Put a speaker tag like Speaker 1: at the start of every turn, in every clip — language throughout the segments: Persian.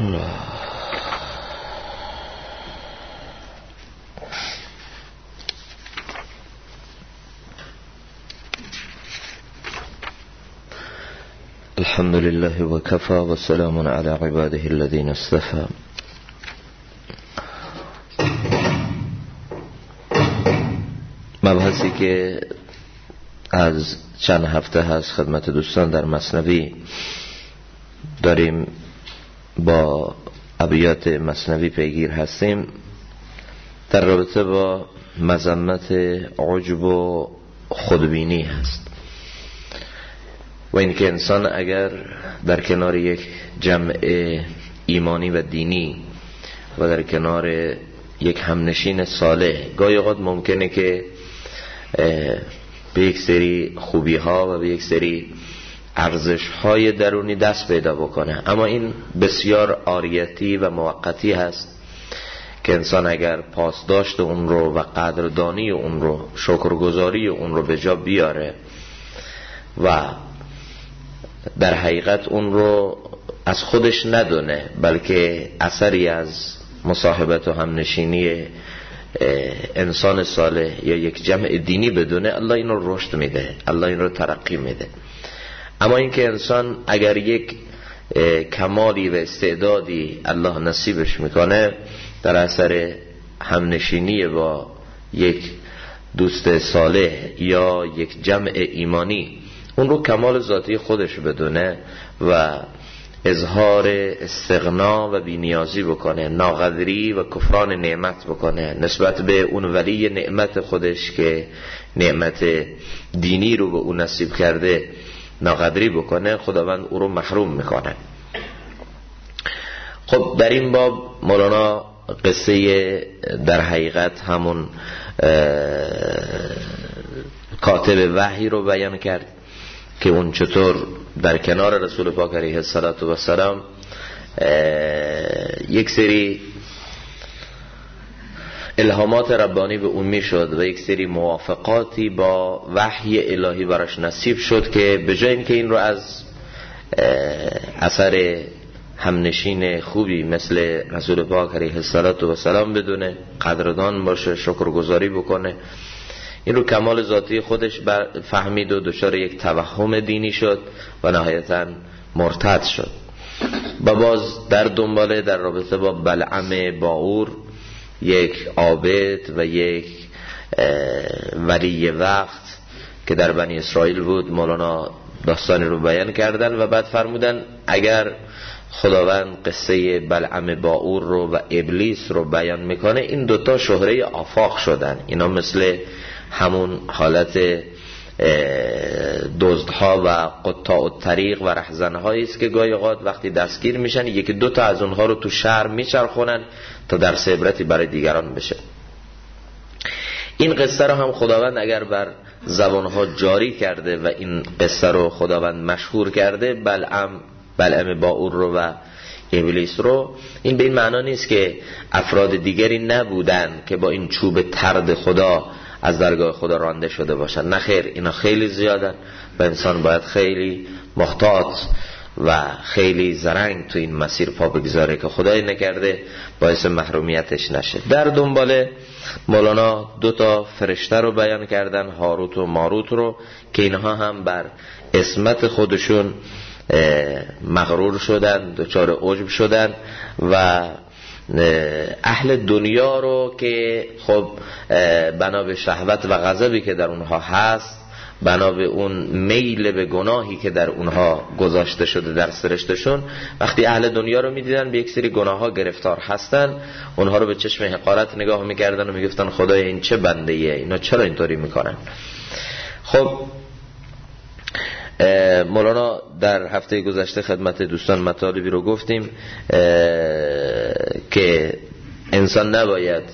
Speaker 1: بسم الله. الحمد لله وكفى وسلام على عباده الذين اصطفى. مبحثی که از چند هفته هست خدمت دوستان در مثنوی داریم با ابیات مثنوی پیگیر هستیم، در رابطه با مذمت عجب و خودبینی هست و اینکه انسان اگر در کنار یک جمع ایمانی و دینی و در کنار یک همنشین صالح گاهی اوقات ممکنه که به یک سری خوبی ها و به یک سری ارزش های درونی دست پیدا بکنه، اما این بسیار عاریتی و موقتی هست که انسان اگر پاسداشت اون رو و قدردانی اون رو، شکرگزاری اون رو به جا بیاره و در حقیقت اون رو از خودش ندونه بلکه اثری از مصاحبت و همنشینی انسان صالح یا یک جمع دینی بدونه، الله این رو رشد میده، الله این رو ترقی میده. اما اینکه انسان اگر یک کمالی و استعدادی الله نصیبش میکنه در اثر همنشینی با یک دوست صالح یا یک جمع ایمانی اون رو کمال ذاتی خودش بدونه و اظهار استغنا و بی‌نیازی بکنه، ناقدری و کفران نعمت بکنه نسبت به اون ولی نعمت خودش که نعمت دینی رو به اون نصیب کرده ناقدری بکنه، خداوند او رو محروم میکنه. خب در این باب مولانا قصه در حقیقت همون کاتب وحی رو بیان کرد که اون چطور در کنار رسول پاک علیه السلام یک سری الهامات ربانی به اون میشد و یک سری موافقاتی با وحی الهی براش نصیب شد که به جای اینکه این رو از اثر همنشین خوبی مثل رسول پاک علیه السلام بدونه، قدردان باشه، شکرگزاری بکنه، این رو کمال ذاتی خودش فهمید و دچار یک توهم دینی شد و نهایتاً مرتد شد. و باز در دنباله در رابطه با بلعم باور، یک عابد و یک ولی وقت که در بنی اسرائیل بود، مولانا داستانی رو بیان کردن و بعد فرمودن اگر خداوند قصه بلعم باور رو و ابلیس رو بیان میکنه، این دوتا شهره آفاق شدن، اینا مثل همون حالت دزدها و قطاع الطریق و رهزنهایی است که گاهی اوقات وقتی دستگیر میشن یکی دو تا از اونها رو تو شهر میچرخونن تا درس عبرتی برای دیگران بشه. این قصه رو هم خداوند اگر بر زبانها جاری کرده و این قصه رو خداوند مشهور کرده، بلعم باور رو و ابلیس رو، این به این معنا نیست که افراد دیگری نبودن که با این چوب طرد خدا از درگاه خدا رانده شده باشن، نه خیر، اینا خیلی زیادن و انسان باید خیلی محتاط و خیلی زرنگ تو این مسیر پا بگذاره که خدای نکرده باعث محرومیتش نشه. در دنباله مولانا دو تا فرشته رو بیان کردن، هاروت و ماروت رو، که اینها هم بر عصمت خودشون مغرور شدن، دچار عجب شدن و اهل دنیا رو که خب بنا به شهوت و غضبی که در اونها هست، بنا به اون میل به گناهی که در اونها گذاشته شده در سرشتشون، وقتی اهل دنیا رو میدیدن به یک سری گناه ها گرفتار هستن، اونها رو به چشم حقارت نگاه میکردن و میگفتن خدای این چه بنده ایه، اینا چرا اینطوری میکنن. خب مولانا در هفته گذشته خدمت دوستان مطالبی رو گفتیم که انسان نباید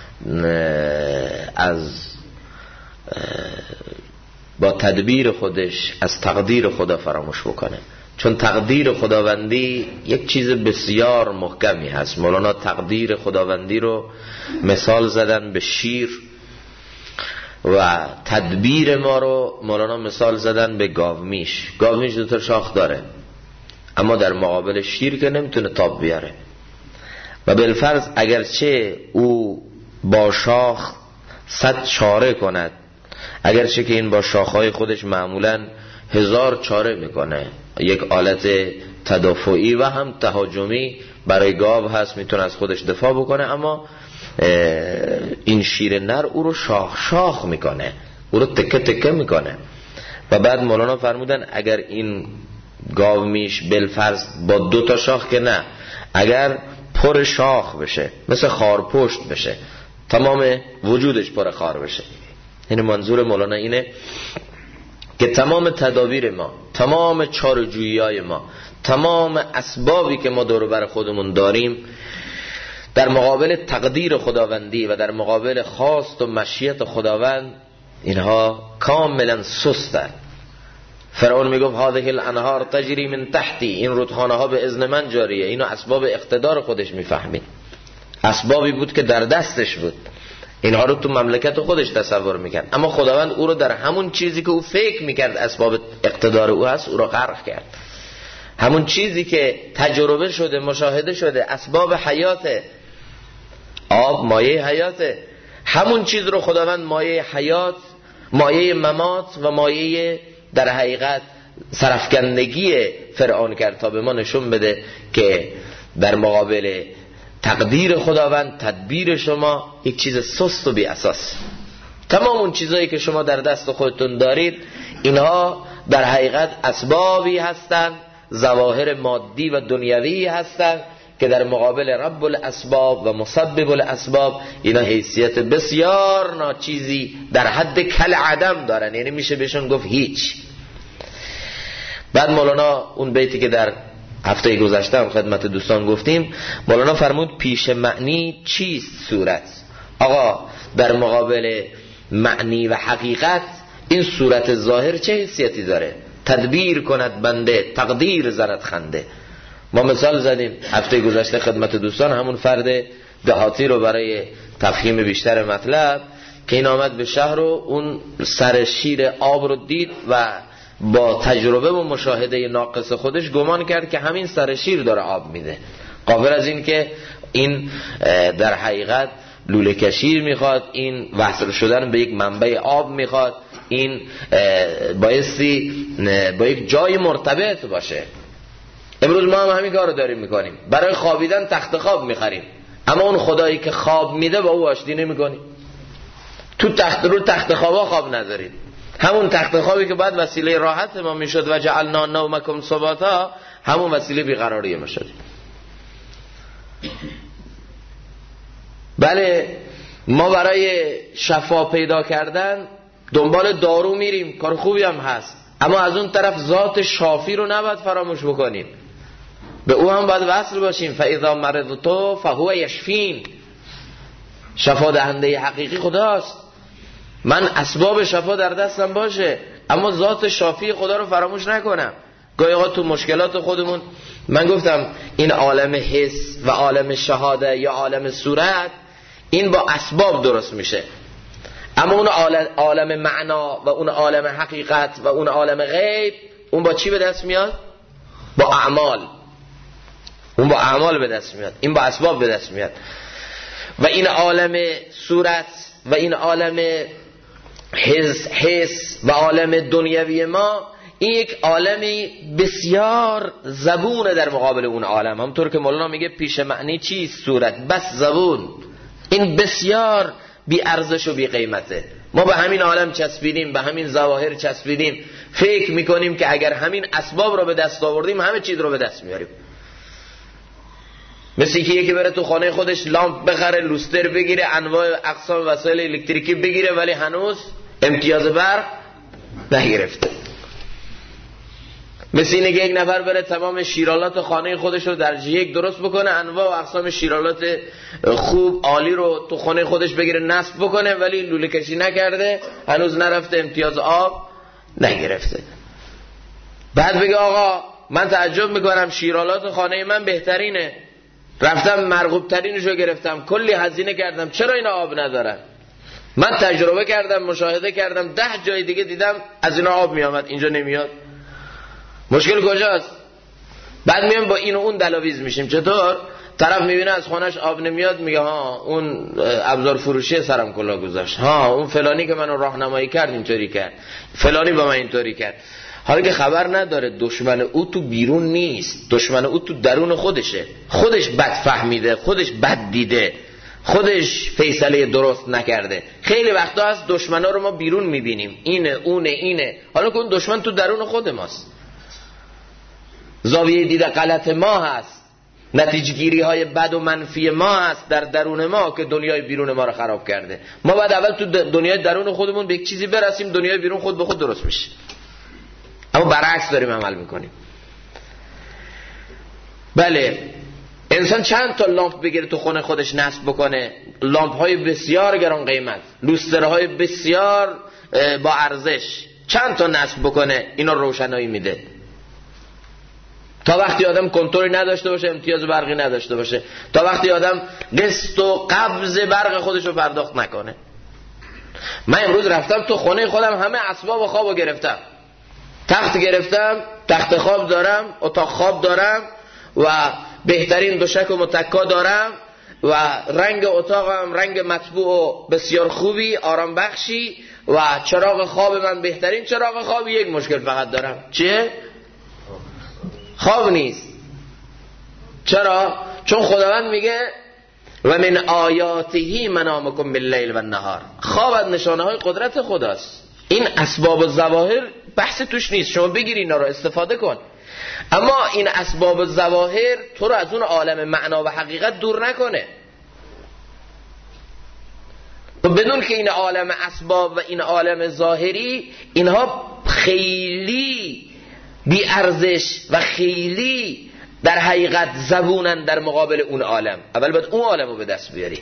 Speaker 1: با تدبیر خودش از تقدیر خدا فراموش بکنه، چون تقدیر خداوندی یک چیز بسیار محکمی هست. مولانا تقدیر خداوندی رو مثال زدن به شیر و تدبیر ما رو مولانا مثال زدن به گاومیش. گاومیش دو تا شاخ داره، اما در مقابل شیر که نمیتونه تاب بیاره. و بالفرض اگرچه او با شاخ 100 چاره کند، اگرچه که این با شاخهای خودش معمولاً 1000 چاره میکنه، یک آلت تدافعی و هم تهاجمی برای گاو هست، میتونه از خودش دفاع بکنه، اما این شیر نر او رو شاخ میکنه، او رو تکه تکه میکنه. و بعد مولانا فرمودن اگر این گاو میش بالفرض با 2 تا شاخ که نه، اگر پر شاخ بشه، مثل خارپشت بشه، تمام وجودش پر خار بشه. یعنی منظور مولانا اینه که تمام تدابیر ما، تمام چاره‌جویی‌های ما، تمام اسبابی که ما دور و بر خودمون داریم در مقابل تقدیر خداوندی و در مقابل خواست و مشیت خداوند، اینها کاملا سستند. فرعون میگفت هذه الانهار تجری من تحتی، این رودخانه ها به اذن من جاریه. اینو اسباب اقتدار خودش میفهمید، اسبابی بود که در دستش بود، اینها رو تو مملکت خودش تصور میکرد. اما خداوند او رو در همون چیزی که او فکر میکرد اسباب اقتدار او هست، او رو غرق کرد. همون چیزی که تجربه شده، مشاهده شده، اسباب حیات، آب مایه حیاته، همون چیز رو خداوند مایه حیات، مایه ممات و مایه در حقیقت سرفکندگی فرعون کرد تا به ما نشون بده که در مقابل تقدیر خداوند تدبیر شما یک چیز سست و بی اساس. تمام اون چیزایی که شما در دست خودتون دارید، اینها در حقیقت اسبابی هستند، ظواهر مادی و دنیوی هستند که در مقابل رب الاسباب و مسبب الاسباب اینا حیثیت بسیار ناچیزی در حد کل عدم دارن، یعنی میشه بهشون گفت هیچ. بعد مولانا اون بیتی که در هفته گذشته هم خدمت دوستان گفتیم، مولانا فرمود پیش معنی چیست صورت؟ آقا در مقابل معنی و حقیقت این صورت ظاهر چه حیثیتی داره؟ تدبیر کند بنده، تقدیر زند خنده. ما مثال زدیم هفته گذشته خدمت دوستان، همون فرد دهاتی رو برای تفهیم بیشتر مطلب که این آمد به شهر و اون سر شیر آب رو دید و با تجربه و مشاهده ناقص خودش گمان کرد که همین سر شیر داره آب میده، غافل از این که این در حقیقت لوله کشیر میخواد، این وصل شدن به یک منبع آب میخواد، این بایستی با یک جای مرتبط باشه. امروز ما هم همین کار رو داریم میکنیم، برای خوابیدن تخت خواب میخریم، اما اون خدایی که خواب میده با او آشتی نمیکنیم. تو تخت خوابا خواب ندارید، همون تخت خوابی که بعد وسیله راحت ما میشد و جعلنا نومکم سباتا، همون وسیله بیقراری ما شد. بله ما برای شفا پیدا کردن دنبال دارو میریم، کار خوبی هم هست، اما از اون طرف ذات شافی رو نباید فراموش بکنیم، به او هم باید وصل باشیم. فاذا مرضت فهو یشفین، شفا دهنده حقیقی خداست. من اسباب شفا در دستم باشه اما ذات شافی خدا رو فراموش نکنم. گاهی اوقات تو مشکلات خودمون، من گفتم این عالم حس و عالم شهاده یا عالم صورت این با اسباب درست میشه، اما اون عالم معنا و اون عالم حقیقت و اون عالم غیب، اون با چی به دست میاد؟ با اعمال. اون با اعمال به دست میاد، این با اسباب به دست میاد. و این عالم صورت و این عالم حس و عالم دنیوی ما، این یک عالمی بسیار زبونه در مقابل اون عالم. همونطور که مولانا میگه پیش معنی چیست صورت؟ بس زبون. این بسیار بی ارزش و بی قیمته. ما به همین عالم چسبیدیم، به همین ظواهر چسبیدیم، فکر میکنیم که اگر همین اسباب رو به دست آوردیم همه چیز رو به دست میاریم. مثل که یکی بره تو خانه خودش لامپ بخره، لوستر بگیره، انواع اقسام وسایل الکتریکی بگیره، ولی هنوز امتیاز برق نگرفته. مثل اینه که یک نفر بره تمام شیرالات خانه خودش رو درجه 1 درست بکنه، انواع و اقسام شیرالات خوب عالی رو تو خانه خودش بگیره نصب بکنه، ولی لوله کشی نکرده، هنوز نرفته امتیاز آب نگرفته. بعد بگه آقا من تعجب میکنم شیرالات خانه من بهترینه، رفتم مرغوب ترینشو گرفتم، کلی هزینه کردم، چرا اینا آب ندارن؟ من تجربه کردم، مشاهده کردم، 10 جای دیگه دیدم از اینا آب میامد، اینجا نمیاد. مشکل کجاست؟ بعد میایم با این و اون دلاویز میشیم. چطور؟ طرف میبینه از خونش آب نمیاد، میگه ها اون ابزار فروشی سرم کلا گذاشت، ها اون فلانی که منو راهنمایی کرد اینطوری کرد، فلانی با من اینطوری کرد. حالا که خبر نداره دشمن او تو بیرون نیست، دشمن او تو درون خودشه. خودش بد فهمیده، خودش بد دیده، خودش فیصله درست نکرده. خیلی وقتا هست دشمنا رو ما بیرون میبینیم، اینه اونه اینه، حالا که اون دشمن تو درون خود ماست. زاویه دید غلط ما هست، نتیجه گیری های بد و منفی ما هست در درون ما که دنیای بیرون ما رو خراب کرده. ما باید اول تو دنیای درون خودمون به یک چیزی برسیم، دنیای بیرون خود به خود درست میشه. اما برعکس داریم عمل میکنیم. بله، انسان چند تا لامپ بگیره تو خونه خودش نصب بکنه، لامپ های بسیار گران قیمت، لوستره های بسیار با ارزش، چند تا نصب بکنه، اینا روشنایی میده. تا وقتی آدم کنترلی نداشته باشه، امتیاز برقی نداشته باشه، تا وقتی آدم قسط و قبض برق خودش رو پرداخت نکنه. من امروز رفتم تو خونه خودم، همه اسباب خوابو گرفتم، تخت گرفتم، تخت خواب دارم، اتاق خواب دارم و بهترین دوشک و متکا دارم و رنگ اتاقم رنگ مطبوع و بسیار خوبی، آرام بخشی و چراغ خواب من بهترین چراغ خوابی. یک مشکل فقط دارم، چیه؟ خواب نیست. چرا؟ چون خداوند میگه و من آیاته منامکم باللیل و النهار. خواب از نشانه های قدرت خداست. این اسباب و ظواهر بحث توش نیست، شما بگیر اینا رو استفاده کن، اما این اسباب و ظواهر تو رو از اون عالم معنا و حقیقت دور نکنه. و بدون که این عالم اسباب و این عالم ظاهری اینها خیلی بی ارزش و خیلی در حقیقت زبونن در مقابل اون عالم. اول باید اون عالم رو به دست بیاری.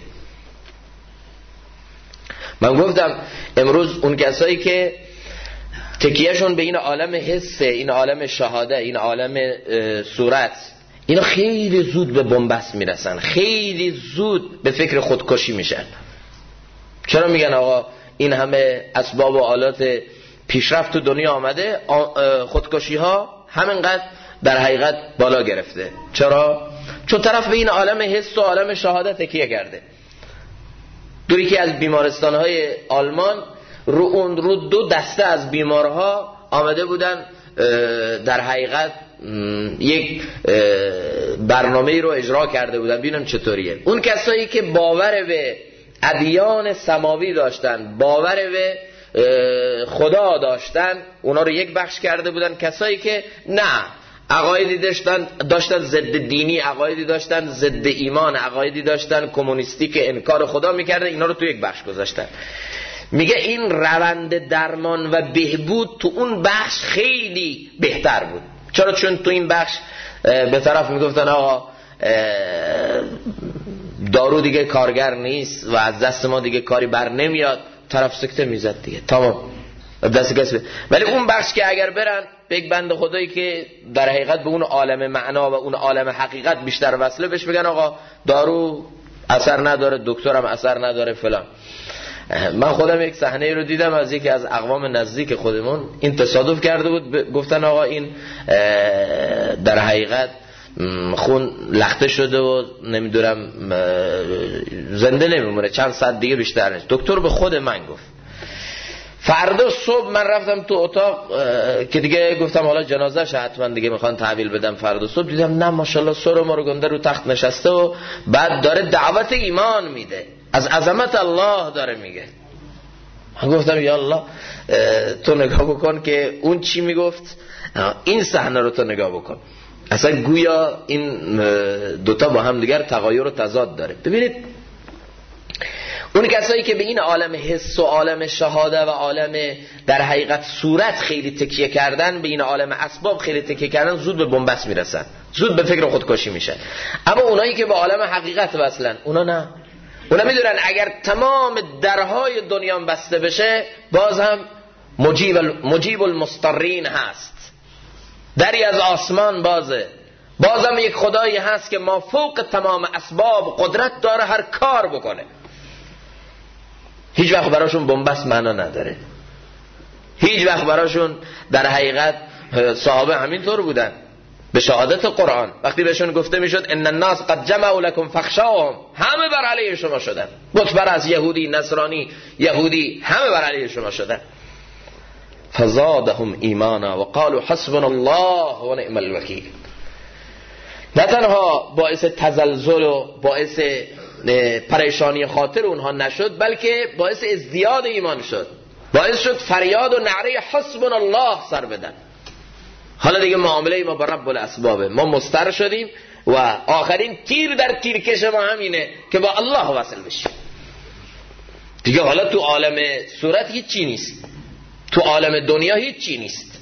Speaker 1: من گفتم امروز اون کسایی که تکیهشون به این عالم حسه، این عالم شهاده، این عالم صورت، اینا خیلی زود به بنبست میرسن، خیلی زود به فکر خودکشی میشن. چرا میگن آقا این همه اسباب و آلات پیشرفت تو دنیا آمده، خودکشی ها همینقدر در حقیقت بالا گرفته؟ چرا؟ چون طرف به این عالم حس و عالم شهادت تکیه کرده. دوری که از بیمارستان‌های آلمان رو دو دسته از بیمارها آمده بودن در حقیقت یک برنامه رو اجرا کرده بودن، ببینم چطوریه. اون کسایی که باور به ادیان سماوی داشتن، باور به خدا داشتن، اونا رو یک بخش کرده بودن. کسایی که نه، عقایدی داشتن ضد دینی، عقایدی داشتن ضد ایمان، عقایدی داشتن کمونیستی که انکار خدا میکردن، اینا رو تو یک بخش گذاشتن. میگه این روند درمان و بهبود تو اون بخش خیلی بهتر بود. چرا؟ چون تو این بخش به طرف میگفتن آقا دارو دیگه کارگر نیست و از دست ما دیگه کاری بر نمیاد، طرف سکته میزد دیگه، تمام دست کسی. ولی اون بخش که اگر برن به یک بنده خدایی که در حقیقت به اون عالم معنا و اون عالم حقیقت بیشتر وصله، بهش بگن آقا دارو اثر نداره، دکترم اثر نداره فلان. من خودم یک صحنه رو دیدم از یکی از اقوام نزدیک خودمون، این تصادف کرده بود، گفتن آقا این در حقیقت خون لخته شده و نمیدونم زنده نمیمونه، چند ساعت دیگه بیشتر نیست. دکتر به خود من گفت. فردا صبح من رفتم تو اتاق که دیگه گفتم حالا جنازه‌ش حتما دیگه میخوان تحویل بدم. فردا صبح دیدم نه ماشاءالله سر ما رو گنده رو تخت نشسته و بعد داره دعوت ایمان میده، از عظمت الله داره میگه. من گفتم یا الله تو نگاه بکن که اون چی میگفت، این صحنه رو تو نگاه بکن. اصلا گویا این دوتا با هم دیگر تغایر و تضاد داره. ببینید اون کسایی که به این عالم حس و عالم شهاده و عالم در حقیقت صورت خیلی تکیه کردن، به این عالم اسباب خیلی تکیه کردن، زود به بنبست میرسن، زود به فکر خودکشی میشن. اما اونایی که به عالم حقیقت وصلن، اونا نه. اونا میدونن اگر تمام درهای دنیا بسته بشه باز هم مجیب المضطرین هست، دری از آسمان بازه، بازم یک خدایی هست که ما فوق تمام اسباب قدرت داره هر کار بکنه. هیچ وقت براشون بنبست معنا نداره، هیچ وقت براشون در حقیقت صحابه همینطور بودن. به شهادت قرآن وقتی بهشون گفته میشد ان الناس قد جمعوا لكم فاخشوهم، همه بر علیه شما شدن، بت پرست، یهودی، نصرانی، یهودی، همه بر علیه شما شدن. فزادهم ایمانا و قالوا حسبنا الله و نعم الوکیل. نه تنها باعث تزلزل و باعث پریشانی خاطر اونها نشد، بلکه باعث ازدیاد ایمان شد، باعث شد فریاد و نعره حسبنا الله سر بدن. حالا دیگه معامله ما با رب الاسبابه، ما مستر شدیم و آخرین تیر در تیرکش ما همینه که با الله وصل بشیم دیگه. حالا تو عالم صورت هیچ چی نیست، تو عالم دنیا هیچ چی نیست.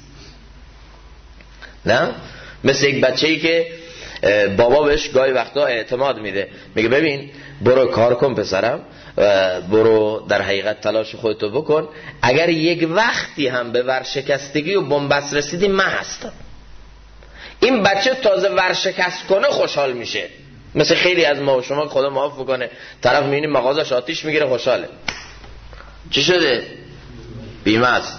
Speaker 1: نه مثل یک بچه‌ای که بابا بهش گاهی وقتا اعتماد میده، میگه ببین برو کار کن پسرم، برو در حقیقت تلاش خودتو بکن، اگر یک وقتی هم به ورشکستگی و بنبست رسیدی من هستم. این بچه تازه ورشکست کنه خوشحال میشه، مثل خیلی از ما و شما خدا معاف بکنه، طرف میبینی مغازش آتیش میگیره خوشحاله. چی شده؟ بیمه است.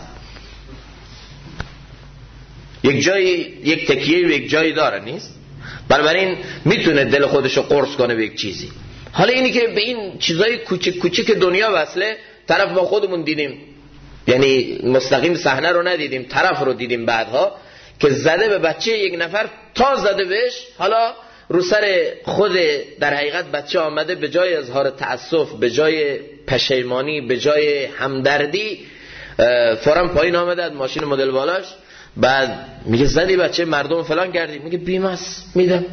Speaker 1: یک جایی، یک تکیه به یک جایی داره نیست، بنابراین میتونه دل خودشو قرص کنه به یک چیزی. حالا اینی که به این چیزای کوچک کوچک دنیا وصله، طرف ما خودمون دیدیم، یعنی مستقیم صحنه رو ندیدیم، طرف رو دیدیم بعدها که زده به بچه یک نفر، تا زده بهش، حالا رو سر خود در حقیقت بچه آمده، به جای اظهار تأسف، به جای پشیمانی، به جای همدردی، فوراً پایین آمده از ماشین مدل بالاش، بعد میگه زدی بچه مردم فلان کردی، میگه بیمه است میدم.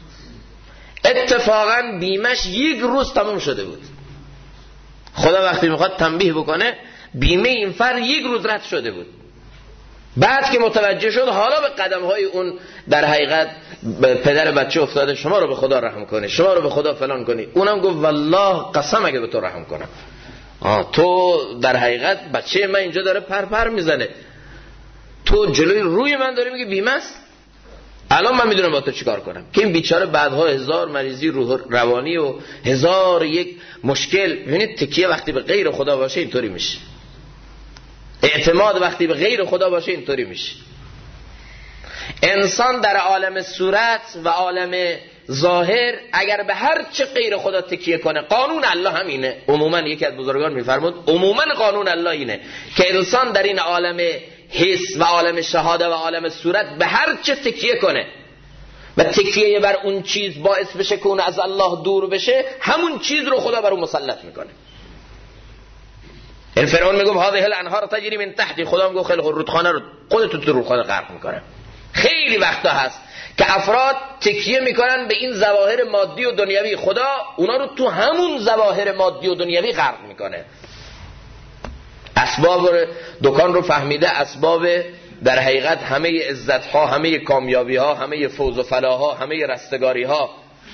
Speaker 1: اتفاقا بیمهش یک روز تموم شده بود. خدا وقتی میخواد تنبیه بکنه بیمه این فرد یک روز رد شده بود. بعد که متوجه شد حالا به قدمهای اون در حقیقت پدر بچه افتاده، شما رو به خدا رحم کنه، شما رو به خدا فلان کنی. اونم گفت والله قسم اگه به تو رحم کنم، تو در حقیقت بچه من اینجا داره پر میزنه، تو جلوی روی من داری میگه بیمه است، الان من میدونم با تو چیکار کنم. که این بیچاره بعدها 1000 مریضی روانی و 1001 مشکل. ببینید تکیه وقتی به غیر خدا باشه اینطوری میشه، اعتماد وقتی به غیر خدا باشه اینطوری میشه. انسان در عالم صورت و عالم ظاهر اگر به هر چه غیر خدا تکیه کنه، قانون الله همینه. عموما یکی از بزرگان میفرمود عموما قانون الله اینه که انسان در این عالم حس و عالم شهاده و عالم صورت به هر چه تکیه کنه و تکیه بر اون چیز باعث بشه که اون از الله دور بشه، همون چیز رو خدا بر اون مسلط میکنه. این فرعون میگه هذه الانهار تجری من تحتی، خدا میگه خیلی رودخانه رو خودت تو رودخانه غرق میکنه. خیلی وقتا هست که افراد تکیه میکنن به این ظواهر مادی و دنیوی، خدا اونا رو تو همون ظواهر مادی و دنیوی غرق میکنه. اسباب دکان رو فهمیده، اسباب در حقیقت همه عزت ها، همه کامیابی ها، همه فوز و فلاح ها، همه رستگاری ها.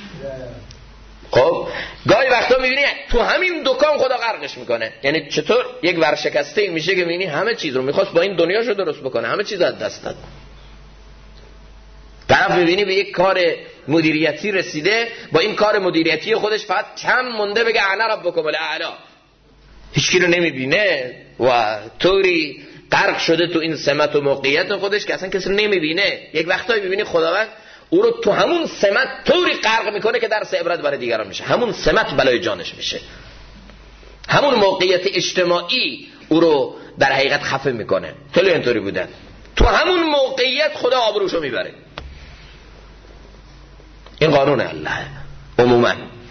Speaker 1: خب گاهی وقتا میبینی تو همین دکان خدا غرقش میکنه. یعنی چطور یک ورشکسته این میشه که میبینی همه چیز رو میخواست با این دنیاشو درست بکنه، همه چیز از دست داد. طرف میبینی به یک کار مدیریتی رسیده، با این کار مدیریتی خودش فقط کم مونده بگه انا ربکم الاعلی، هیچکی رو نمیبینه و طوری غرق شده تو این سمت و موقعیت خودش که اصلا کسی رو نمیبینه. یک وقتایی میبینی خداوند او رو تو همون سمت طوری غرق میکنه که درس عبرت برای دیگران میشه، همون سمت بلای جانش میشه، همون موقعیت اجتماعی او رو در حقیقت خفه میکنه. خیلی اینطوری بودن، تو همون موقعیت خدا آبروشو میبره. این قانون الله عموما.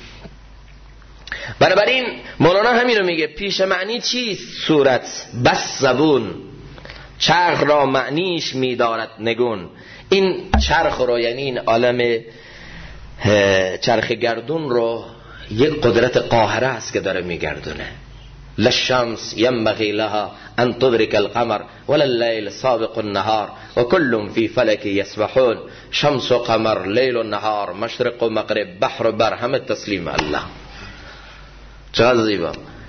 Speaker 1: بنابراین مولانا همین رو میگه، پیش معنی چیست صورت بس زبون، چرخ را معنیش میدارد نگون. این چرخ رو، یعنی این عالم چرخ گردون رو، یک قدرت قاهره است که داره میگردونه. للشمس ينبغي لها ان تدرك القمر ولا الليل سابق النهار وكل في فلك يسبحون. شمس و قمر، لیل و نهار، مشرق و مغرب، بحر و بر، همه تسلیم الله. چقدر زیبا.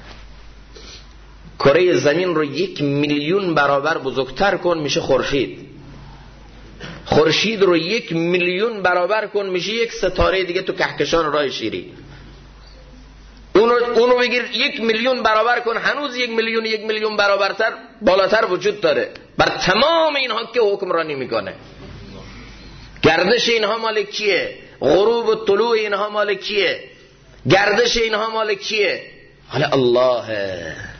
Speaker 1: کره زمین رو 1,000,000 برابر بزرگتر کن میشه خورشید. خورشید رو 1,000,000 برابر کن میشه یک ستاره دیگه تو کهکشان راه شیری. اونو بگیر 1,000,000 برابر کن، هنوز 1,000,000 برابرتر بالاتر وجود داره بر تمام اینها که حکمرانی میکنه. گردش اینها مال کیه؟ غروب و طلوع اینها مال کیه؟ گردش اینها مال کیه؟ حالا الله.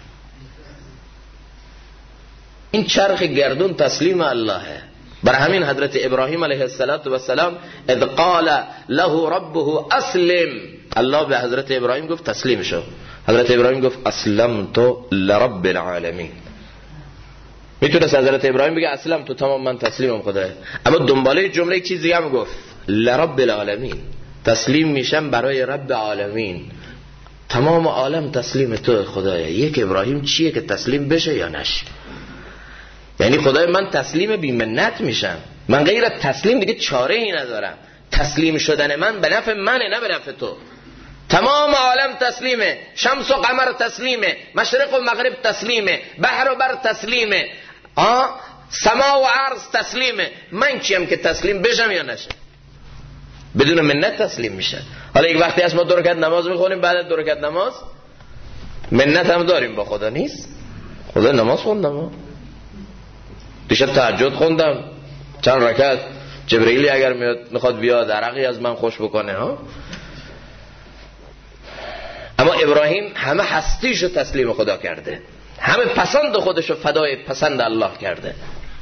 Speaker 1: این چرخ گردون تسلیم اللهه. برای همین حضرت ابراهیم علیه السلام اذ قال له ربه اسلم، الله به حضرت ابراهیم گفت تسلیم شو. حضرت ابراهیم گفت اسلمت لرب العالمین. میتونست حضرت ابراهیم بگه اسلم تو تمام من تسلیمم خدای، اما دنباله جمله یک چیز دیگه هم گفت لرب العالمین، تسلیم میشم برای رب العالمین، تمام عالم تسلیم تو خدایا. یک ابراهیم چیه که تسلیم بشه یا نشه؟ یعنی خدای من تسلیم بی منت میشم، من غیر از تسلیم دیگه چاره ای ندارم. تسلیم شدن من به نفع منه نه به نفع تو. تمام عالم تسلیمه، شمس و قمر تسلیمه، مشرق و مغرب تسلیمه، بحر و بر تسلیمه، سما و عرض تسلیمه. من کیم که تسلیم بشم یا نشم؟ بدون منت تسلیم میشه. حالا یک وقتی از ما 2 رکعت نماز میخونیم، بعد از 2 رکعت نماز منت هم داریم با خدا نیست؟ خدا نماز خوندم، دیشب تهجد خوندم چند رکعت، جبرئیلی اگر میخواد بیاد عرقی از من خوش بکنه ها. اما ابراهیم همه هستیشو تسلیم خدا کرده، همه پسند خودشو فدای پسند الله کرده.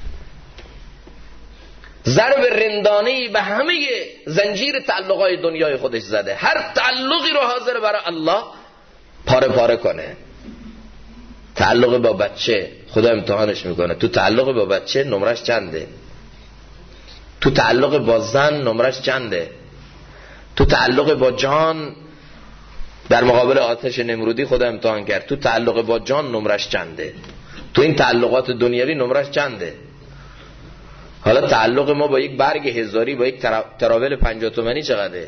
Speaker 1: ضرب رندانه‌ای به همه زنجیر تعلقای دنیای خودش زده، هر تعلقی رو حاضر برای الله پاره پاره کنه. تعلق با بچه خدا امتحانش میکنه، تو تعلق با بچه نمرش چنده؟ تو تعلق با زن نمرش چنده؟ تو تعلق با جان در مقابل آتش نمرودی خدا امتحان کرد، تو تعلق با جان نمرش چنده؟ تو این تعلقات دنیوی نمرش چنده؟ حالا تعلق ما با یک برگ هزاری، با یک تراول 50 تومانی چقدره؟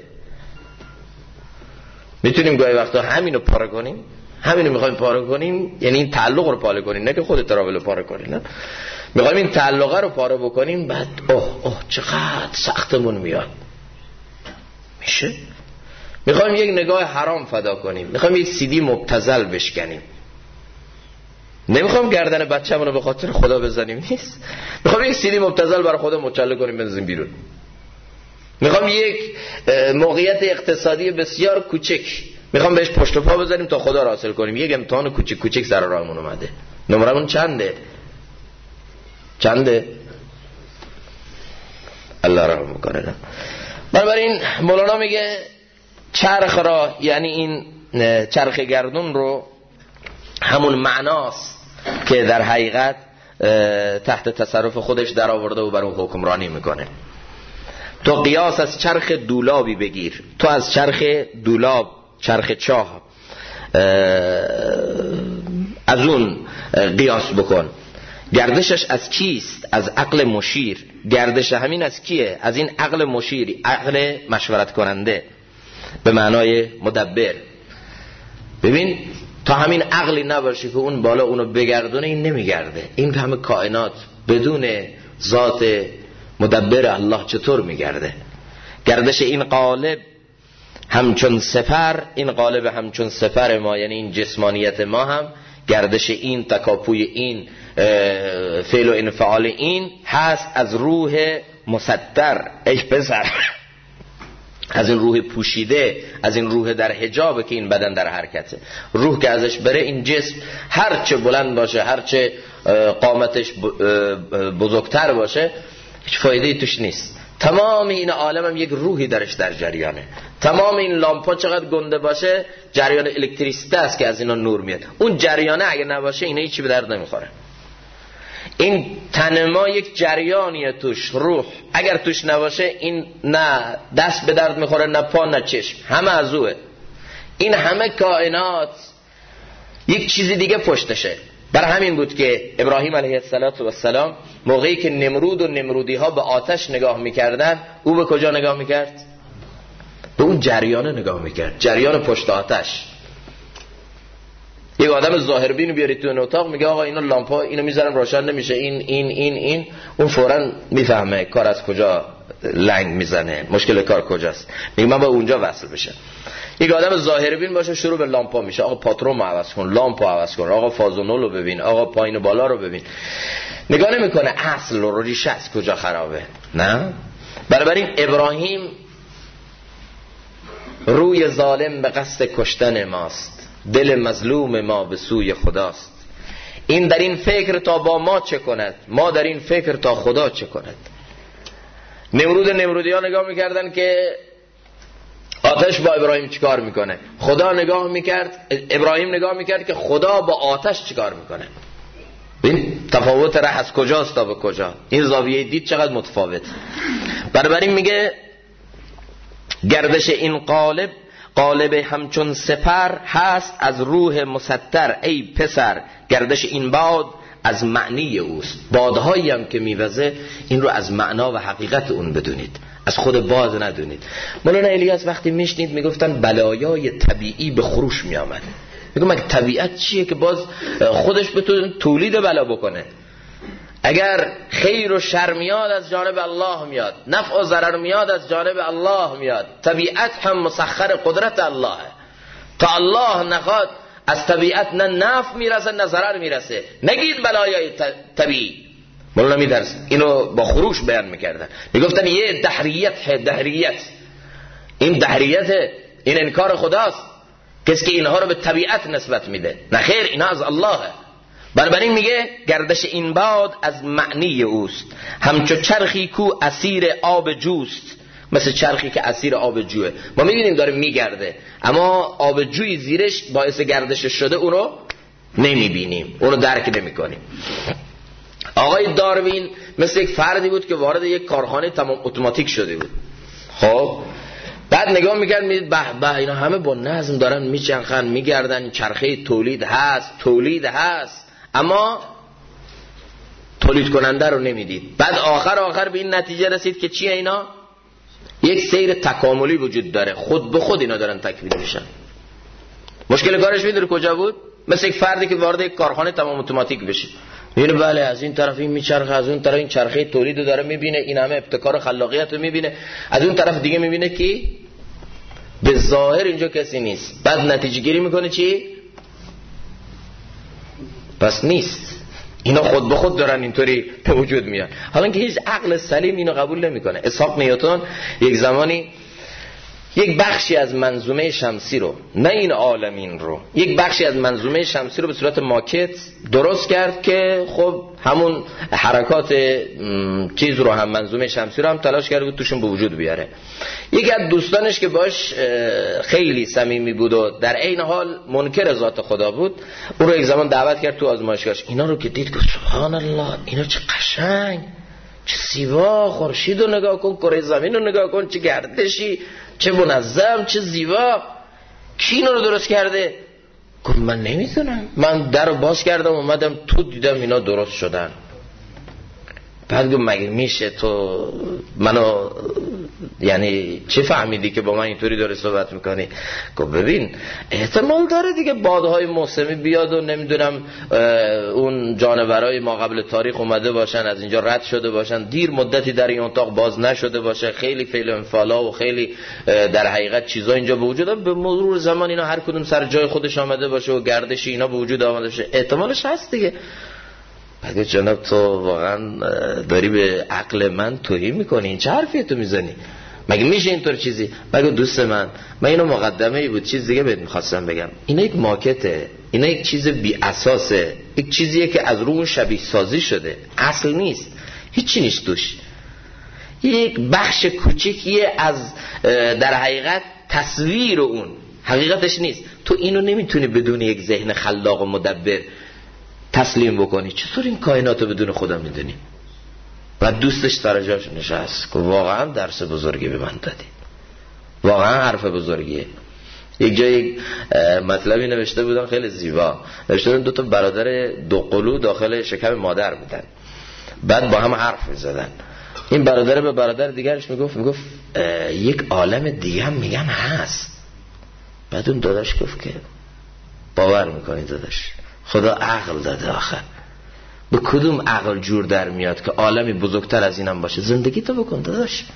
Speaker 1: میتونیم گاهی وقتا همینو پاره کنیم، همینو میخوایم پاره کنیم، یعنی این تعلق رو پاره کنیم، نه که خود تراول رو پاره کنیم، نه میخوایم این تعلقه رو پاره بکنیم، بعد اوه چقدر سختمون میاد. میشه؟ میخوایم یک نگاه حرام فدا کنیم، میخوایم یک CD مبتذل بشکنیم، نمیخوام گردن بچه‌مون رو به خاطر خدا بزنیم، نیست، میخوام یک CD مبتذل برای خدا مچاله کنیم بزنیم بیرون. میخوام یک موقعیت اقتصادی بسیار کوچک میخوام بهش پشت و پا بزنیم تا خدا را حاصل کنیم. یک امتحان کوچک کوچک سر راهمون اومده، نمرمون چنده؟ الله رحم کنه. بنابراین مولانا میگه چرخ را، یعنی این چرخ گردون رو، همون معناست که در حقیقت تحت تصرف خودش در آورده و بر اون حکمرانی میکنه. تو قیاس از چرخ دولابی بگیر، تو از چرخ دولاب، چرخ چاه، از اون قیاس بکن. گردشش از کیست؟ از عقل مشیر. گردش همین از کیه؟ از این عقل مشیر، عقل مشورت کننده به معنای مدبر. ببین تا همین عقلی نباشه که اون بالا اونو بگردونه، این نمیگرده. این همه کائنات بدون ذات مدبر الله چطور میگرده؟ گردش این قالب همچون سپر، این قالب همچون سپر ما، یعنی این جسمانیت ما هم گردش این، تکاپوی این، فعل و انفعال این هست از روح مستر. ای پسر، از این روح پوشیده، از این روح در حجابه که این بدن در حرکته. روح که ازش بره، این جسم هرچه بلند باشه، هرچه قامتش بزرگتر باشه، هیچ فایده‌ای توش نیست. تمام این عالم هم یک روحی درش در جریانه. تمام این لامپا چقدر گنده باشه، جریان الکتریسیته است که از اینا نور میاد. اون جریانه اگه نباشه اینا هیچی به درد نمیخوره. این تن ما یک جریانیه توش، روح اگر توش نباشه این نه دست به درد میخوره، نه پا، نه چشم، همه از اوه. این همه کائنات یک چیزی دیگه پشتشه. برای همین بود که ابراهیم علیه السلام موقعی که نمرود و نمرودی ها به آتش نگاه میکردن، او به کجا نگاه میکرد؟ به اون جریانه نگاه میکرد، جریان پشت آتش. یک آدم ظاهربین بیارید تو این اتاق، میگه آقا اینا لامپا اینو میذارم روشن نمیشه، این اون فوراً میفهمه کار از کجا لنگ میزنه، مشکل کار کجاست، میگه من با اونجا وصل بشم. یک آدم ظاهربین باشه شروع به لامپا میشه، آقا پاتروم عوض کن، لامپا عوض کن، آقا فازونول رو ببین، آقا پایین و بالا رو ببین. نگاه نمیکنه اصل رو، ریشه از کجا خرابه. نه، بنابراین ابراهیم روی ظالم به قصد کشتن ماست، دل مظلوم ما به سوی خداست. این در این فکر تا با ما چه کند، ما در این فکر تا خدا چه کند. نمرودی ها نگاه میکردن که آتش با ابراهیم چیکار میکنه، خدا نگاه میکرد، ابراهیم نگاه میکرد که خدا با آتش چیکار میکنه. این تفاوت ره از کجاست تا به کجا، این زاویه دید چقدر متفاوت. بنابراین میگه گردش این قالب همچون سپر هست از روح مستر. ای پسر گردش این باد از معنی اوست. بادهایی هم که میوزه این رو از معنا و حقیقت اون بدونید، از خود باد ندونید. مولانا الیاس وقتی میشنید میگفتن بلایای طبیعی به خروش میامد. میگم مگه طبیعت چیه که باز خودش بتونه تولید بلا بکنه؟ اگر خیر و شر میاد از جانب الله میاد، نفع و ضرر میاد از جانب الله میاد. طبیعت هم مسخر قدرت الله. تا الله نخواد از طبیعت نه نفع میرسه نه ضرر میرسه. نگید بلایای طبیعی. مولانا میدرس اینو با خروش بیان میکردن، میگفتن یه دهریت این دهریت، این انکار خداست، کسی که اینها رو به طبیعت نسبت میده. نه خیر، اینا از اللهه. بنابراین میگه گردش این باد از معنی اوست، همچو چرخی کو اسیر آب جوست. مثل چرخی که اسیر آب جوه، ما میبینیم داره میگرده اما آب جوی زیرش باعث گردش شده، اونو نمیبینیم، اونو درک نمیکنیم. آقای داروین مثل یک فردی بود که وارد یک کارخانه تمام اتوماتیک شده بود. خب بعد نگاه میکرد میدید به اینا همه با نظم دارن میچرخن میگردن، چرخه تولید هست اما تولید کننده رو نمیدید. بعد آخر به این نتیجه رسید که چیه اینا؟ یک سیر تکاملی وجود داره، خود به خود اینا دارن تکمیل میشن. مشکل کارش میدونی کجا بود؟ مثل یک فردی که وارد یک کارخانه تمام اتوماتیک بشه، میبینه بله از این طرف این میچرخه، از اون طرف این چرخه تولید رو داره میبینه، این همه ابتکار و خلاقیت رو میبینه، از اون طرف دیگه میبینه که به ظاهر اینجا کسی نیست. بعد نتیجه گیری میکنه چی؟ پس نیست. اینا خود به خود دارن اینطوری به وجود میان، حالا که هیچ عقل سلیم اینو قبول نمیکنه. اسحاق نیوتن یک زمانی یک بخشی از منظومه شمسی رو، نه این عالمین رو، یک بخشی از منظومه شمسی رو به صورت ماکت درست کرد که خب همون حرکات چیز رو هم، منظومه شمسی رو هم تلاش کرده بود توشون به وجود بیاره. یکی از دوستانش که باش خیلی صمیمی بود و در عین حال منکر ذات خدا بود، اون رو یک زمان دعوت کرد تو آزمایشگاهش. اینا رو که دید گفت سبحان الله، اینا چه قشنگ، چه زیبا، خورشید رو نگاه کن، کره زمین رو نگاه کن، چه گردشی، چه منظم، چه زیبا. کی اینو رو درست کرده؟ گفت من نمیدونم، من در رو باز کردم اومدم تو دیدم اینا درست شدن. بعد گفت مگه میشه تو منو یعنی چه فهمیدی که با من اینطوری داره صحبت میکنی؟ گفت ببین احتمال داره دیگه بادهای موسمی بیاد و نمیدونم اون جانورای ما قبل تاریخ اومده باشن، از اینجا رد شده باشن، دیر مدتی در این اتاق باز نشده باشه، خیلی فعل و انفعالا و خیلی در حقیقت چیزا اینجا به وجود به مرور زمان اینا هر کدوم سر جای خودش آمده باشه و گردش اینا به وجود آمده باشه، احتمالش هست دیگه. اگه جناب تو واقعا داری به عقل من توهین میکنی، این چه حرفی تو میزنی؟ مگه میشه اینطور چیزی؟ مگه دوست من اینو مقدمه ای بود، چیز دیگه بهت میخواستم بگم. اینا یک ماکته، اینا یک چیز بی اساسه، یک چیزیه که از رو شبیه سازی شده، اصل نیست، هیچی نیست توش، یک بخش کوچیکیه از در حقیقت تصویر اون، حقیقتش نیست. تو اینو نمیتونی بدون یک ذهن خلاق و مدبر تسلیم بکنی. چطور این کائناتو بدون خدا میدونی؟ و دوستش سر جاش نشست که واقعا درس بزرگی به من دادی، واقعا حرف بزرگیه. یک جای مطلبی نوشته بودن خیلی زیبا، نوشته بودن 2 برادر دوقلو داخل شکم مادر بودن، بعد با هم حرف میزدن. این برادر به برادر دیگرش میگفت یک عالم دیگه هم میگن هست. بعد اون داداش گفت که باور میکنی داداش، خدا عقل داده، آخر به کدوم عقل جور در میاد که عالمی بزرگتر از اینم باشه؟ زندگی تو بکن داداش.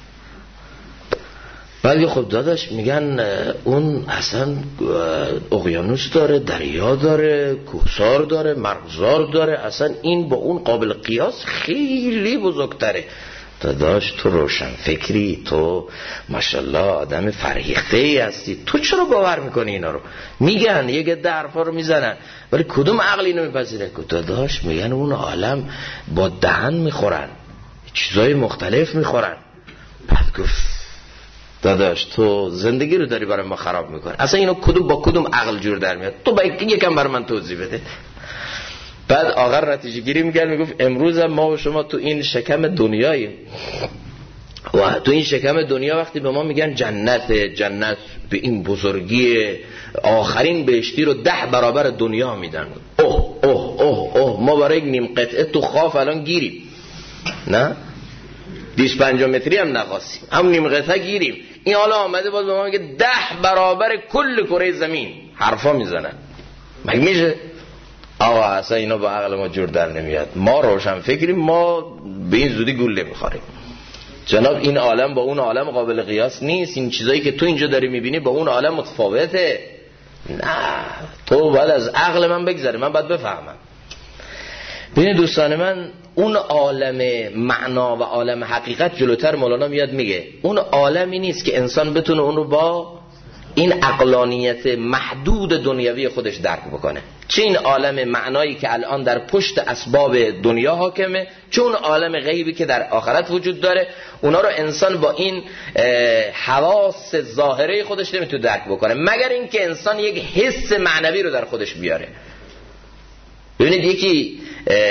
Speaker 1: بعد خب داداش میگن اون اصلا اقیانوس داره، دریا داره، کوهسار داره، مرغزار داره، اصلا این با اون قابل قیاس خیلی بزرگتره. داداش تو روشن فکری، تو ماشاءالله آدم فرهیخته ای هستی، تو چرا باور میکنی اینا رو؟ میگن یک عده حرفا رو میزنن ولی کدوم عقل اینو میپذیره؟ داداش میگن اون عالم با دهن میخورن، چیزای مختلف میخورن. بعد گفت داداش تو زندگی رو داری برای ما خراب میکنی، اصلا اینو کدوم با کدوم عقل جور در میاد؟ تو یکم برای من توضیح بده. بعد آخر نتیجه گیری میگن، میگفت امروز ما و شما تو این شکم دنیاییم و تو این شکم دنیا وقتی به ما میگن جنت به این بزرگی آخرین بهشتی رو 10 برابر دنیا میدن. اوه اوه اوه اوه، ما برای یک نیم قطعه تو خاف الان گیریم، نه 25 متری هم نخواستیم، هم نیم قطعه گیریم. این حالا آمده باز به ما میگه 10 برابر کل کره زمین. حرفا میزنن، مگه میشه؟ آقا اصلا اینا با عقل ما جور در نمیاد. ما روشن فکریم، ما به این زودی گول نمیخوریم. جناب این عالم با اون عالم قابل قیاس نیست. این چیزایی که تو اینجا داری میبینی با اون عالم متفاوته. نه، تو باید از عقل من بگذاری، من باید بفهمم. ببینید دوستان من، اون عالم معنا و عالم حقیقت جلوتر مولانا میاد میگه اون عالمی نیست که انسان بتونه اون رو با این عقلانیت محدود دنیوی خودش درک بکنه. چه این عالم معنایی که الان در پشت اسباب دنیا حاکمه، چه اون عالم غیبی که در آخرت وجود داره. اونا رو انسان با این حواس ظاهره خودش نمیتونه درک بکنه، مگر اینکه انسان یک حس معنوی رو در خودش بیاره. ببینید یکی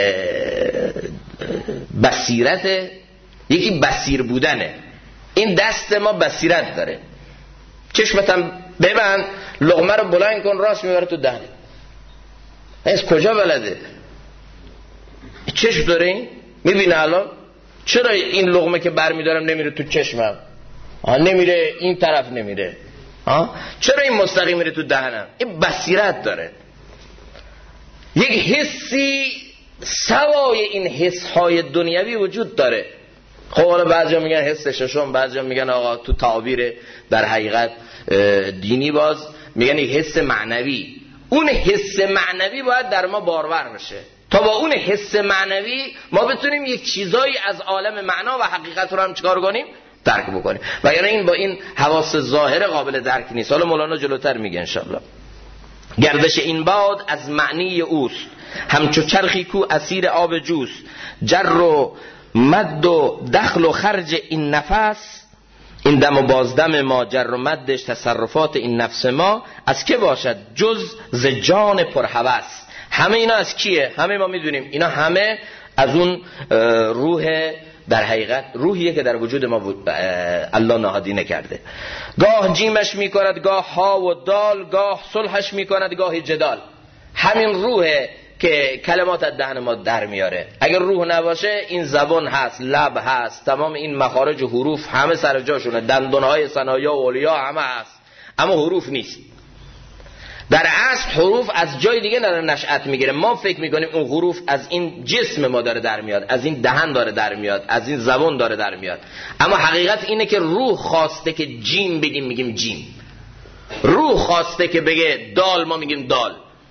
Speaker 1: بصیرت، یکی بصیر بودنه. این دست ما بصیرت داره. چشمتم ببند، لقمه رو بلند کن، راست میبره تو دهنت. از کجا بلده؟ چشم داره این؟ میبینه الان چرا این لقمه که برمیدارم نمیره تو چشمم؟ نمیره این طرف، نمیره. چرا این مستقیم میره تو دهنم؟ این بصیرت داره. یک حسی سوای این حسهای دنیوی وجود داره. خب حالا بعضیا میگن حس ششم، بعضیا میگن آقا تو تعابیر در حقیقت دینی باز میگن یک حس معنوی. اون حس معنوی باید در ما بارور بشه تا با اون حس معنوی ما بتونیم یک چیزایی از عالم معنا و حقیقت رو هم چکار کنیم؟ درک بکنیم. و یعنی این با این حواس ظاهر قابل درک نیست. حالا مولانا جلوتر میگه انشالله گردش این باد از معنی اوست، همچو چرخی کو اسیر آب جوست، جر و مد و دخل و خرج این نفس، این دم و بازدم ما جر و مدش تصرفات این نفس ما، از که باشد جز ز جان پرهوس. همه اینا از کیه؟ همه ما میدونیم اینا همه از اون روح، در حقیقت روحیه که در وجود ما الله نهادینه کرده. گاه جیمش میکند گاه ها و دال، گاه صلحش میکند گاه جدال. همین روحه که کلمات از دهن ما در میاره. اگر روح نباشه این زبان هست، لب هست، تمام این مخارج و حروف همه سر جاشونه، دندونهای ثنایا و علیا همه هست، اما حروف نیست. در اصل حروف از جای دیگه داره نشأت میگیره. ما فکر میکنیم اون حروف از این جسم ما داره در میاد، از این دهن داره در میاد، از این زبان داره در میاد، اما حقیقت اینه که روح خواسته که جیم بگیم میگیم جیم، روح خواسته که بگه دال ما میگیم دال.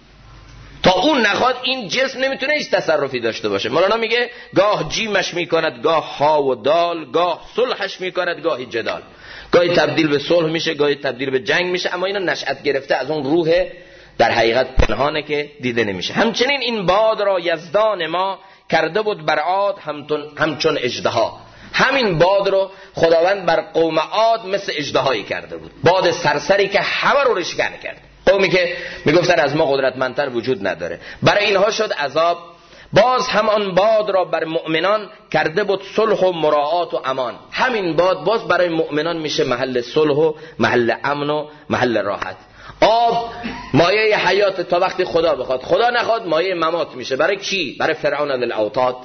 Speaker 1: تا اون نخواد این جسم نمیتونه هیچ تصرفی داشته باشه. مولانا میگه گاه جیمش میکند گاه ها و دال، گاه صلحش میکند گاهی جدال. گاهی تبدیل به صلح میشه، گاهی تبدیل به جنگ میشه، اما اینا نشأت گرفته از اون روح در حقیقت پنهانه که دیده نمیشه. همچنین این باد را یزدان ما کرده بود بر عاد همچون اژدها. همین باد رو خداوند بر قوم عاد مثل اژدهایی کرده بود، باد سرسری که همه رو رشکن کرد. قومی که میگفتن از ما قدرتمندتر وجود نداره، برای اینها شد عذاب. باز هم آن باد را بر مؤمنان کرده بود صلح و مراعات و امان. همین باد باز برای مؤمنان میشه محل صلح و محل امن و محل راحت. آب مایه حیات تا وقتی خدا بخواد، خدا نخواد مایه ممات میشه. برای کی؟ برای فرعون الاوتاد.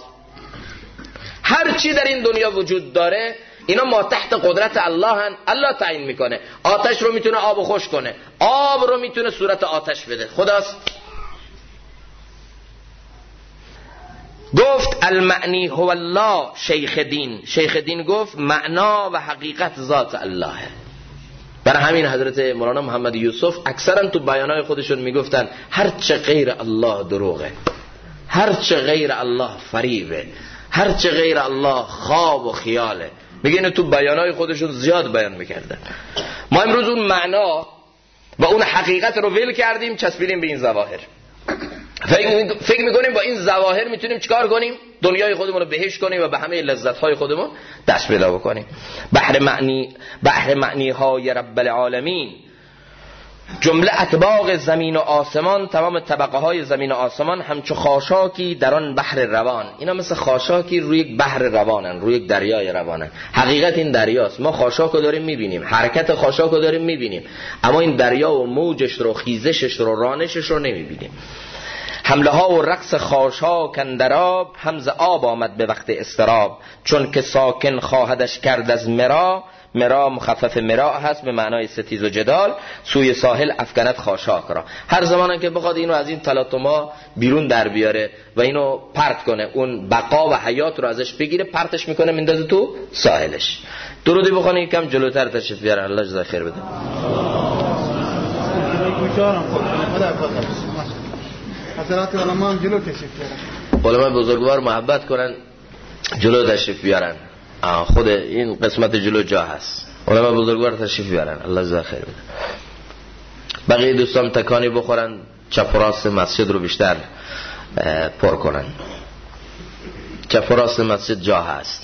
Speaker 1: هر چی در این دنیا وجود داره اینا ما تحت قدرت الله هن. الله تعیین میکنه. آتش رو میتونه آب خوش کنه، آب رو میتونه صورت آتش بده، خداست. گفت المعنی هو الله شیخ دین. شیخ دین گفت معنا و حقیقت ذات اللهه. برای همین حضرت مولانا محمد یوسف اکثرا تو بیانای خودشون میگفتن هر چه غیر الله دروغه، هر چه غیر الله فریبه، هر چه غیر الله خواب و خیاله. میگه اینو تو بیانای خودشون زیاد بیان میکردن. ما امروز اون معنا و اون حقیقت رو ول کردیم، چسبیدیم به این ظواهر. فکر میکنیم با این ظواهر میتونیم چیکار کنیم؟ دنیای خودمون رو بهش کنیم و به همه لذت‌های خودمون دست پیدا بکنیم. بحر معنی های رب العالمین، جمله اطباق زمین و آسمان، تمام طبقه های زمین و آسمان همچو خاشاکی در آن بحر روان. اینا مثل خاشاکی روی یک بحر روانن، روی یک دریای روانن. حقیقت این دریاست. ما خاشاک رو داریم میبینیم، حرکت خاشاک رو داریم میبینیم، اما این دریا و موجش رو، خیزشش رو، رانشش رو نمیبینیم. حمله ها و رقص خاشاک اندر آب، همز آب آمد به وقت استراب. چون که ساکن خواهدش کرد از مرا، مرا مخفف مرا هست به معنای ستیز و جدال، سوی ساحل افکند خاشاک را. هر زمانی که بخواد اینو از این تلاطم‌ها بیرون در بیاره و اینو پرت کنه، اون بقا و حیات رو ازش بگیره، پرتش میکنه میندازه تو ساحلش. درودی بخونه یکم جلوتر تشریف بیاره. الله جزای خیر بده.
Speaker 2: حضرات علما هم جلو تشریف بیارن.
Speaker 1: علما بزرگوار محبت کنن جلو تشریف بیارن. خود این قسمت جلو جا هست. علما بزرگوار تشریف بیارن. الله جزای خیر بده. بقیه دوستان تکانی بخورن، چپ و راست مسجد رو بیشتر پر کنن. چپ و راست مسجد جا هست.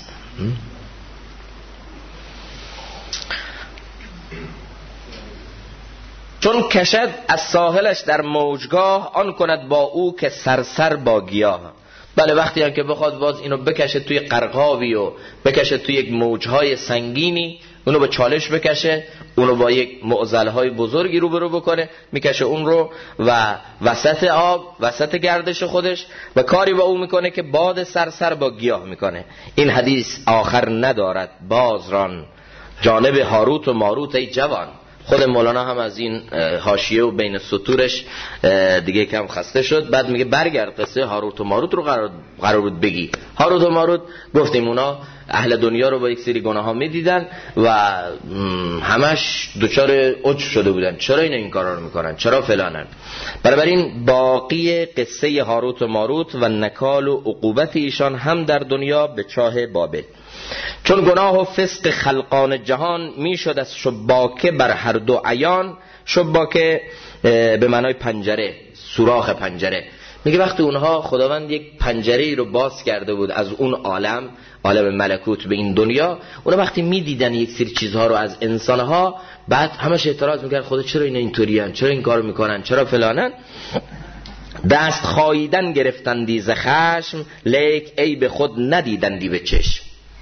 Speaker 1: چون کشد از ساحلش در موجگاه، آن کند با او که سرسر با گیاه. بله وقتی هم که بخواد باز اینو بکشه توی قرقاوی و بکشه توی یک موجهای سنگینی، اونو با چالش بکشه، اونو با یک معضلهای بزرگی روبرو بکنه، میکشه اون رو و وسط آب، وسط گردش خودش، و کاری با اون میکنه که باد سرسر با گیاه میکنه. این حدیث آخر ندارد بازران، جانب هاروت و ماروت ای جوان. خود مولانا هم از این حاشیه و بین سطورش دیگه کم خسته شد. بعد میگه برگرد قصه هاروت و ماروت رو قرار بود بگی. هاروت و ماروت گفتیم اونا اهل دنیا رو با یک سری گناه ها میدیدن و همش دچار عجب شده بودن. چرا این کارا رو میکنن؟ چرا فلانن؟ بنابراین باقی قصه هاروت و ماروت و نکال و عقوبت ایشان هم در دنیا به چاه بابل. چون گناه و فسق خلقان جهان میشد از شباکه بر هر دو عیان. شباکه به معنای پنجره، سوراخ پنجره. میگه وقتی اونها خداوند یک پنجره رو باز کرده بود از اون عالم ملکوت به این دنیا، اونها وقتی میدیدن یک سری چیزها رو از انسانها، بعد همش اعتراض میکرد خدا چرا اینا اینطورین، چرا این کارو میکنن، چرا فلانن. دست خاییدن گرفتندی ز خشم، لیک ای به خود ندیدندی به چشم.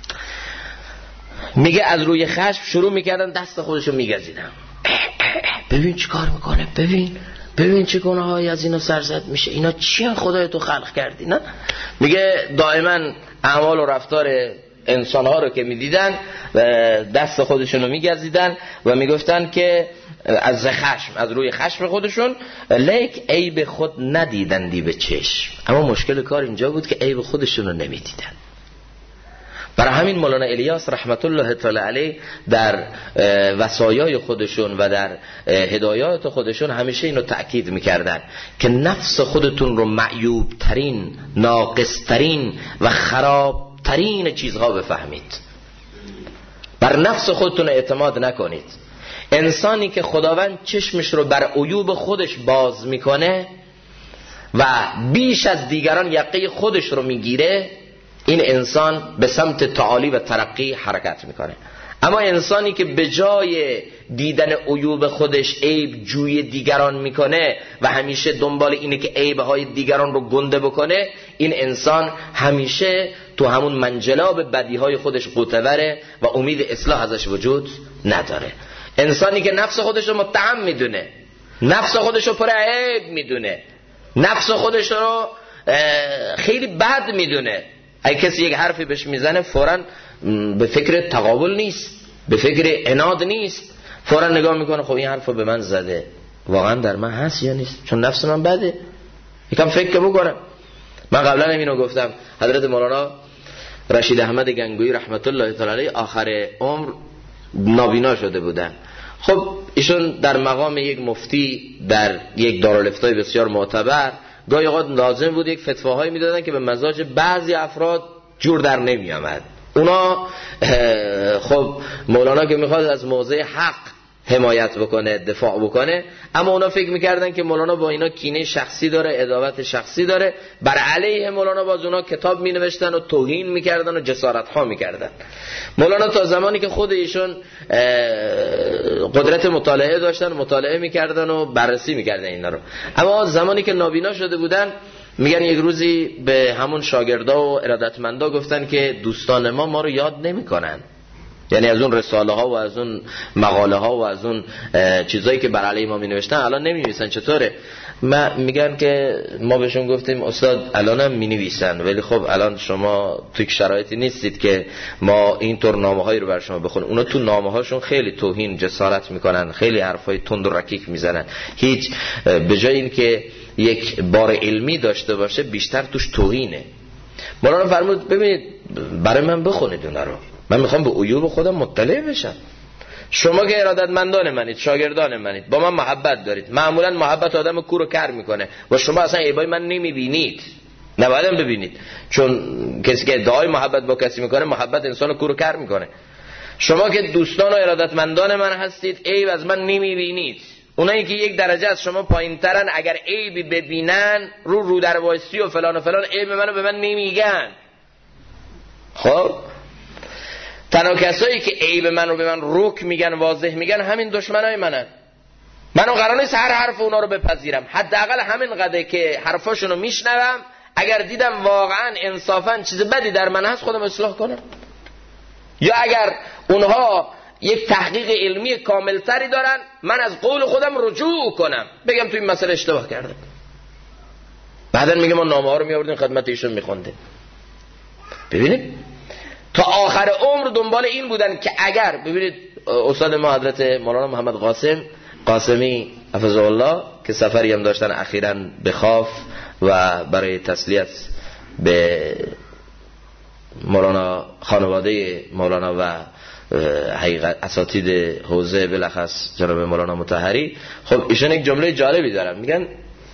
Speaker 1: میگه از روی خشم شروع میکردن دست خودشو میگزیدن. ببین چی کار میکنه، ببین چه گناهایی از اینا سرزد میشه، اینا چی خدای تو خلق کردی؟ نه میگه دائما اعمال و رفتار انسانها رو که میدیدن دست خودشونو میگزیدن و میگفتن که از خشم، از روی خشم خودشون، لیک عیب خود ندیدندی به چشم. اما مشکل کار اینجا بود که عیب خودشونو نمیدیدن. برای همین مولانا الیاس رحمت الله تعالی علیه در وصایای خودشون و در هدایات خودشون همیشه اینو تأکید میکردن که نفس خودتون رو معیوب ترین، ناقص ترین و خراب ترین چیزها بفهمید. بر نفس خودتون اعتماد نکنید. انسانی که خداوند چشمش رو بر عیوب خودش باز میکنه و بیش از دیگران یقه خودش رو میگیره، این انسان به سمت تعالی و ترقی حرکت میکنه. اما انسانی که به جای دیدن عیوب خودش عیب جوی دیگران میکنه و همیشه دنبال اینه که عیبهای دیگران رو گنده بکنه، این انسان همیشه تو همون منجلاب بدیهای خودش قوتوره و امید اصلاح ازش وجود نداره. انسانی که نفس خودش رو متهم میدونه، نفس خودش رو پر عیب میدونه، نفس خودش رو خیلی بد میدونه، اگه کسی یک حرفی بهش میزنه فوراً به فکر تقابل نیست، به فکر عناد نیست، فوراً نگاه میکنه خب این حرفو به من زده، واقعا در من هست یا نیست؟ چون نفس من بده، یکم فکر بکنم. من قبلا اینو گفتم، حضرت مولانا رشید احمد گنگویی رحمت الله تعالی علیه آخر عمر نابینا شده بودن. خب ایشون در مقام یک مفتی در یک دارالافتای بسیار معتبر، گاهی اوقات لازم بود یک فتواهایی میدادن که به مزاج بعضی افراد جور در نمی آمد. اونا خب مولانا که میخواد از موضع حق حمایت بکنه، دفاع بکنه، اما اونا فکر میکردن که مولانا با اینا کینه شخصی داره، عداوت شخصی داره. بر علیه مولانا باز اونا کتاب می نوشتن و توهین میکردن و جسارت ها میکردن. مولانا تا زمانی که خود ایشون قدرت مطالعه داشتن، مطالعه میکردن و بررسی میکردن اینا رو، اما زمانی که نابینا شده بودن، میگن یک روزی به همون شاگردا و ارادتمندا گفتن که دوستان ما رو یاد نمیکنن. یعنی از اون رساله ها و از اون مقاله ها و از اون چیزایی که بر علیه ما می نوشتن الان نمی نویسن. چطوره؟ میگن که ما بهشون گفتیم استاد الانم می نویسن، ولی خب الان شما توی شرایطی نیستید که ما اینطور نامه هایی رو بر شما بخونیم. اونا تو نامه هاشون خیلی توهین جسارت میکنن، خیلی حرفای تند و رکیک میزنن، هیچ به جای این که یک بار علمی داشته باشه بیشتر توش توهینه. مولانا فرمود ببینید برای من بخونید اونا رو، من میخوام به عیوب خودم مطلع بشم. شما که ارادتمندان منید، شاگردان منید، با من محبت دارید. معمولا محبت آدم کور و کر میکنه و شما اصلا عیبای من نمیبینید، نبایدم ببینید، چون کسی که ادعای محبت با کسی میکنه، محبت انسانو کور و کر میکنه. شما که دوستان و ارادتمندان من هستید، عیب از من نمیبینید. اونایی که یک درجه از شما پایینترن اگر عیبی ببینن رو در وایسی و فلان و فلان، عیب منو به من نمیگن. خب تنها کسایی که عیب من رو به من رک میگن، واضح میگن، همین دشمنای منن. منو قرار نیست هر حرف اونا رو بپذیرم، حداقل همین قدر که حرفاشون رو میشنوم، اگر دیدم واقعا انصافا چیز بدی در من هست خودم اصلاح کنم، یا اگر اونها یک تحقیق علمی کاملتری دارن من از قول خودم رجوع کنم، بگم تو این مسئله اشتباه کردم. بعدن میگه ما نامه ها رو میآوردیم خدمت ایشون میخوندیم. ببینید تا آخر عمر دنبال این بودن که اگر، ببینید استاد ما حضرت مولانا محمد قاسمی حفظه الله که سفری هم داشتن اخیراً به خوف و برای تسلیت به مولانا، خانواده مولانا و حقیقت اساتید حوزه بلخص جناب مولانا مطهری، خب ایشون یک جمله جالبی دارن، میگن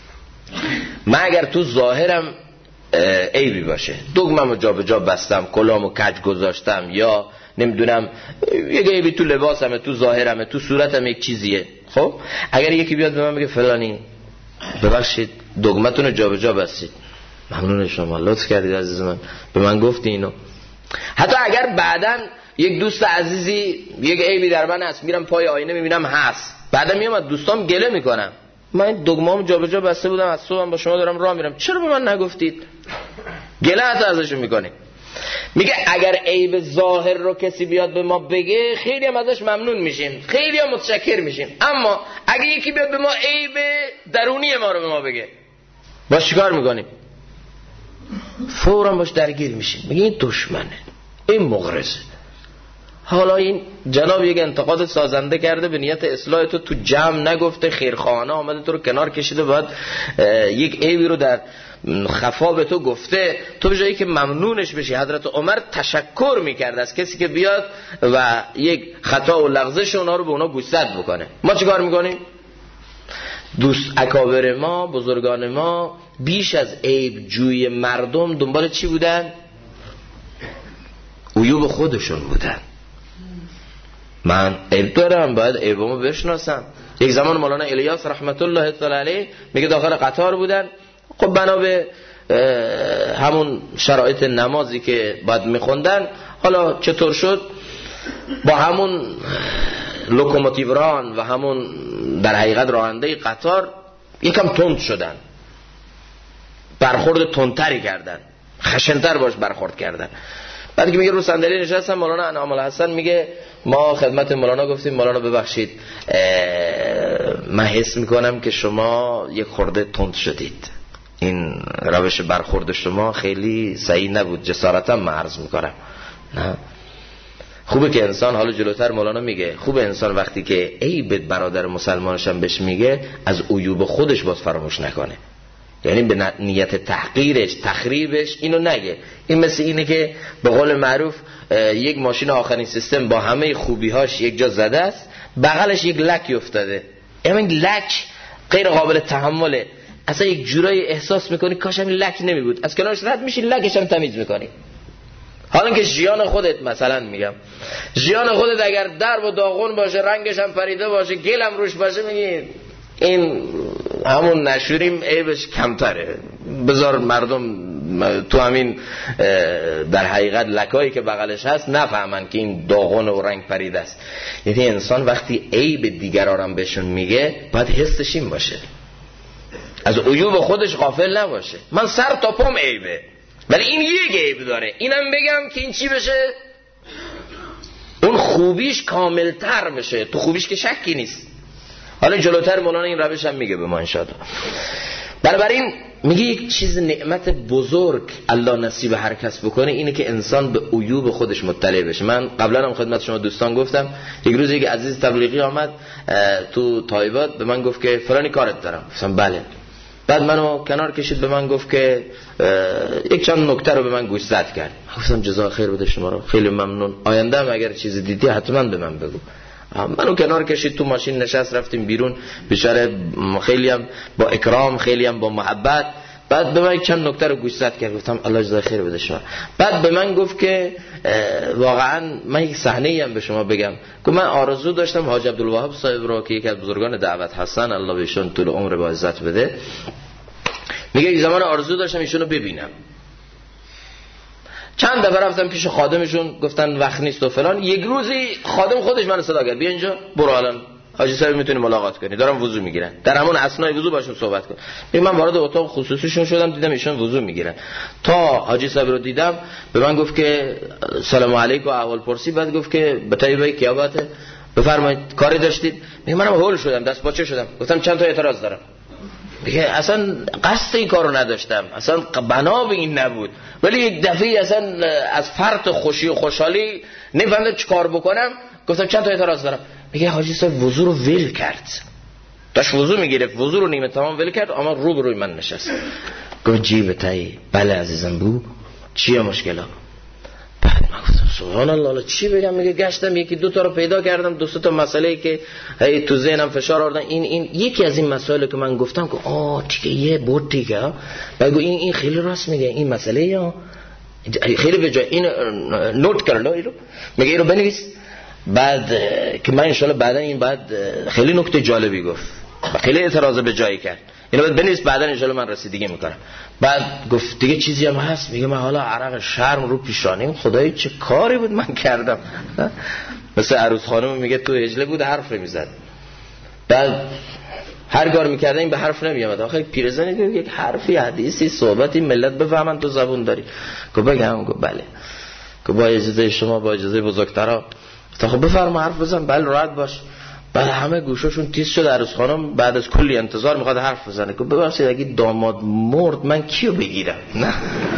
Speaker 1: من اگر تو ظاهرم عیبی باشه، دگممو جا به جا بستم، کلامو کج گذاشتم، یا نمیدونم یک عیبی تو لباسمه، تو ظاهرمه، تو صورتم یک چیزیه، خب اگر یکی بیاد به من بگه فلانی ببخشید دگمتونو جا به جا بستید، ممنون شما، لطف کردید عزیز من، به من گفتی اینو. حتی اگر بعداً یک دوست عزیزی یک عیبی در من هست، میرم پای آینه میبینم هست، بعدا میام دوستام گله میکنم، من این دگمامو جابجا بسته بودم، از صبحم با شما دارم راه میرم، چرا به من نگفتید؟ گله حتی ازشون میکنه. میگه اگر عیب ظاهر رو کسی بیاد به ما بگه خیلی هم ازش ممنون میشیم، خیلی هم متشکر میشیم، اما اگه یکی بیاد به ما عیب درونی ما رو به ما بگه، باش چیکار میکنیم؟ فوراً باش درگیر میشیم، میگه این دشمنه، این مغرضه. حالا این جناب یک انتقاد سازنده کرده به نیت اصلاح تو جمع نگفته، خیرخواهانه آمده تو رو کنار کشیده، بعد یک عیبی رو در خفا به تو گفته، تو به جایی که ممنونش بشی، حضرت عمر تشکر میکرد از کسی که بیاد و یک خطا و لغزش اونا رو به اونا گوشزد بکنه. ما چیکار میکنیم؟ دوست اکابر ما، بزرگان ما بیش از عیب جوی مردم دنبال چی بودن؟ عیوب خودشون بودن. من عیب دارم، باید عیبمو بشناسم. یک زمان مولانا الیاس رحمت الله تعالی علیه میگه داخل قطار بودن، خب بنا به همون شرایط نمازی که باید میخوندن، حالا چطور شد با همون لوکوموتیو ران و همون در حقیقت راننده قطار یکم تند شدن، برخورد تندتری کردن، خشنتر باش برخورد کردن. بعد که میگه رو صندلی نشستم، مولانا انعام الحسن میگه ما خدمت مولانا گفتیم مولانا ببخشید من حس میکنم که شما یک خورده تند شدید، این روش برخورد شما خیلی صحیح نبود، جسارتا من عرض میکنم. نه خوبه که انسان، حالا جلوتر مولانا میگه خوبه انسان وقتی که عیب برادر مسلمانش هم بهش میگه از عیوب خودش باز فراموش نکنه، یعنی به نیت تحقیرش تخریبش اینو نگه. این مثل اینه که به قول معروف یک ماشین آخرین سیستم با همه خوبیهاش یک جا زده است، بغلش یک لکی افتاده، این لک غیر قابل تحمله، اصلا یک جورایی احساس میکنی کاش همین لک نمی بود، از کنارش رد میشی لکش هم تمیز میکنی. حالا که ژیان خودت مثلا میگم ژیان خودت اگر درب و داغون باشه، رنگش هم پریده باشه، گل هم روش باشه، میگی این همون نشوریم عیبش کمتره، بذار مردم تو همین در حقیقت لکایی که بغلش هست نفهمن که این داغون و رنگ پریده است. یعنی انسان وقتی عیب دیگران بهشون میگه باید حسش این باشه، از عیوب خودش غافل نباشه. من سر تا پام عیبه، ولی این یک عیب داره، اینم بگم که این چی بشه، اون خوبیش کاملتر بشه. تو خوبیش که شکی نیست. حالا جلوتر مولانا این روش هم میگه به ما انشاءالله. بنابراین میگه یک چیز نعمت بزرگ الله نصیب هر کس بکنه اینه که انسان به عیوب خودش مطلع بشه. من قبلا هم خدمت شما دوستان گفتم، یک روز یک عزیز تبلیغی آمد تو تایبات به من گفت که فلانی کارت دارم. گفتم بله. بعد منو کنار کشید، به من گفت که یک چند نکته رو به من گوشزد کرد. گفتم جزای خیر بده شما رو، خیلی ممنون، آینده هم اگر چیزی دیدی حتما به من بگو. منو کنار کشید، تو ماشین نشست، رفتیم بیرون، بیچاره خیلی هم با اکرام، خیلی هم با محبت. بعد به من چند نکته رو گوشزد کرد. گفتم الله جزای خیر بده شما. بعد به من گفت که واقعا من یک صحنه‌ای هم به شما بگم که من آرزو داشتم حاج عبدالوهاب صاحب رو که یکی از بزرگان دعوت هستن، الله بهشون طول عمر با عزت بده، میگه یک زمان آرزو داشتم ایشونو ببینم. چند دفعه رفتم پیش خادمشون، گفتن وقت نیست و فلان. یک روزی خادم خودش منو صدا کرد، بیا اینجا، برو الان حاجی صاحب میتونی ملاقات کنی، دارم وضو میگیرن. در همون اثنای وضو باشون صحبت کن. من وارد اتاق خصوصیشون شدم، دیدم ایشون وضو میگیرن. تا حاجی صاحب رو دیدم به من گفت که سلام علیکم و احوال پرسی. بعد گفت که بتایی کیا باته، بفرمایید کاری داشتید؟ منم هول شدم، دست باچه شدم. گفتم چند تا اعتراض دارم. میگه اصلا قصد این کارو نداشتم، اصلا بنا به این نبود، ولی یک دفعه اصلا از فرط خوشی و خوشحالی نمی‌فهمیدم چی کار بکنم. گفتم چند تا اعتراض دارم. میگه حاجی صاحب وضو رو ول کرد، داشت وضو میگرفت، وضو رو نیمه تمام ول کرد، اما روبروی من نشست. گفت جیب تایی؟ بله عزیزم بو، چیه مشکلا؟ بعد من گفتم سبحان الله چی بگم. میگه گشتم یکی دو تا رو پیدا کردم، دو سه تا مسئله که تو ذهنم فشار آوردن، این یکی از این مسائلی که من گفتم که دیگه یه بود دیگه. بگو این خیلی راست میگه، این مسئله یا خیلی به جای این نوت کردم اینو، میگه اینو بنویس. بعد که من ان شاءالله بعدا این بعد خیلی نکته جالبی گفت و خیلی اعتراض به جایی کرد، اینو بعد بنویس، بعدا ان شاءالله من رسیدگی میکنم. بعد گفت دیگه چیزی هم هست. میگه من حالا عرق شرم رو پیشانیم، خدایی چه کاری بود من کردم. مثل عروس خانم میگه تو هجله بود حرف نمیزد، بعد هر کار میکرده این به حرف نمیامد. آخه پیرزنی که یک حرفی حدیثی صحبتی ملت بفهمن تو زبون داری. گفت بگم؟ گفت بله. گفت با اجازه شما، با اجازه بزرگترا، تا خب بفرما حرف بزن. بله راحت باش. بعد همه گوشاشون تیز شد. عروس خانم بعد از کلی انتظار میخواد حرف بزنه. گفت ببخشید اگه داماد مرد من کیو بگیرم؟ نه.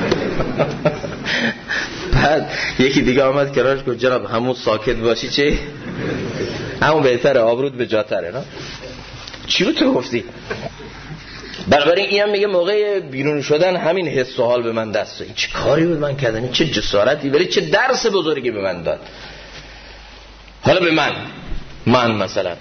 Speaker 1: بعد یکی دیگه آمد کنارش گفت جناب همون ساکت باشی چه؟ همون بهتره، آبرود به جاتره. نه چی بود تو گفتی؟ بنابراین این هم میگه موقع بیرون شدن همین حس و حال به من دست داد. چه کاری بود من کردم، چه جسارتی، ولی چه درس بزرگی به من داد. حالا به من مثلا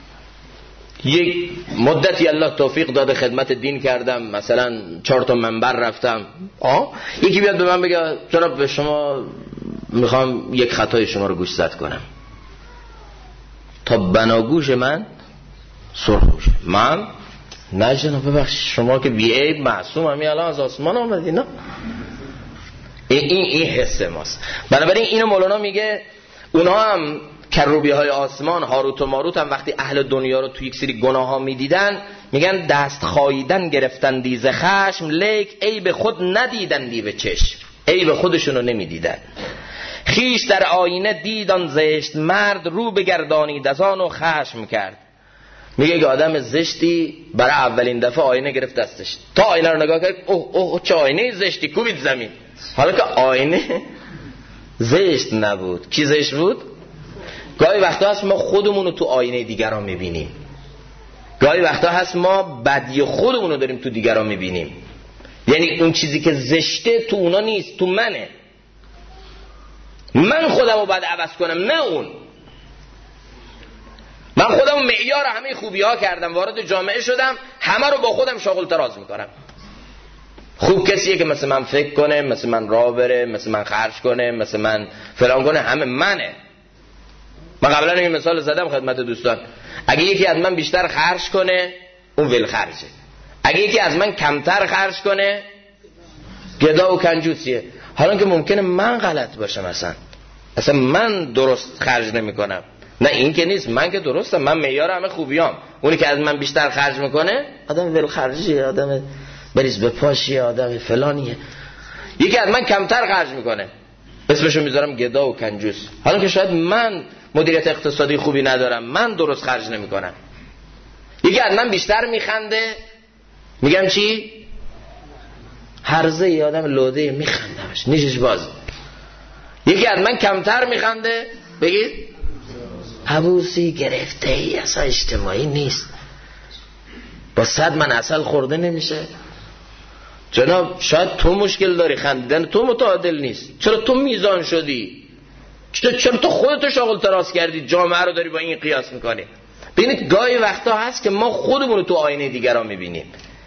Speaker 1: یک مدتی الله توفیق داده خدمت دین کردم، مثلا 4 تا منبر رفتم، یکی بیاد به من بگه جناب به شما میخوام یک خطای شما رو گوشزد کنم، تا بناگوش من سرخ بشه. من نه جناب ببخش شما که بیعیب معصوم همی الان از آسمان آمدی. نه این حس ماست. بنابراین اینو مولانا میگه اونا هم کروبی های آسمان هاروت و ماروت هم وقتی اهل دنیا رو توی یک سری گناه ها میدیدن میگن دست خاییدن گرفتن دیز خشم، لیک عیب خود ندیدن دیو چشم، عیب خودشونو نمیدیدن. خیش در آینه دیدان زشت مرد، رو بگردانید از آن و خشم کرد. میگه که آدم زشتی برای اولین دفعه آینه گرفت دستش، تا آینه رو نگاه کرد، اوه چه آینه زشتی، کوبید زمین. حالا که آینه زشت نبود، کی زشت بود؟ گاهی وقتا هست ما خودمون رو تو آینه دیگران میبینیم، گاهی وقتا هست ما بدی خودمون رو داریم تو دیگران میبینیم. یعنی اون چیزی که زشته تو اونا نیست، تو منه. من خودم رو باید عوض کنم نه اون. من خودم رو معیار همه خوبی ها کردم، وارد جامعه شدم، همه رو با خودم شاغل تراز میکنم. خوب کسیه که مثل من فکر کنه، مثل من راه بره، مثل من خرج کنه، مثل من فلان کنه. همه منه. من قبلا این مثال زدم خدمت دوستان. اگه یکی از من بیشتر خرج کنه اون ول خرجه، اگه یکی از من کمتر خرج کنه گدا و کنجوسیه. حالا که ممکنه من غلط باشم، اصلا من درست خرج نمی کنم. نه این که نیست، من که درستم، من معیار همه خوبیام. اونی که از من بیشتر خرج میکنه آدم ول خرجیه، آدم بریز به پاشیه، آدم فلانیه. یکی از من کمتر خرج میکنه اسمشو میذارم گدا و کنجوس. حالا که شاید من مدیریت اقتصادی خوبی ندارم، من درست خرج نمیکنم. یکی از من بیشتر میخنده، میگم چی؟ هرزه ی آدم لوده میخندمش، نیشش باز. یکی از من کمتر میخنده، بگید حبوسی گرفته ای، اصلا اجتماعی نیست، با 100 من عسل خورده نمیشه. جناب شاید تو مشکل داری، خندیدن تو متعادل نیست. چرا تو میزان شدی؟ چرا تو خودتو شاغل تراس کردی، جامعه رو داری با این قیاس میکنی؟ ببینید گاهی وقتا هست که ما خودمون رو تو آینه دیگران میبینیم.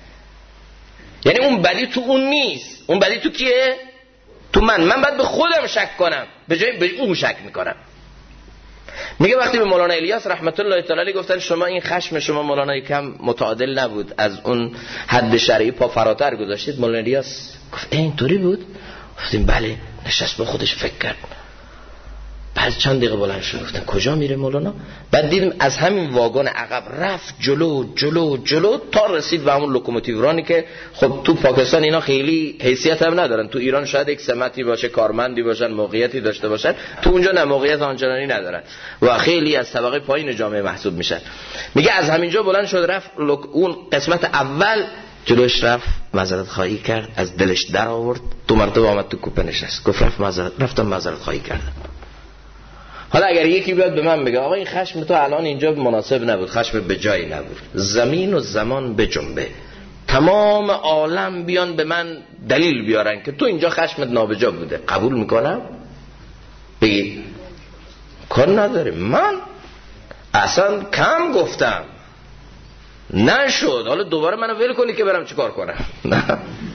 Speaker 1: یعنی اون بدی تو اون نیست، اون بدی تو کیه؟ تو من باید به خودم شک کنم به جای به اون شک میکنم. میگه وقتی به مولانا الیاس رحمت الله تعالی علیه گفتن شما این خشم شما مولانا یکم متعادل نبود، از اون حد شرعی پا فراتر گذاشتید، مولانا الیاس گفت اینطوری بود؟ گفتیم بله. نشست با خودش فکر کرد، بعد چند دقیقه بلند شد گفتن کجا میره مولانا؟ بعد دیدیم از همین واگن عقب رفت جلو جلو جلو تا رسید به همون لوکوموتیو رانی که خب تو پاکستان اینا خیلی حیثیت هم ندارن، تو ایران شاید یک سمتی باشه، کارمندی باشن، موقعیتی داشته باشن، تو اونجا نه موقعیت آنچنانی ندارن و خیلی از طبقه پایین جامعه محسوب میشن. میگه از همینجا بلند شد رفت اون قسمت اول جلوش رفت معذرت خواهی کرد، از دلش در آورد، 2 مرتبه آمد تو کوپه نشست، گفت رفتم معذرت خواهی کردم. حالا اگر یکی بیاد به من بگه آقا این خشم تو الان اینجا مناسب نبود، خشم به جایی نبود، زمین و زمان به جنبه، تمام عالم بیان به من دلیل بیارن که تو اینجا خشمت نابجا بوده، قبول میکنم؟ بگی کار نداره، من اصلا کم گفتم نشد، حالا دوباره منو ول کنی که برم چیکار کنم؟ نه.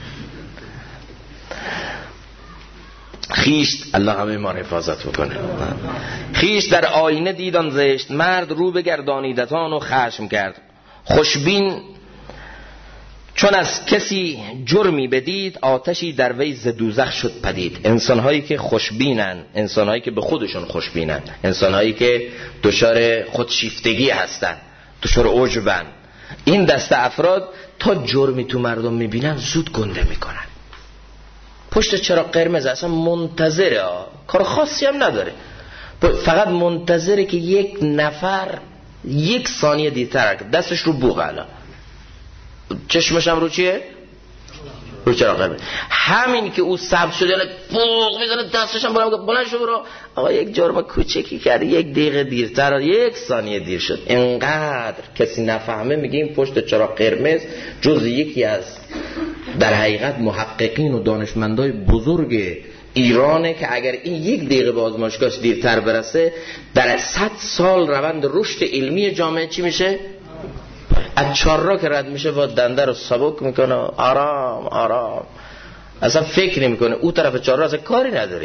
Speaker 1: خیشت الله همه ما حفاظت بکنه. خیشت در آینه دیدان زشت مرد، رو بگردانیدتان و خشم کرد. خوشبین چون از کسی جرمی بدید، آتشی در وی ز دوزخ شد پدید. انسان‌هایی که خوشبینن، انسان‌هایی که به خودشون خوشبینن، انسان‌هایی که دچار خودشیفتگی هستن، دچار عجبن، این دسته افراد تا جرمی تو مردم میبینن زود گنده میکنن. پشت چراغ قرمز اصلا منتظره، کار خاصی هم نداره، فقط منتظره که یک نفر 1 ثانیه دیرتر دستش رو بوق، الان چشمش هم رو چیه؟ رو چراغ قرمز. همین که او سبز شده بوق میزنه دستش هم بلند شو برو. آقا یک جرم کوچکی کرد، 1 دقیقه دیرتر، 1 ثانیه دیر شد، انقدر کسی نفهمه. میگیم پشت چراغ قرمز جز یکی از در حقیقت محققین و دانشمندای بزرگ ایرانه که اگر این 1 دقیقه به آزمایشگاهش دیرتر برسه در 100 سال روند رشد علمی جامعه چی میشه؟ از چهارراه که رد میشه با دنده رو سبک میکنه، آرام آرام، اصلا فکر نمیکنه او طرف چهارراه اصلا کاری نداره،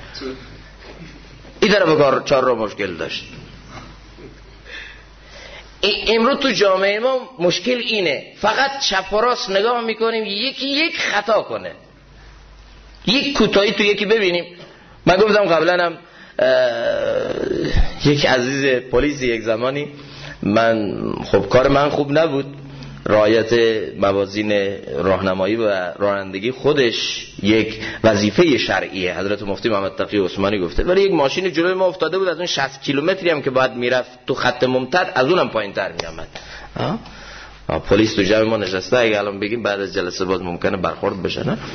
Speaker 1: این طرف چهارراه مشکل داشت. امروز تو جامعه ما مشکل اینه، فقط چپ و راست نگاه میکنیم، یکی یک خطا کنه، یک کوتاهی تو یکی ببینیم. من گفتم قبلا هم یک عزیز پلیسی یک زمانی، من خب کار من خوب نبود، رعایت موازین راهنمایی و رانندگی خودش یک وظیفه شرعیه، حضرت مفتی محمد تقی عثمانی گفته، ولی یک ماشین جلوی ما افتاده بود، از اون 60 کیلومتری هم که باید میرفت تو خط ممتد از اونم پایین‌تر میامد. پلیس تو جمع ما نشسته، اگه الان بگیم بعد از جلسه باز ممکنه برخورد بشه، نه؟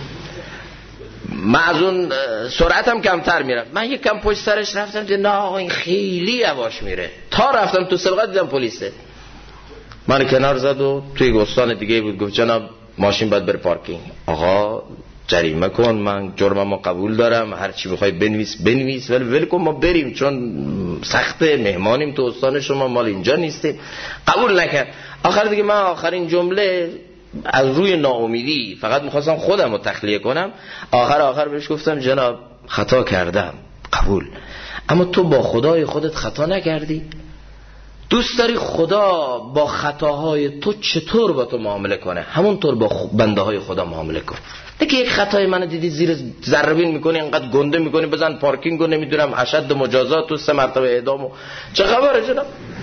Speaker 1: من از اون سرعتم کمتر میرفت، من یک کم پشت سرش رفتم دیدم نه آقا این خیلی یواش میره، تا رفتم تو سبقت دیدم پلیسه، من کنار زد و توی گستان دیگه بود، گفت جناب ماشین باید بره پارکینگ. آقا جریمه کن، من جرممو قبول دارم، هر چی بخوای بنویس ولی ول کن ما بریم، چون سخته، مهمانیم تو استان شما، مال اینجا نیستیم. قبول نکرد. آخر دیگه من آخرین جمله از روی ناامیدی فقط میخواستم خودم رو تخلیه کنم. آخر بهش گفتم جناب خطا کردم، قبول، اما تو با خدای خودت خطا نکردی؟ دوست داری خدا با خطاهای تو چطور با تو معامله کنه همونطور با بنده های خدا معامله کن. نه که یک خطای منو دیدی زیر ذره‌بین میکنی، انقدر گنده میکنی، بزن پارکینگو نمیدونم اشد مجازات و 3 مرتبه اعدام. چه خبره جناب؟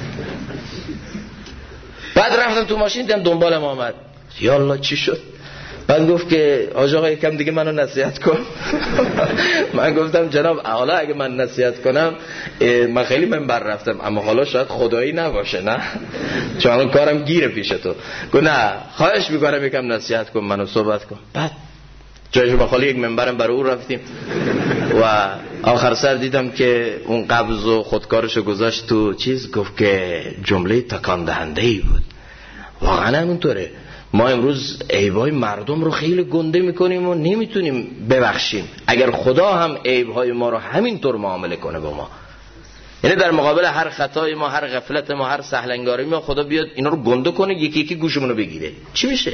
Speaker 1: بعد رفتم تو ماشین دیدم دنبالم آمد. یا الله چی شد؟ بعد گفت که آقا یکم دیگه منو نصیحت کن. من گفتم جناب حالا اگه من نصیحت کنم من خیلی منبر رفتم، اما حالا شاید خدایی نباشه، نه چون الان کارم گیره پیش تو. گفت نه خواهش میکنم یکم نصیحت کن منو، صحبت کن. بعد جایش با خالی یک منبرم برای او رفتیم و آخر سر دیدم که اون قبض و خودکارشو گذاشت تو چیز، گفت که جمله تکان دهنده ای بود. واقعا همونطوره. ما امروز عیب‌های مردم رو خیلی گنده میکنیم و نمیتونیم ببخشیم. اگر خدا هم عیب‌های ما رو همینطور معامله کنه با ما، یعنی در مقابل هر خطای ما، هر غفلت ما، هر سهلنگاری ما، خدا بیاد اینا رو گنده کنه، یکی یکی گوشمون رو بگیره، چی میشه؟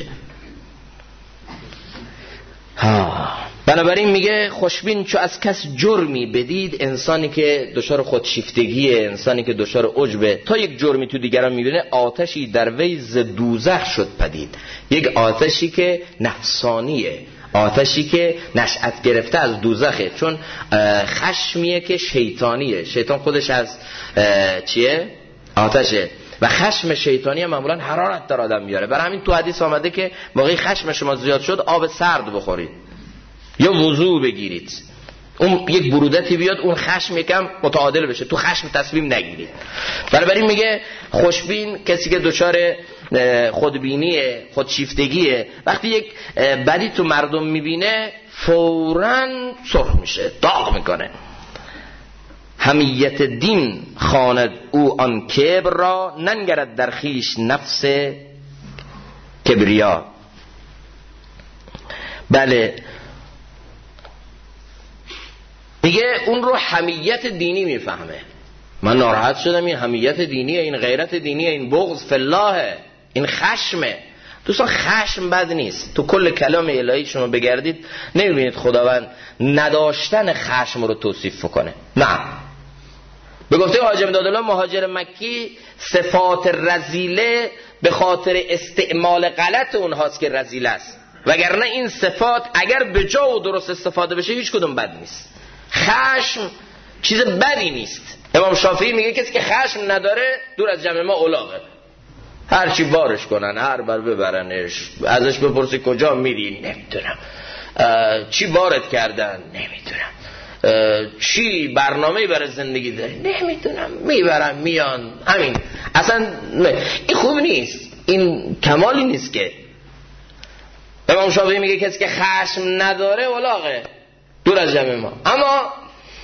Speaker 1: بنابراین میگه خوشبین چو از کس جرمی بدید، انسانی که دچار خودشیفتگیه، انسانی که دچار عجبه، تا یک جرمی تو دیگران میبینه آتشی در وی ز دوزخ شد پدید. یک آتشی که نفسانیه، آتشی که نشأت گرفته از دوزخه، چون خشمیه که شیطانیه. شیطان خودش از چیه؟ آتشه و خشم شیطانی هم معمولا حرارت در آدم میاره. برای همین تو حدیث آمده که موقعی خشم شما زیاد شد آب سرد بخورید یا وضو بگیرید، اون یک برودتی بیاد اون خشم یکم متعادل بشه، تو خشم تصمیم نگیرید. بنابراین میگه خوشبین کسی که دچار خودبینیه، خودشیفتگیه، وقتی یک بدی تو مردم میبینه فوراً سرخ میشه، داغ میکنه. حمیت دین خواند او آن کبر را، ننگرد در خویش نفس کبریا. بله میگه اون رو حمیت دینی میفهمه. من ناراحت شدم، این حمیت دینیه، این غیرت دینیه، این بغض فی الله، این خشمه. دوستان خشم بد نیست. تو کل کلام الهی شما بگردید نمیبینید خداوند نداشتن خشم رو توصیف کنه، نه. به گفته حاجی امدادالله مهاجر مکی صفات رذیله به خاطر استعمال غلط اونهاست که رذیل است، وگرنه این صفات اگر به جا و درست استفاده بشه هیچ کدوم بد نیست. خشم چیز بدی نیست. امام شافعی میگه کسی که خشم نداره دور از جمع ما الاغه. هر چی بارش کنن، هر بر ببرنش، ازش بپرسی کجا میری، نمیدونم. چی وارد کردن، نمیدونم. چی برنامه‌ای برای زندگی داری، نمیدونم، میبرن میان، همین. اصلا این خوب نیست، این کمالی نیست که. امام شافعی میگه کسی که خشم نداره الاغه، دور از جمع ما. اما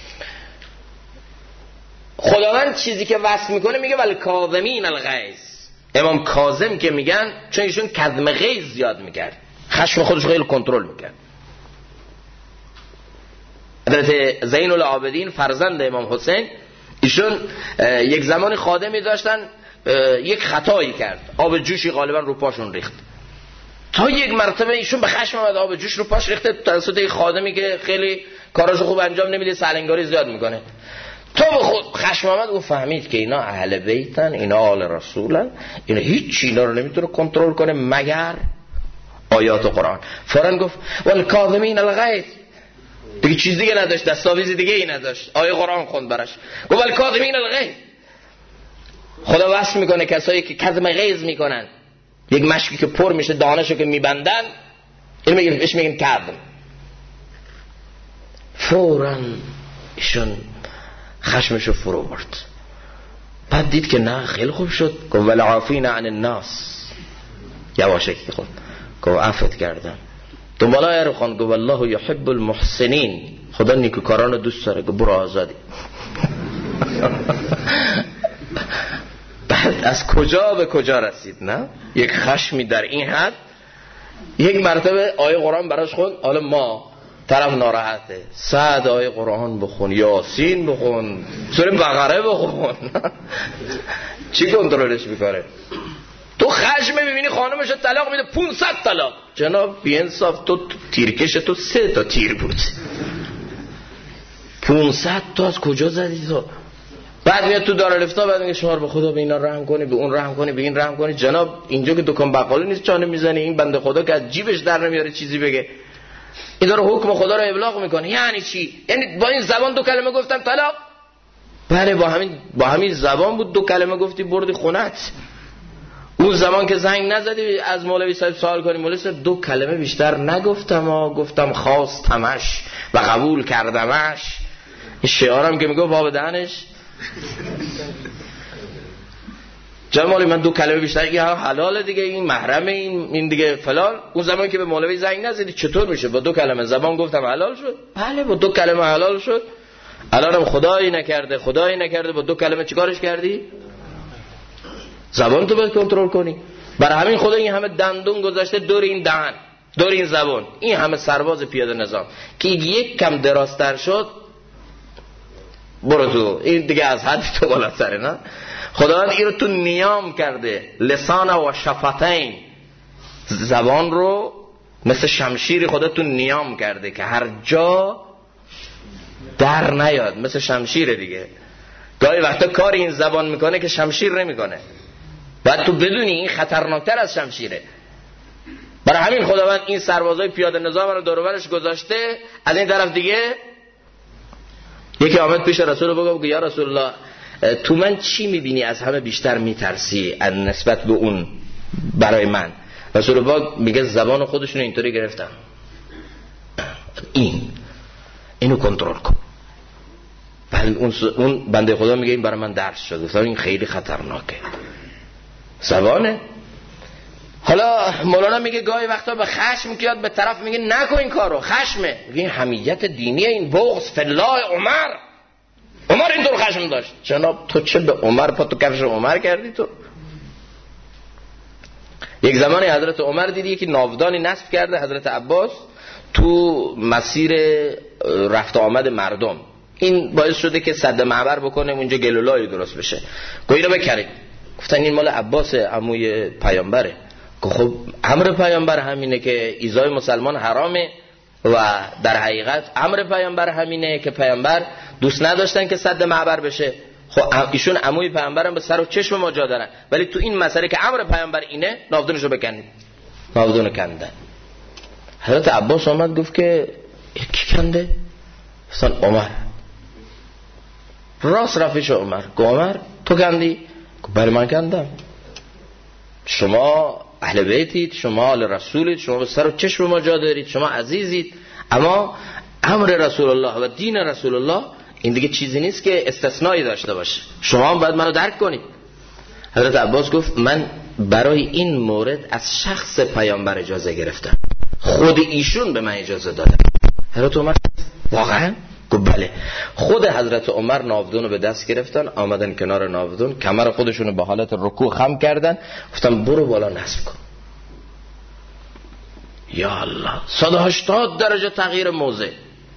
Speaker 1: خداوند چیزی که وصف میکنه میگه ولی کاظمین الغیظ. امام کاظم که میگن چون ایشون کظم غیظ زیاد میکرد، خشم خودش خیلی کنترل میکرد. حضرت زین العابدین فرزند امام حسین، ایشون یک زمانی خادمی داشتن، یک خطایی کرد، آب جوشی غالبا رو پاشون ریخت. تا یک مرتبه ایشون به خشم آمد، آب جوش رو پاش ریخته توسط یک خادمی که خیلی کاراشو خوب انجام نمیده، سلنگاری زیاد میکنه. تا به خود خشم آمد او فهمید که اینا اهل بیتن، اینا آل رسولن، اینا هیچ اینا رو نمیتونه کنترل کنه مگر آیات قرآن. فوراً گفت والکاظمین الغیظ. دیگه چیز دیگه نداشت، دستاویز دیگه ای نداشت، آیه قرآن خوند براش، گفت والکاظمین الغیظ. خدا وصف میکنه کسایی که کظم غیظ میکنن، یک مشکی که پر میشه دانشو که میبندن، این بهش میگن کظم. فوراً ایشون خشمشو فرو برد. بعد دید که نه خیلی خوب شد، گفت والعافین عن الناس، یواشکی خود گفت عفوت کردم. دنبال آیه رو خوند، گفت والله یحب المحسنین، خدا نیکوکاران رو دوست داره، گفت برو آزادی. بعد از کجا به کجا رسید؟ نه یک خشمی در این حد. یک مرتبه آیه قرآن براش خوند، حالا ما طرف ناراحته، 100 آیه قرآن بخون، یاسین بخون، سوره بقره بخون. چی کنترلش میکنه؟ تو خشم میبینی خانمش طلاق میده 500 طلاق. جناب بی‌انصاف، تو تیرکش تو 3 تا تیر بود، 500 تا از کجا زدی تو؟ بعد میاد تو دارالفتا، بعد میگه شما به خدا به اینا رحم کنی، به اون رحم کنی، به این رحم کنی. جناب اینجا که دکان بقالی نیست چانه میزنی، این بنده خدا که از جیبش در نمیاره چیزی بگه، این داره حکم خدا رو ابلاغ میکنه. یعنی چی؟ یعنی با این زبان 2 کلمه گفتم طلاق؟ بله با همین زبان بود 2 کلمه گفتی بردی خونت. اون زمان که زنگ نزدی از مولوی صاحب سوال کنی، مولوی صاحب 2 کلمه بیشتر نگفتم، گفتم خواستمش و قبول کردمش. این شعارم که میگه باب دهنش جمالی من 2 کلمه بیشتر، این حلاله دیگه، این محرمه، این دیگه فلان. اون زمان که به مولوی زنگ نزدی چطور میشه؟ با 2 کلمه زبان گفتم حلال شد. بله با 2 کلمه حلال شد. الانم خدایی نکرده با 2 کلمه چیکارش کردی؟ زبان تو باید کنترل کنی. برای همین خدا این همه دندون گذاشته دور این دهن، دور این زبان، این همه سرباز پیاده نظام که یک کم درازتر شد برو تو، این دیگه از حد تو بالاتره. نه خدا این رو تو نیام کرده، لسان و شفتین، زبان رو مثل شمشیری خدا تو نیام کرده که هر جا در نیاد، مثل شمشیر دیگه. گاهی وقتا کار این زبان میکنه که شمشیر نمیکنه، باید تو بدونی این خطرناکتر از شمشیره. برای همین خداوند این سربازای پیاده نظام رو دور و برش گذاشته. از این طرف دیگه یکی آمد پیش رسول بگو یا رسول الله تو من چی میبینی از همه بیشتر میترسی از نسبت به اون برای من؟ رسول الله میگه زبان خودشونو اینطوری گرفتم، اینو کنترل کن. بعد اون بنده خدا میگه این برای من درس شد، گفتم این خیلی خطرناکه، زبانه. حالا مولانا میگه گاهی وقتا به خشم میاد به طرف میگه نکن این کارو، خشمه. میگه این حمیت دینیه، این بغض فالله. عمر اینطور خشم داشت. جناب تو چه به عمر پا تو کفش عمر کردی؟ تو یک زمانی حضرت عمر دیدی که ناودانی نصب کرده حضرت عباس تو مسیر رفت آمد مردم، این باعث شده که سد معبر بکنه اونجا گلولایی درست بشه. گویی رو بکرید. گفتن این مال عباس عموی پیامبره. خب امر پیامبر همینه که ایذای مسلمان حرامه و در حقیقت امر پیامبر همینه که پیامبر دوست نداشتن که سد معبر بشه. خب ایشون عموی پیامبرم به سر و چشم ما جا دارن، ولی تو این مسئله که امر پیامبر اینه ناودونشو بکنید. ناودونو کندن. حضرت عباس آمد گفت که کی کنده؟ گفتن عمر. راست رفیش عمر. گفت عمر تو کندی؟ گفت بله من کندم. شما اهل بیتید، شما آل رسولید، شما به سر و چشم ما جا دارید، شما عزیزید، اما امر رسول الله و دین رسول الله این دیگه چیزی نیست که استثنایی داشته باشه، شما هم باید منو درک کنید. حضرت عباس گفت من برای این مورد از شخص پیامبر اجازه گرفتم، خود ایشون به من اجازه دادن. حضرت عمر واقعا؟ گفت بله. خود حضرت عمر ناودون رو به دست گرفتن، آمدن کنار ناودون، کمر خودشون رو به حالت رکوع خم کردن، گفتن برو بالا نصب کن. یا الله، 180 درجه تغییر موضع،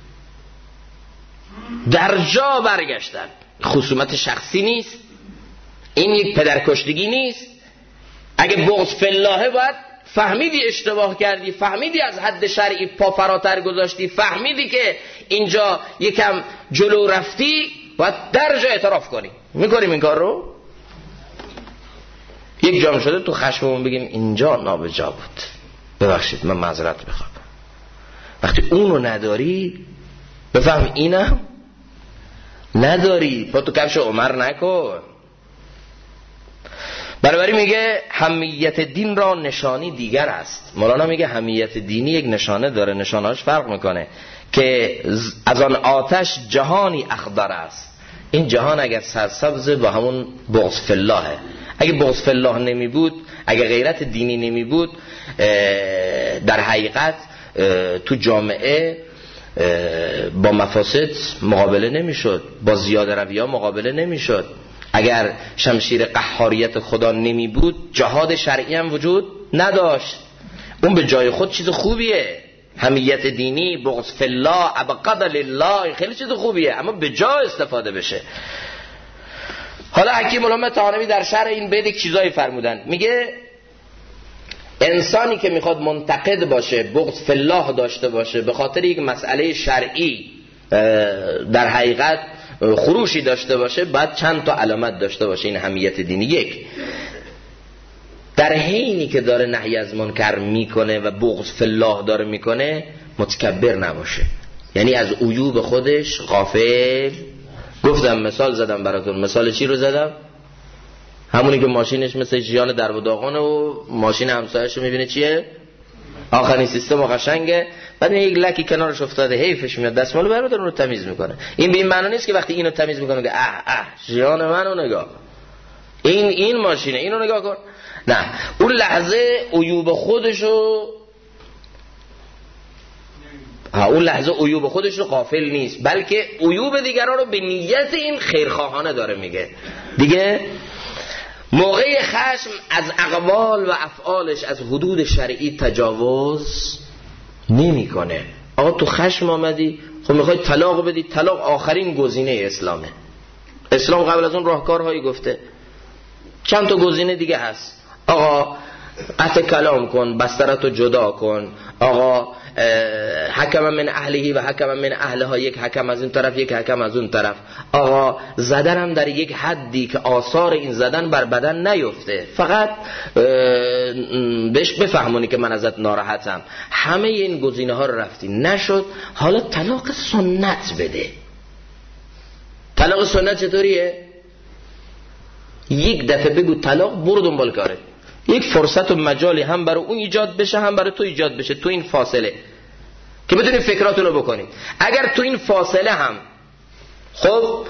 Speaker 1: در جا برگشتن. خصومت شخصی نیست، این یک پدرکشتگی نیست. اگه بغض فالله باید فهمیدی اشتباه کردی، فهمیدی از حد شرعی پا فراتر گذاشتی، فهمیدی که اینجا یکم جلو رفتی، باید در جا اعتراف کنی. میکنیم این کار رو؟ یک جام شده تو خشممون بگیم اینجا نابجا بود، ببخشید من معذرت میخوام. وقتی اونو نداری بفهم اینم نداری، پا تو کفش عمر نکن. برابری میگه حمیت دین را نشانی دیگر است. مولانا میگه حمیت دینی یک نشانه داره، نشانهاش فرق میکنه که از آن آتش جهانی اخضر است. این جهان اگر سرسبز با همون بغض فالله، اگه بغض فالله نمی بود، اگه غیرت دینی نمی بود، در حقیقت تو جامعه با مفاسد مقابله نمیشد، با زیاده روی‌ها مقابله نمیشد. اگر شمشیر قهاریت خدا نمی بود، جهاد شرعی هم وجود نداشت. اون به جای خود چیز خوبیه، حمیت دینی، بغض فالله، ابغض لله، خیلی چیز خوبیه، اما به جا استفاده بشه. حالا حکیم علامه طحاوی در شرح این بیت یک چیزایی فرمودن. میگه انسانی که میخواد منتقد باشه، بغض فی الله داشته باشه، به خاطر یک مسئله شرعی در حقیقت خروشی داشته باشه، باید چند تا علامت داشته باشه این حمیت دینی. یک، در حینی که داره نهی از منکر میکنه و بغض فی الله داره میکنه متکبر نباشه، یعنی از عیوب خودش غافل. گفتم مثال زدم براتون. مثال چی رو زدم؟ همونی که ماشینش مثل ژیان در و داغانه و ماشین همسایه‌اش رو میبینه چیه؟ آخرین سیستم قشنگه، بعد یک لکی کنارش افتاده، حیفش میاد دستمالو برمی‌داره اون رو تمیز میکنه. این به این معنی نیست که وقتی اینو تمیز میکنه میگه اه ژیان منو نگاه، این ماشینه اینو نگاه کن. نه، اون لحظه عیوب خودشو غافل نیست، بلکه عیوب دیگران رو به نیت این خیرخواهانه داره میگه. دیگه موقع خشم از اقوال و افعالش از حدود شرعی تجاوز نمیکنه. آقا تو خشم آمدی، خب میخوای طلاق بدی، طلاق آخرین گزینه اسلامه. اسلام قبل از اون راهکارهایی گفته، چند تا گزینه دیگه هست. آقا قطع کلام کن، بسترتو جدا کن، آقا حکم من اهلهی و حکم من اهلها، یک حکم از این طرف یک حکم از اون طرف. آقا زدنم در یک حدی که آثار این زدن بر بدن نیفته، فقط بهش بفهمونی که من ازت ناراحتم. همه این گزینه ها رو رفتی، نشد، حالا طلاق سنت بده. طلاق سنت چطوریه؟ یک دفعه بگو طلاق، برو دنبال کاره. یک فرصت و مجالی هم برای اون ایجاد بشه هم برای تو ایجاد بشه تو این فاصله، که بتونی فکراتونو بکنید. اگر تو این فاصله هم خب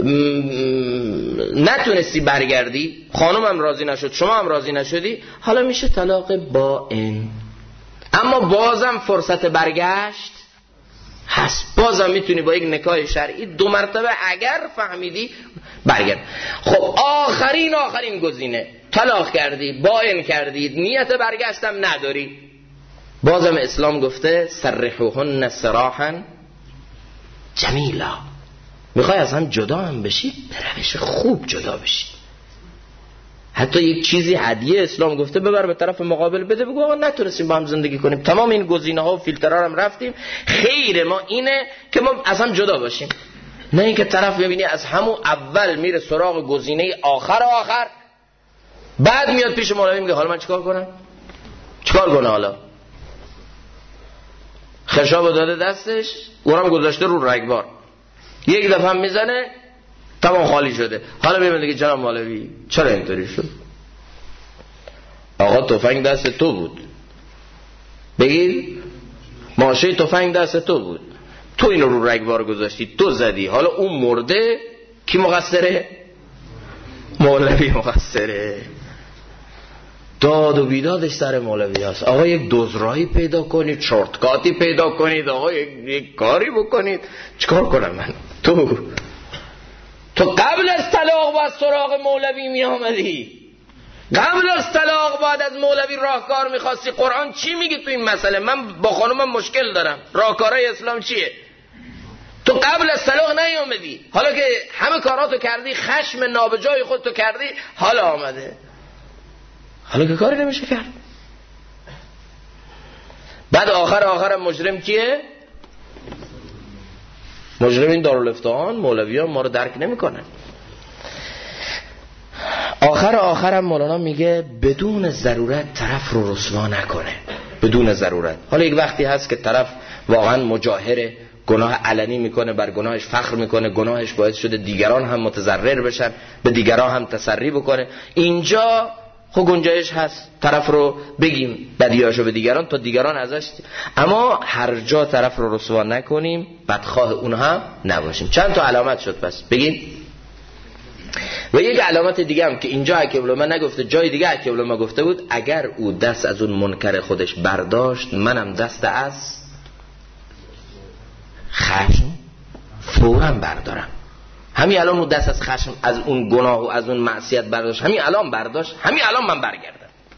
Speaker 1: نتونستی برگردی، خانم هم راضی نشد، شما هم راضی نشدی، حالا میشه طلاق بائن. اما بازم فرصت برگشت هست، بازم میتونی با یک نکاح شرعی 2 مرتبه اگر فهمیدی برگرد. خب آخرین گزینه، طلاق کردی، بائن کردی، نیت برگشتم نداری، بازم اسلام گفته سرحوهن سراحا جمیلا. میخوای از هم جدا هم بشی، به روش خوب جدا بشی. حتی یک چیزی هدیه اسلام گفته ببر به طرف مقابل بده، بگو آقا نتونستیم با هم زندگی کنیم، تمام این گزینه ها و فیلترها هم رفتیم، خیر ما اینه که ما از هم جدا باشیم. نه اینکه طرف ببینی از همون اول میره سراغ گزینه آخر، بعد میاد پیش مولوی میگه حالا من چیکار کنم؟ چیکار کنه حالا؟ خشاب داده دستش، اونم گذاشته رو رگبار، یک دفعه هم میزنه تمام خالی شده. حالا میاد میگه جناب مولوی چرا اینطوری شد؟ آقا تفنگ دست تو بود، بگیر ماشه تفنگ دست تو بود، تو اینو رو رگبار گذاشتی، تو زدی، حالا اون مرده، کی مقصره؟ مولوی مقصره. داد و بیدادش سر مولوی هست. آقا یک دزرایی پیدا کنید، شورتکاتی پیدا کنید، آقا یک کاری بکنید. چیکار کنم من؟ تو قبل از طلاق باید سراغ مولوی می آمدی، قبل از طلاق باید از مولوی راهکار میخواستی. قرآن چی میگه تو این مسئله؟ من با خانومم مشکل دارم، راهکارهای اسلام چیه؟ تو قبل از طلاق نیامدی، حالا که همه کاراتو کردی، خشم نابجای خودتو کردی، حالا آمده، حالا که کاری نمیشه کرد. بعد آخر مجرم کیه؟ مجرم این دارالفتحان، مولوی ها ما رو درک نمی کنن. آخرم مولانا میگه بدون ضرورت طرف رو رسوا نکنه، بدون ضرورت. حالا یک وقتی هست که طرف واقعا مجاهره، گناه علنی میکنه، بر گناهش فخر میکنه، گناهش باعث شده دیگران هم متضرر بشن، به دیگران هم تسری بکنه، اینجا خب گنجایش هست طرف رو بگیم بدیاشو به دیگران تا دیگران ازش، اما هر جا طرف رو رسوا نکنیم، بدخواه اونها نباشیم. چند تا علامت شد پس بگیم. و یک علامت دیگه هم که اینجا حکیم العلماء نگفته، جای دیگه حکیم العلماء گفته بود، اگر او دست از اون منکر خودش برداشت، منم دست از خشم فوراً بردارم. همین الان اون دست از خشم، از اون گناه و از اون معصیت برداشت، همین الان برداشت، همین الان من برگردم.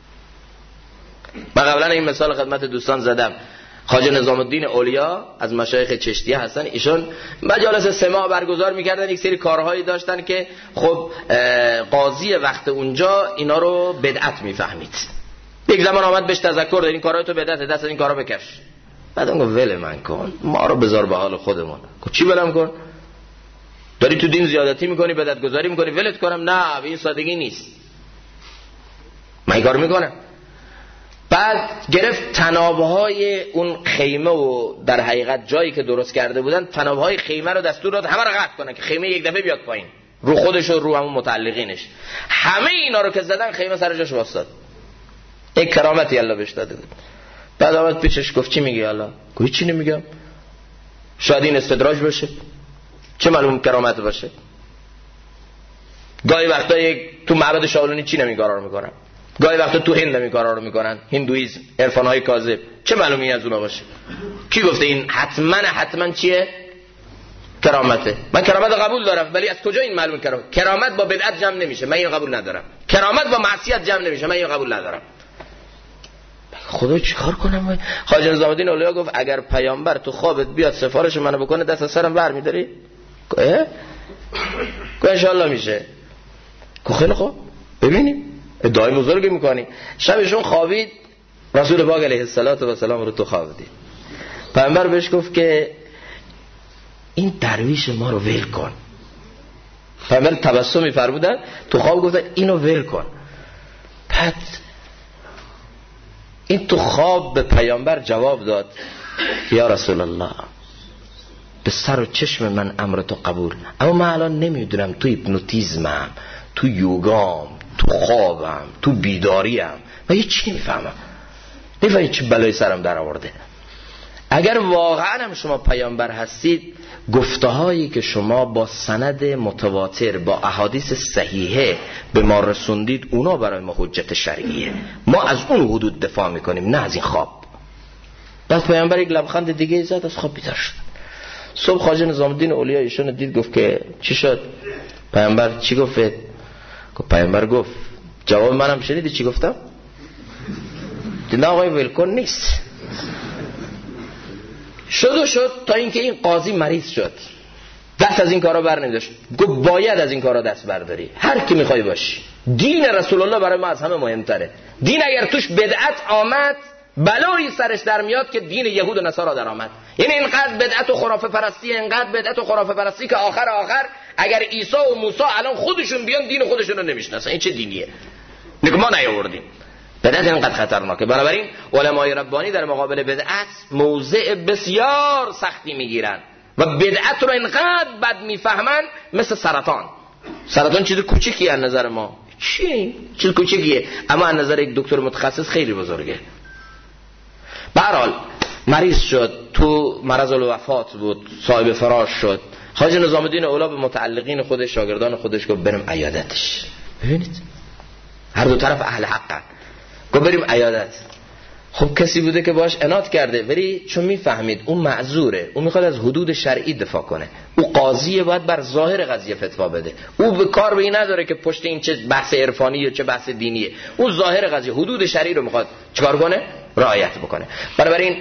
Speaker 1: من قبلا این مثال خدمت دوستان زدم. خواجه نظام الدین اولیا از مشایخ چشتیه هستن، ایشون مجالس سماع برگزار میکردن، یک سری کارهایی داشتن که خب قاضی وقت اونجا اینا رو بدعت میفهمید. یک زمان آمد بهش تذکر داد این کارا تو بدعت، دست از این کارا بکش. بعد اون گفت ول من کن، ما رو بذار به حال خودمون. گفت چی ولم کن؟ داری تو دین زیادتی میکنی، بدعت گذاری میکنی، ولت کنم؟ نه، به این سادگی نیست، من این کار میکنم. بعد گرفت تنابهای اون خیمه و در حقیقت جایی که درست کرده بودن، تنابهای خیمه رو دستور داد همه رو قطع کنن که خیمه یک دفعه بیاد پایین، رو خودش و رو همون متعلقینش. همه اینا رو که زدن خیمه سر جاش واسطاد. یک کرامتی الله بهش داده بود. بعد آمد پیشش گفت چی میگی الله؟ گفت چی نمیگم، شاید این استدراج باشه، چه معلوم کرامت باشه. گاهی وقتا تو معبد شاولینی چی نمی کارا رو میکنن، گاهی وقتا تو هند نمی کارا رو میکنن، هندویسم، عرفانهای کاذب، چه معلومی از اونها باشه. کی گفته این حتما چیه؟ کرامته. من کرامت قبول دارم، ولی از کجا این معلوم کرامت؟ کرامت با بدعت جمع نمیشه، من اینو قبول ندارم. کرامت با معصیت جمع نمیشه، من اینو قبول ندارم. خدا چیکار کنم؟ خواجه نظام الدین اولیا گفت اگر پیامبر تو خوابت بیاد سفارش منو بکنه دست از سرم برمی‌داری؟ گفت ان شاء الله میشه. گفت خیلی خوب ببینیم، ادعای بزرگی میکنی. شبشون خوابید، رسول پاک علیه السلام رو تو خواب دید. پیامبر بهش گفت که این درویش ما رو ول کن. پیامبر تبسمی فرمودن تو خواب، گفتن اینو ول کن. بعد این تو خواب به پیامبر جواب داد یا رسول الله، به سر و چشم من امر تو قبول، اما من الان نمیدونم تو هیپنوتیزمم، تو یوگام، تو خوابم، تو بیداریم، من هیچ نمیفهمم، نمیفهمم چه بلایی سرم در آورده. اگر واقعا هم شما پیامبر هستید، گفته‌هایی که شما با سند متواتر با احادیث صحیحه به ما رسوندید، اونا برای ما حجت شرعیه، ما از اون حدود دفاع میکنیم، نه از این خواب. بعد پیامبر یک لبخند دیگه زد، از خواب بیدار شد. صبح خواجه نظام الدین اولیا ایشون دید، گفت که چی شد؟ پیامبر چی گفت؟ گفت پیامبر گفت، جواب منم شنیدی چی گفتم؟ نه آقای ولکن نیست. شد تا اینکه این قاضی مریض شد، دست از این کارا بر نمی‌داشت. گفت باید از این کارا دست برداری، هر کی میخوای باشی، دین رسول الله برای ما از همه مهمتره. دین اگر توش بدعت آمد، بلایی سرش در میاد که دین یهود و نصارا در آمد. یعنی اینقدر بدعت و خرافه پرستی، اینقدر بدعت و خرافه پرستی که آخر اگر عیسی و موسی الان خودشون بیان دین خودشون رو نمیشناسن. این چه دینیه؟ نگه ما نیاوردیم. بدعت اینقدر خطرناکه. بنابراین علمای ربانی در مقابل بدعت موضع بسیار سختی میگیرن و بدعت رو اینقدر بد میفهمن مثل سرطان چیز کوچیکیه از نظر ما، چیز کوچیکیه، اما از نظر یک دکتر متخصص خیلی بزرگه. به هر حال مریض شد، تو مرض الوفات بود، صاحب فراش شد. خواجه نظام الدین اولی به متعلقین خودش، شاگردان خودش گفت بریم عیادتش. ببینید هر دو طرف اهل حقن، گفت بریم عیادت. خب کسی بوده که باش عناد کرده، ولی چون میفهمید اون معذوره، اون میخواد از حدود شرعی دفاع کنه، او قاضیه، باید بر ظاهر قضیه فتوا بده، او به کار به این نداره که پشت این چه بحث عرفانی یا چه بحث دینیه، او ظاهر قضیه حدود شرعی رو میخواد چیکار کنه؟ رعایت بکنه. بنابراین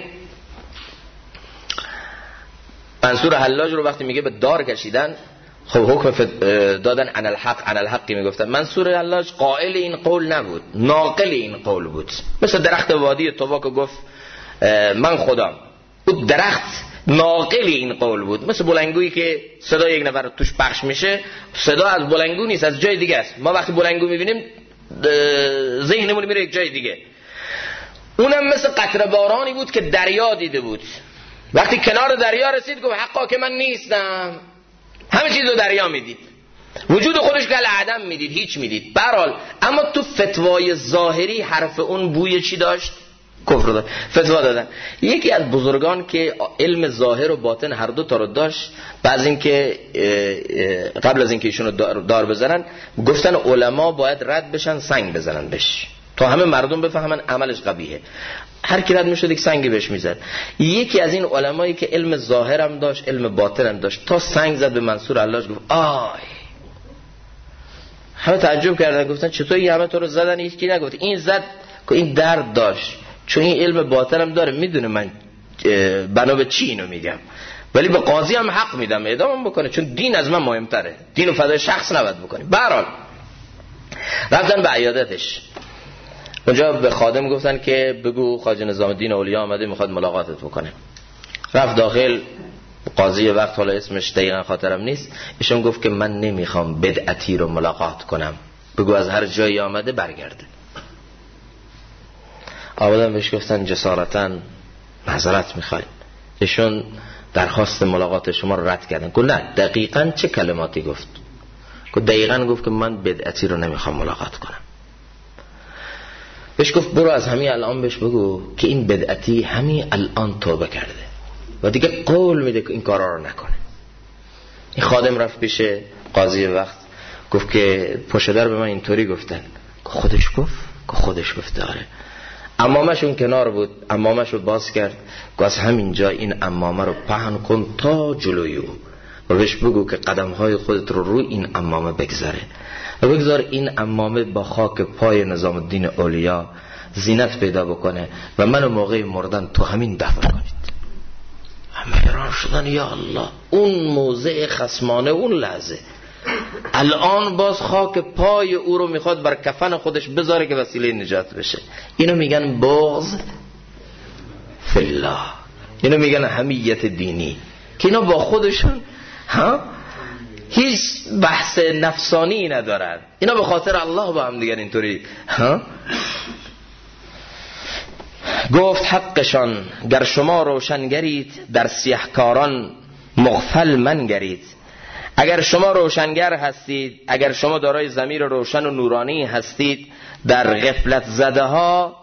Speaker 1: منصور حلاج رو وقتی میگه به دار کشیدن، خب حکم دادن عن الحقی میگفتن. منصور حلاج قائل این قول نبود، ناقل این قول بود. مثل درخت وادی طوا که گفت من خدام، اون درخت ناقل این قول بود. مثل بلنگویی که صدا یک نفر توش پخش میشه، صدا از بلنگو نیست، از جای دیگه است. ما وقتی بلنگو میبینیم ذهنمون میره یک جای دیگه. اونم مثل قطره بارانی بود که دریا دیده بود. وقتی کنار دریا رسید گفت حقا که من نیستم، همه چیز رو دریا میدید، وجود خودش که عدم میدید، هیچ میدید. برحال اما تو فتوای ظاهری حرف اون بوی چی داشت؟ کفر داشت. فتوا دادن. یکی از بزرگان که علم ظاهر و باطن هر دو تا رو داشت، بعد اینکه قبل از اینکه ایشونو دار بزنن گفتن علما باید رد بشن، سنگ بزنن بهش تا همه مردم بفهمن عملش قبیحه. هر کی رد میشد یک سنگی بهش میزد. یکی از این علمایی که علم ظاهرم داشت، علم باطنم داشت، تا سنگ زد به منصور حلاج، گفت آی. همه تعجب کردن، گفتن چطور این همه تو رو زدن؟ هیچکی نگفت. این زد که این درد داشت، چون این علم باطنم داره، میدونه من بنا به چی اینو میگم، ولی به قاضی هم حق میدم اعدامم بکنه، چون دین از من مهمتره، دین و فدای شخص نباید بکنی. به هر حال رفتن به عیادتش. اونجا به خادم گفتن که بگو خواجه نظام الدین اولیاء آمده میخواد ملاقاتت بکنه. رفت داخل، قاضی وقت حالا اسمش دقیقا خاطرم نیست، ایشون گفت که من نمیخوام بدعتی رو ملاقات کنم، بگو از هر جایی آمده برگرده. آمدن بهش گفتن جسارتاً معذرت میخوایم. ایشون درخواست ملاقات شما رو رد کردن. گفت نه دقیقاً چه کلماتی گفت؟ گفت دقیقاً گفت که من بدعتی رو نمیخوام ملاقات کنم. بهش گفت برو از همین الان بهش بگو که این بدعتی همین الان توبه کرده و دیگه قول میده که این کارا رو نکنه. این خادم رفت پیش قاضی وقت، گفت که پشت در به من اینطوری گفتن. خودش گفت آره. عمامه‌شون کنار بود، عمامه‌شو باز کرد، گفت از همین جا این عمامه رو پهن کن تا جلوی او و بهش بگو که قدم‌های خودت رو روی این عمامه بگذاره و بگذار این عمامه با خاک پای نظام الدین اولیاء زینت پیدا بکنه و منو موقع مردن تو همین دفن کنید. همه حیران شدن، یا الله، اون موضع خصمانه، اون لحظه الان باز خاک پای او رو میخواد بر کفن خودش بذاره که وسیله نجات بشه. اینو میگن بغض فی الله، اینو میگن حمیت دینی، که اینا با خودشون هیچ بحث نفسانی ندارن، اینا به خاطر الله با هم دیگر اینطوری گفت حقشان گر شما روشنگرید در سیحکاران مغفل منگرید. اگر شما روشنگر هستید، اگر شما دارای ضمیر روشن و نورانی هستید، در غفلت زده ها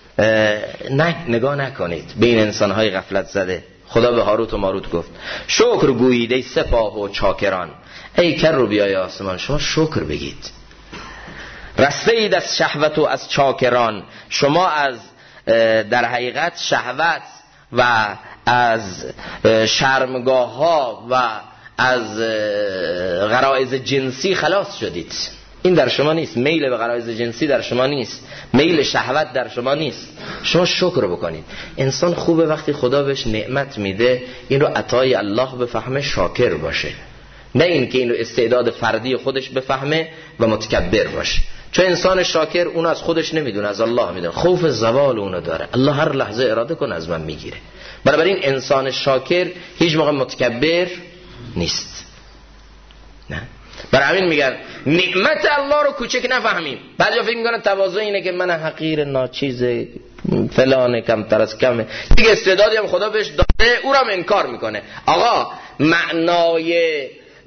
Speaker 1: نگاه نکنید به این انسانهای غفلت زده. خدا به هاروت و ماروت گفت شکر گویید ای سپاه و چاکران، ای کر رو بیای آسمان شما شکر بگید. رسته اید از شهوت و از چاکران، شما از در حقیقت شهوت و از شرمگاه ها و از غرایز جنسی خلاص شدید. این در شما نیست، میل به غرایز جنسی در شما نیست، میل شهوت در شما نیست. شما شکر بکنید. انسان خوبه وقتی خدا بهش نعمت میده این رو عطای الله بفهمه، شاکر باشه، نه این که این رو استعداد فردی خودش بفهمه و متکبر باشه. چون انسان شاکر اون از خودش نمیدونه، از الله میدونه، خوف زوال اونو داره، الله هر لحظه اراده کنه از من میگیره. بنابراین انسان شاکر هیچ موقع متکبر نیست. نه، برای همین میگن نعمت الله رو کوچک نفهمیم. بعضیا فکر میکنن تواضع اینه که من حقیر ناچیز فلان کمتر از کمه، دیگه استعدادی هم خدا بهش داده او رو هم انکار میکنه. آقا معنای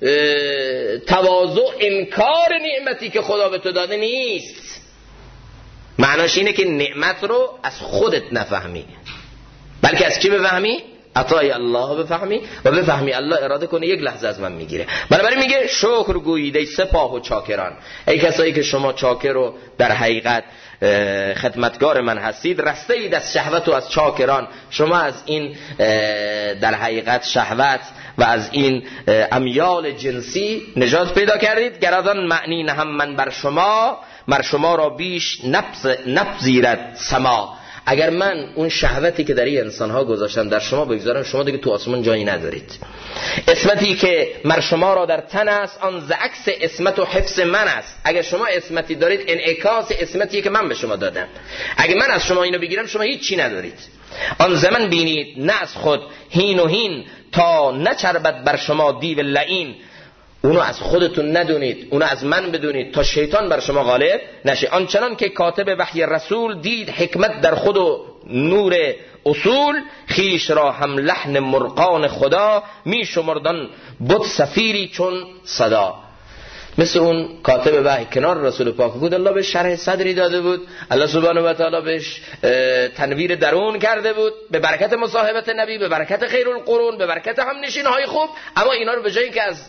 Speaker 1: تواضع انکار نعمتی که خدا به تو داده نیست، معناش اینه که نعمت رو از خودت نفهمی بلکه از کی بفهمی؟ عطای الله بفهمی و بفهمی الله اراده کنه یک لحظه از من میگیره. بنابراین میگه شکر گویید ای سپاه و چاکران، ای کسایی که شما چاکر و در حقیقت خدمتگار من هستید. رسته اید از شهوت و از چاکران، شما از این در حقیقت شهوت و از این امیال جنسی نجات پیدا کردید. گرازان معنی نهم من بر شما را بیش نپذیرد سما. اگر من اون شهوتی که در این انسان‌ها گذاشتم در شما بگذارم، شما دیگه تو آسمان جایی ندارید. اسمتی که مر شما را در تن است آن ز عکس اسمت و حفظ من است. اگر شما اسمتی دارید انعکاس اسمتی که من به شما دادم. اگر من از شما اینو بگیرم شما هیچ چی ندارید. آن زمان بینید نه از خود هین و هین تا نچربد بر شما دیو لعین. اونو از خودتون ندونید، اونو از من بدونید تا شیطان بر شما غالب نشه. آنچنان که کاتب وحی رسول دید حکمت در خود و نور اصول، خیش را هم لحن مرغان خدا می شمردان بود سفیری چون صدا. مثل اون کاتب وحی کنار رسول پاک بود، الله به شرح صدری داده بود، الله سبحانه و تعالی بهش تنویر درون کرده بود به برکت مصاحبت نبی، به برکت خیر القرون، به برکت هم نشین های خوب. اما اینا رو به جایی که از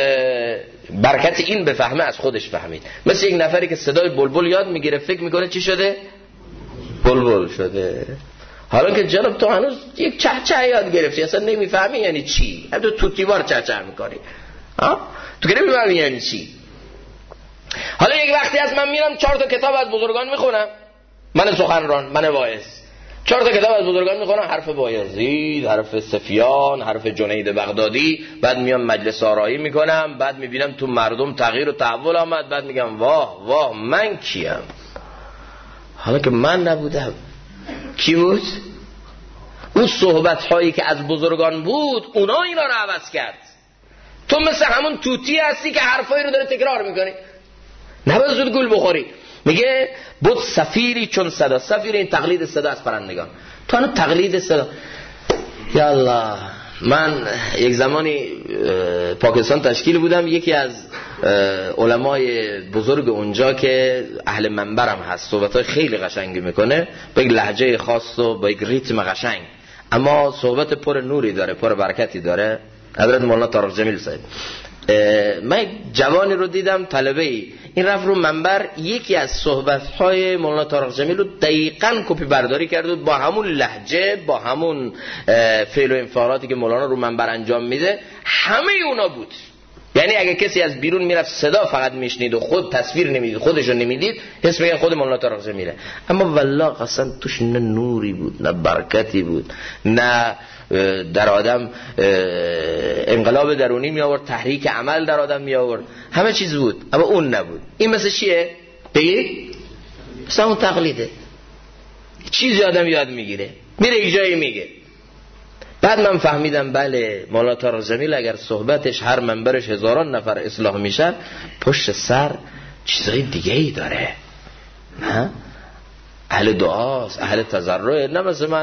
Speaker 1: برکت این بفهمه از خودش فهمید. مثل یک نفری که صدای بلبل یاد میگیره فکر میکنه چی شده؟ بلبل شده، حالا که جناب تو هنوز یک چهچه یاد گرفتی، اصلا نمیفهمی یعنی چی، تو توتیوار چهچه میکنی، تو که نمیفهمی یعنی چی. حالا یک وقتی از من میرم 4 کتاب از بزرگان میخونم، من سخنران، من واعظ، 4 کتاب از بزرگان میخونم، حرف بایزید، حرف سفیان، حرف جنید بغدادی، بعد میام مجلس آرایی میکنم، بعد میبینم تو مردم تغییر و تحول آمد، بعد میگم واه واه من کیم؟ حالا که من نبودم کی بود؟ اون صحبت هایی که از بزرگان بود اونا اینا رو عوض کرد. تو مثل همون توتی هستی که حرفایی رو داره تکرار میکنی، نباید زود گول بخوری. میگه بود سفیری چون صدا. سفیر این تقلید صدا از پرندگان. تو الان تقلید صدا. یا الله، من یک زمانی پاکستان تشکیل بودم، یکی از علمای بزرگ اونجا که اهل منبرم هست، صحبتای خیلی قشنگی میکنه با یک لهجه خاص و با یک ریتم قشنگ، اما صحبت پر نوری داره، پر برکتی داره، حضرت مولانا طارق جمیل صاحب. من جوانی رو دیدم، طلبه‌ای، این رفت رو منبر یکی از صحبت‌های مولانا طارق جمیل رو دقیقاً کپی برداری کرد و با همون لهجه، با همون فعل و انفعالاتی که مولانا رو منبر انجام میده همه اونا بود. یعنی اگه کسی از بیرون میرفت صدا فقط میشنید و خود تصویر نمیدید، خودشو نمیدید، حس میگه خود مولانا طارق جمیله. اما والله قسم توش نه نوری بود، نه برکتی بود، نه در آدم انقلاب درونی می آورد، تحریک عمل در آدم می آورد، همه چیز بود اما اون نبود. این مثل چیه؟ بگید مثل اون تقلیده، چیزی آدم یاد میگیره، میره یک جایی میگه. بعد من فهمیدم بله مولانا طارق جمیل اگر صحبتش هر منبرش هزاران نفر اصلاح میشن، پشت سر چیزای دیگه ای داره، نه؟ اهل دعاست، اهل تضرع. نه مثل من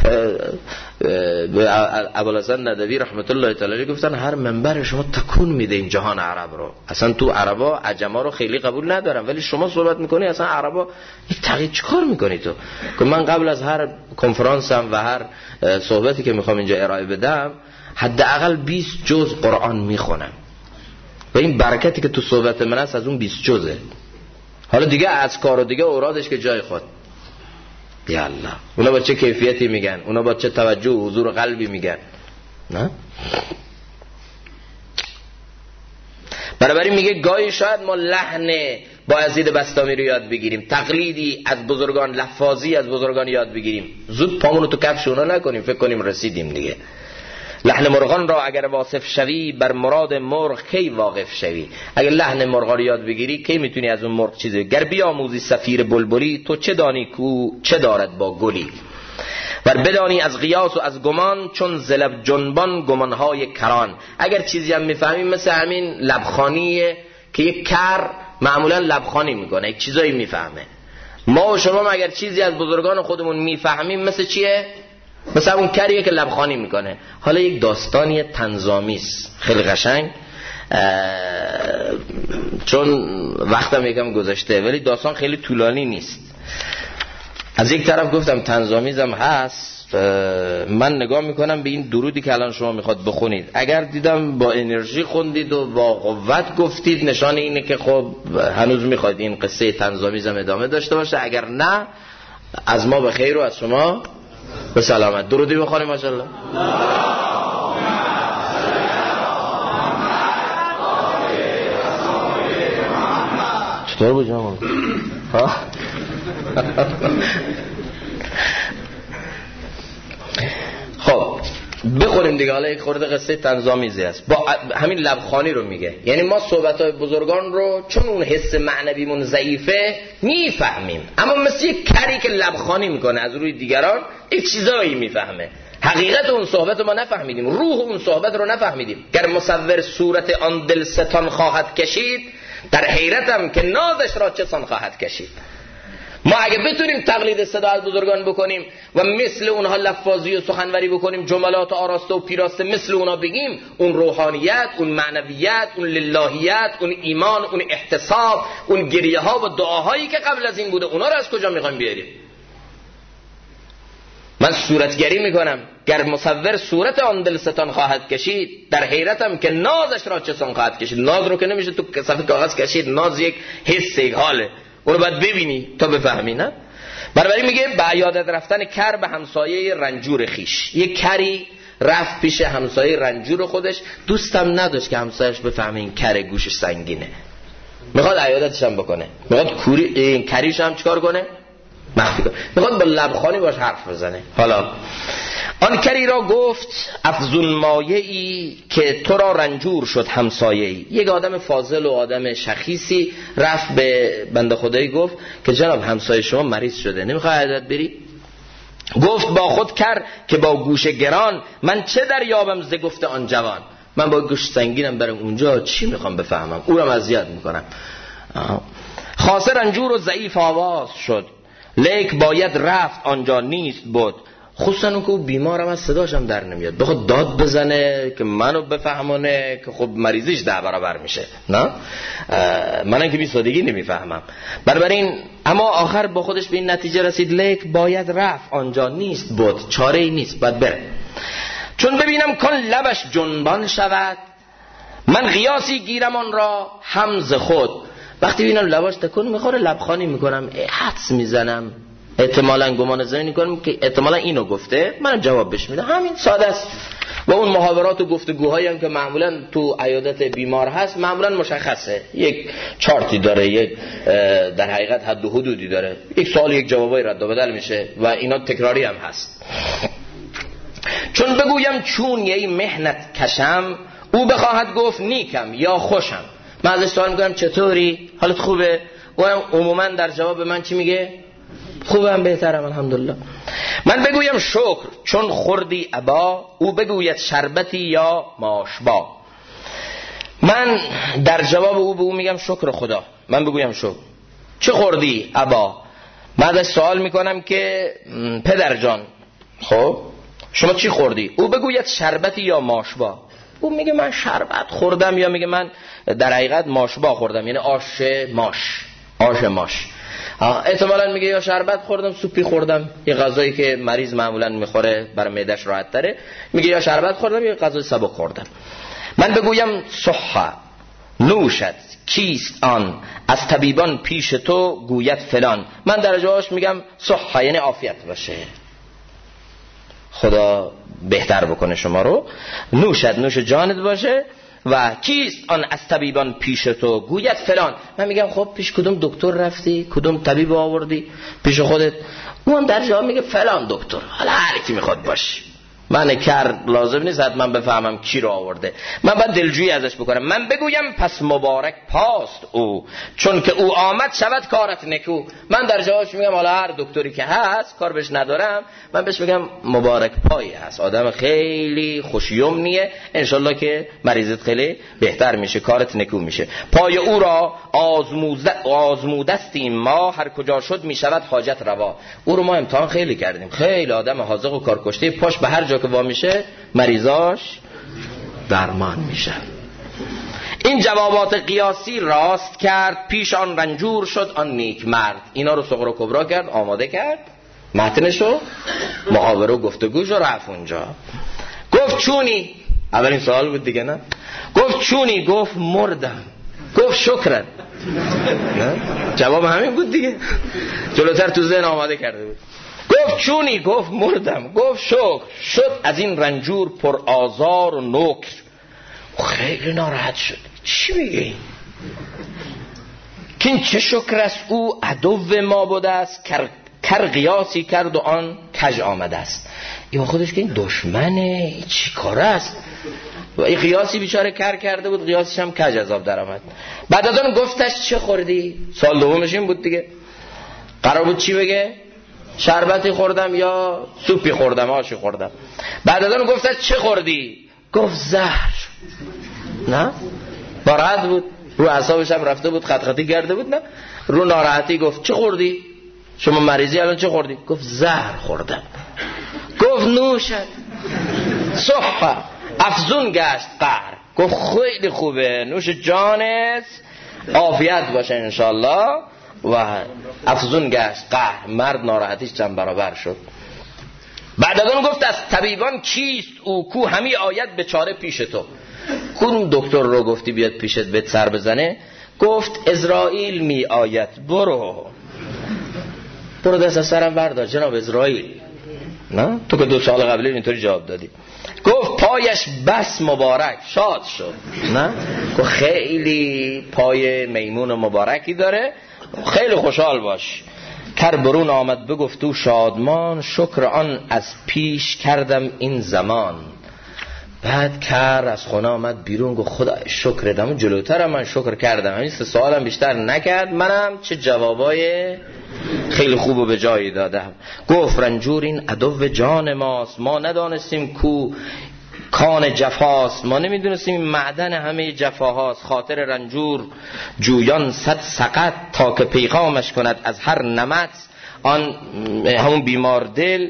Speaker 1: به ابوالحسن ندوی رحمت الله تعالی علیه گفتن هر منبر شما تکون میده این جهان عرب رو. اصلا تو عربا عجما رو خیلی قبول ندارم، ولی شما صحبت میکنی اصلا عربا یک تغییر چیکار میکنی تو؟ که من قبل از هر کنفرانسم و هر صحبتی که میخوام اینجا ارائه بدم حداقل 20 جز قرآن میخونم و این برکتی که تو صحبت من است از اون 20 جزه. حالا دیگه از کار و دیگه اورادش که جای خود. یا الله، اونا با چه کیفیتی میگن، اونا با چه توجه و حضور قلبی میگن، نه؟ بنابراین میگه گاهی شاید ما لحن بایزید بسطامی رو یاد بگیریم، تقلیدی از بزرگان، لفاظی از بزرگان یاد بگیریم، زود پامونو تو کفش اونا نکنیم، فکر کنیم رسیدیم دیگه. لحن مرغان را اگر واصف شوی، بر مراد مرغ کی واقف شوی. اگر لحن مرغا رو یاد بگیری کی میتونی از اون مرغ چیزی. گر بیاموزی صفیر بلبلی، تو چه دانی کو چه دارد با گلی. ور بدانی از قیاس و از گمان، چون زلب جنبان گمانهای کران. اگر چیزی هم میفهمیم مثل همین لبخانیه که یک کر معمولا لبخانی میکنه، یک چیزایی میفهمه. ما و شما اگر چیزی از بزرگان خودمون میفهمیم مثل چیه؟ مثلا اون کریه که لبخانی میکنه. حالا یک داستانی طنزآمیز خیلی قشنگ، چون وقتم یکم گذشته ولی داستان خیلی طولانی نیست. از یک طرف گفتم طنزآمیزم هست، من نگاه میکنم به این درودی که الان شما میخواد بخونید، اگر دیدم با انرژی خوندید و با قوت گفتید نشان اینه که خب هنوز میخواید این قصه طنزآمیزم ادامه داشته باشه، اگر نه از ما به خیر و از شما به سلامت. درودی بخونیم ماشاءالله. چطور بود جناب؟ خب بخوریم دیگه. حالا یک خورده قصه طنزآمیزی است، با همین لبخانی رو میگه. یعنی ما صحبت‌های بزرگان رو چون اون حس معنویمون ضعیفه میفهمیم، اما مثل یک کری که لبخانی میکنه از روی دیگران یک چیزایی میفهمه. حقیقت اون صحبت ما نفهمیدیم، روح اون صحبت رو نفهمیدیم. گر مصور صورت آن دلستان خواهد کشید، در حیرتم که نازش را چه سان خواهد کشید. ما اگه بتونیم تقلید صدا از بزرگان بکنیم و مثل اونها لفاظی و سخنوری بکنیم، جملات آراسته و پیراسته مثل اونها بگیم، اون روحانیت، اون معنویت، اون للهیت، اون ایمان، اون احتساب، اون گریه ها و دعاهایی که قبل از این بوده، اونا رو از کجا میخوایم بیاریم؟ من صورتگری میکنم، گر مصور صورت آن دلستان خواهد کشید، در حیرتم که نازش را چه سان خواهد کشید. ناز رو که نمیشه تو صفحه کاغذ کشید، ناز یک حس، یک حاله، اونو باید ببینی تا بفهمی، نه؟ بنابراین میگه به یادت رفتن کر به همسایه رنجور خیش. یک کری رفت پیش همسایه رنجور خودش، دوستم نداشت که همسایش بفهمه این کر گوشش سنگینه، میخواد عیادتش هم بکنه، میخواد این کریش هم چیکار کنه؟ مخفی کنه، میخواد با لبخانی باش حرف بزنه. حالا آن کری را گفت افزون مایه‌ای که تو را رنجور شد همسایه‌ای. یک آدم فاضل و آدم شخیصی رفت به بنده خدایی گفت که جناب همسایه شما مریض شده، نمیخوای عیادت بری؟ گفت با خود کر که با گوش گران، من چه دریابم ز گفت آن جوان. من با گوش سنگینم برم اونجا چی میخوام بفهمم، او را اذیت میکنم. خاصه رنجور و ضعیف آواز شد، لیک باید رفت آنجا نیست بود. خصوصا اون که بیمارم از صداشم در نمیاد، بخواد داد بزنه که منو بفهمونه که خب مریضیش 10 برابر میشه. نه منم که 20 سادگی نمیفهمم. بنابراین اما آخر با خودش به این نتیجه رسید لیک باید رفت آنجا نیست بود، چاره ای نیست، باید بره. چون ببینم کن لبش جنبان شود، من قیاسی گیرم آن را همز خود. وقتی ببینم لباش تکون میخوره لبخانی میکنم، حدس میزنم، احتمالاً گمان زنی میکنم که احتمالاً اینو گفته، منم جواب بهش میدم. همین ساده است. و اون محاورات و گفتگوهایی هم که معمولاً تو عیادت بیمار هست معمولاً مشخصه، یک چارتی داره، یک در حقیقت حد و حدودی داره، یک سوال یک جوابای رد و بدل میشه و اینا تکراری هم هست. چون بگویم چون یه محنت کشم، او بخواهد گفت نیکم یا خوشم. من ازش سوال میکنم چطوری؟ حالت خوبه؟ او هم عموما در جواب من چی میگه؟ خوبم، بهترم، الحمدلله. من بگویم شکر چون خوردی ابا، او بگوید شربتی یا ماشبا. من در جواب او به او میگم شکر خدا. من بگویم شکر. چه خوردی ابا؟ من ازش سوال میکنم که پدر جان خب شما چی خوردی؟ او بگوید شربتی یا ماشبا. او میگه من شربت خوردم، یا میگه من در حقیقت ماشبا خوردم، یعنی آش ماش. احتمالاً میگه یا شربت خوردم، سوپی خوردم، یه غذایی که مریض معمولاً میخوره برای معده‌اش راحت تره، میگه یا شربت خوردم یا غذای سبک خوردم. من بگویم صحه نوشد کیست آن، از طبیبان پیش تو گوید فلان. من در جوابش میگم صحه یعنی عافیت باشه، خدا بهتر بکنه شما رو. نوشد نوش جانت باشه. و کیست آن از طبیبان پیش تو گوید فلان. من میگم خب پیش کدوم دکتر رفتی، کدوم طبیب آوردی پیش خودت؟ اون در جواب میگه فلان دکتر. حالا هر کی میخواد باشه، من لازم نیست حتما بفهمم کی رو آورده، من باید دلجویی ازش بکنم. من بگویم پس مبارک پاست او، چون که او آمد شود کارت نکو. من در جوابش میگم حالا هر دکتری که هست کار بهش ندارم، من بهش میگم مبارک پایی هست، آدم خیلی خوشیومنیه، انشالله که مریضت خیلی بهتر میشه، کارت نکو میشه. پای او را آزمودستیم ما، هر کجا شد میشود حاجت روا. او رو ما امتحان خیلی کردیم، خیلی آدم حاذق و کارکشته، پاش به هر جا که وا میشه مریضاش درمان میشه. این جوابات قیاسی راست کرد، پیش آن رنجور شد آن نیک مرد. اینا رو صغرا کبرا کرد، آماده کرد متنشو، محاوره و گفتگوشو، رفت اونجا. گفت چونی؟ اولین سوال بود دیگه، نه؟ گفت چونی؟ گفت مردم. گفت شکرن. جواب همین بود دیگه، جلوتر تو ذهن آماده کرده بود. گفت چونی؟ گفت مردم. گفت شکر. شد از این رنجور پر آزار و نکر. خیلی ناراحت شد. چی میگه این؟ که این چه شکر است او عدو ما بوده است، کر قیاسی کرد و آن کج آمده است. این خودش که این دشمنه، چی کاره است؟ و این قیاسی بیچاره کر کرده بود، قیاسیش هم کج عذاب در آمد. بعد از اون گفتش چه خوردی؟ سال دومش این بود دیگه، قرار بود چی بگه؟ شربتی خوردم یا سوپی خوردم، آشی خوردم. بعد از اون گفتش چه خوردی؟ گفت زهر. نه؟ ناراحت بود، رو اعصابش هم رفته بود، خط خطی کرده بود، نه؟ رو ناراحتی گفت چه خوردی؟ شما مریضی الان چه خوردی؟ گفت زهر خوردم. گفت نوشد صحه افزون گشت قهر. گفت خیلی خوبه، نوش جانت، عافیت باشه انشالله. و افزون گشت قهر، مرد ناراحتیش چند برابر شد. بعد از اون گفت از طبیبان کیست او، کو همی آید به چاره پیش تو. کون دکتر رو گفتی بیاد پیشت بهت سر بزنه؟ گفت عزرائیل می آید، برو دست از سرم بردار جناب عزرائیل. نه تو که 2 سال قبل اینطوری جواب دادی. گفت پایش بس مبارک، شاد شد. نه گفت خیلی پای میمون و مبارکی داره، خیلی خوشحال باش کر برون آمد بگفت او شادمان، شکر آن از پیش کردم این زمان. بعد کر از خونه آمد بیرون گفت خدا شکر دم، جلوترم من شکر کردم، همین 3 سوالم بیشتر نکرد، منم چه جوابای خیلی خوب و به جایی دادم. گفت رنجور این عدو جان ماست، ما ندانستیم کو کان جفاست، ما نمیدونستیم این معدن همه جفاهاست. خاطر رنجور جویان 100 سقط، تا که پیغامش کند از هر نمط. آن همون بیمار دل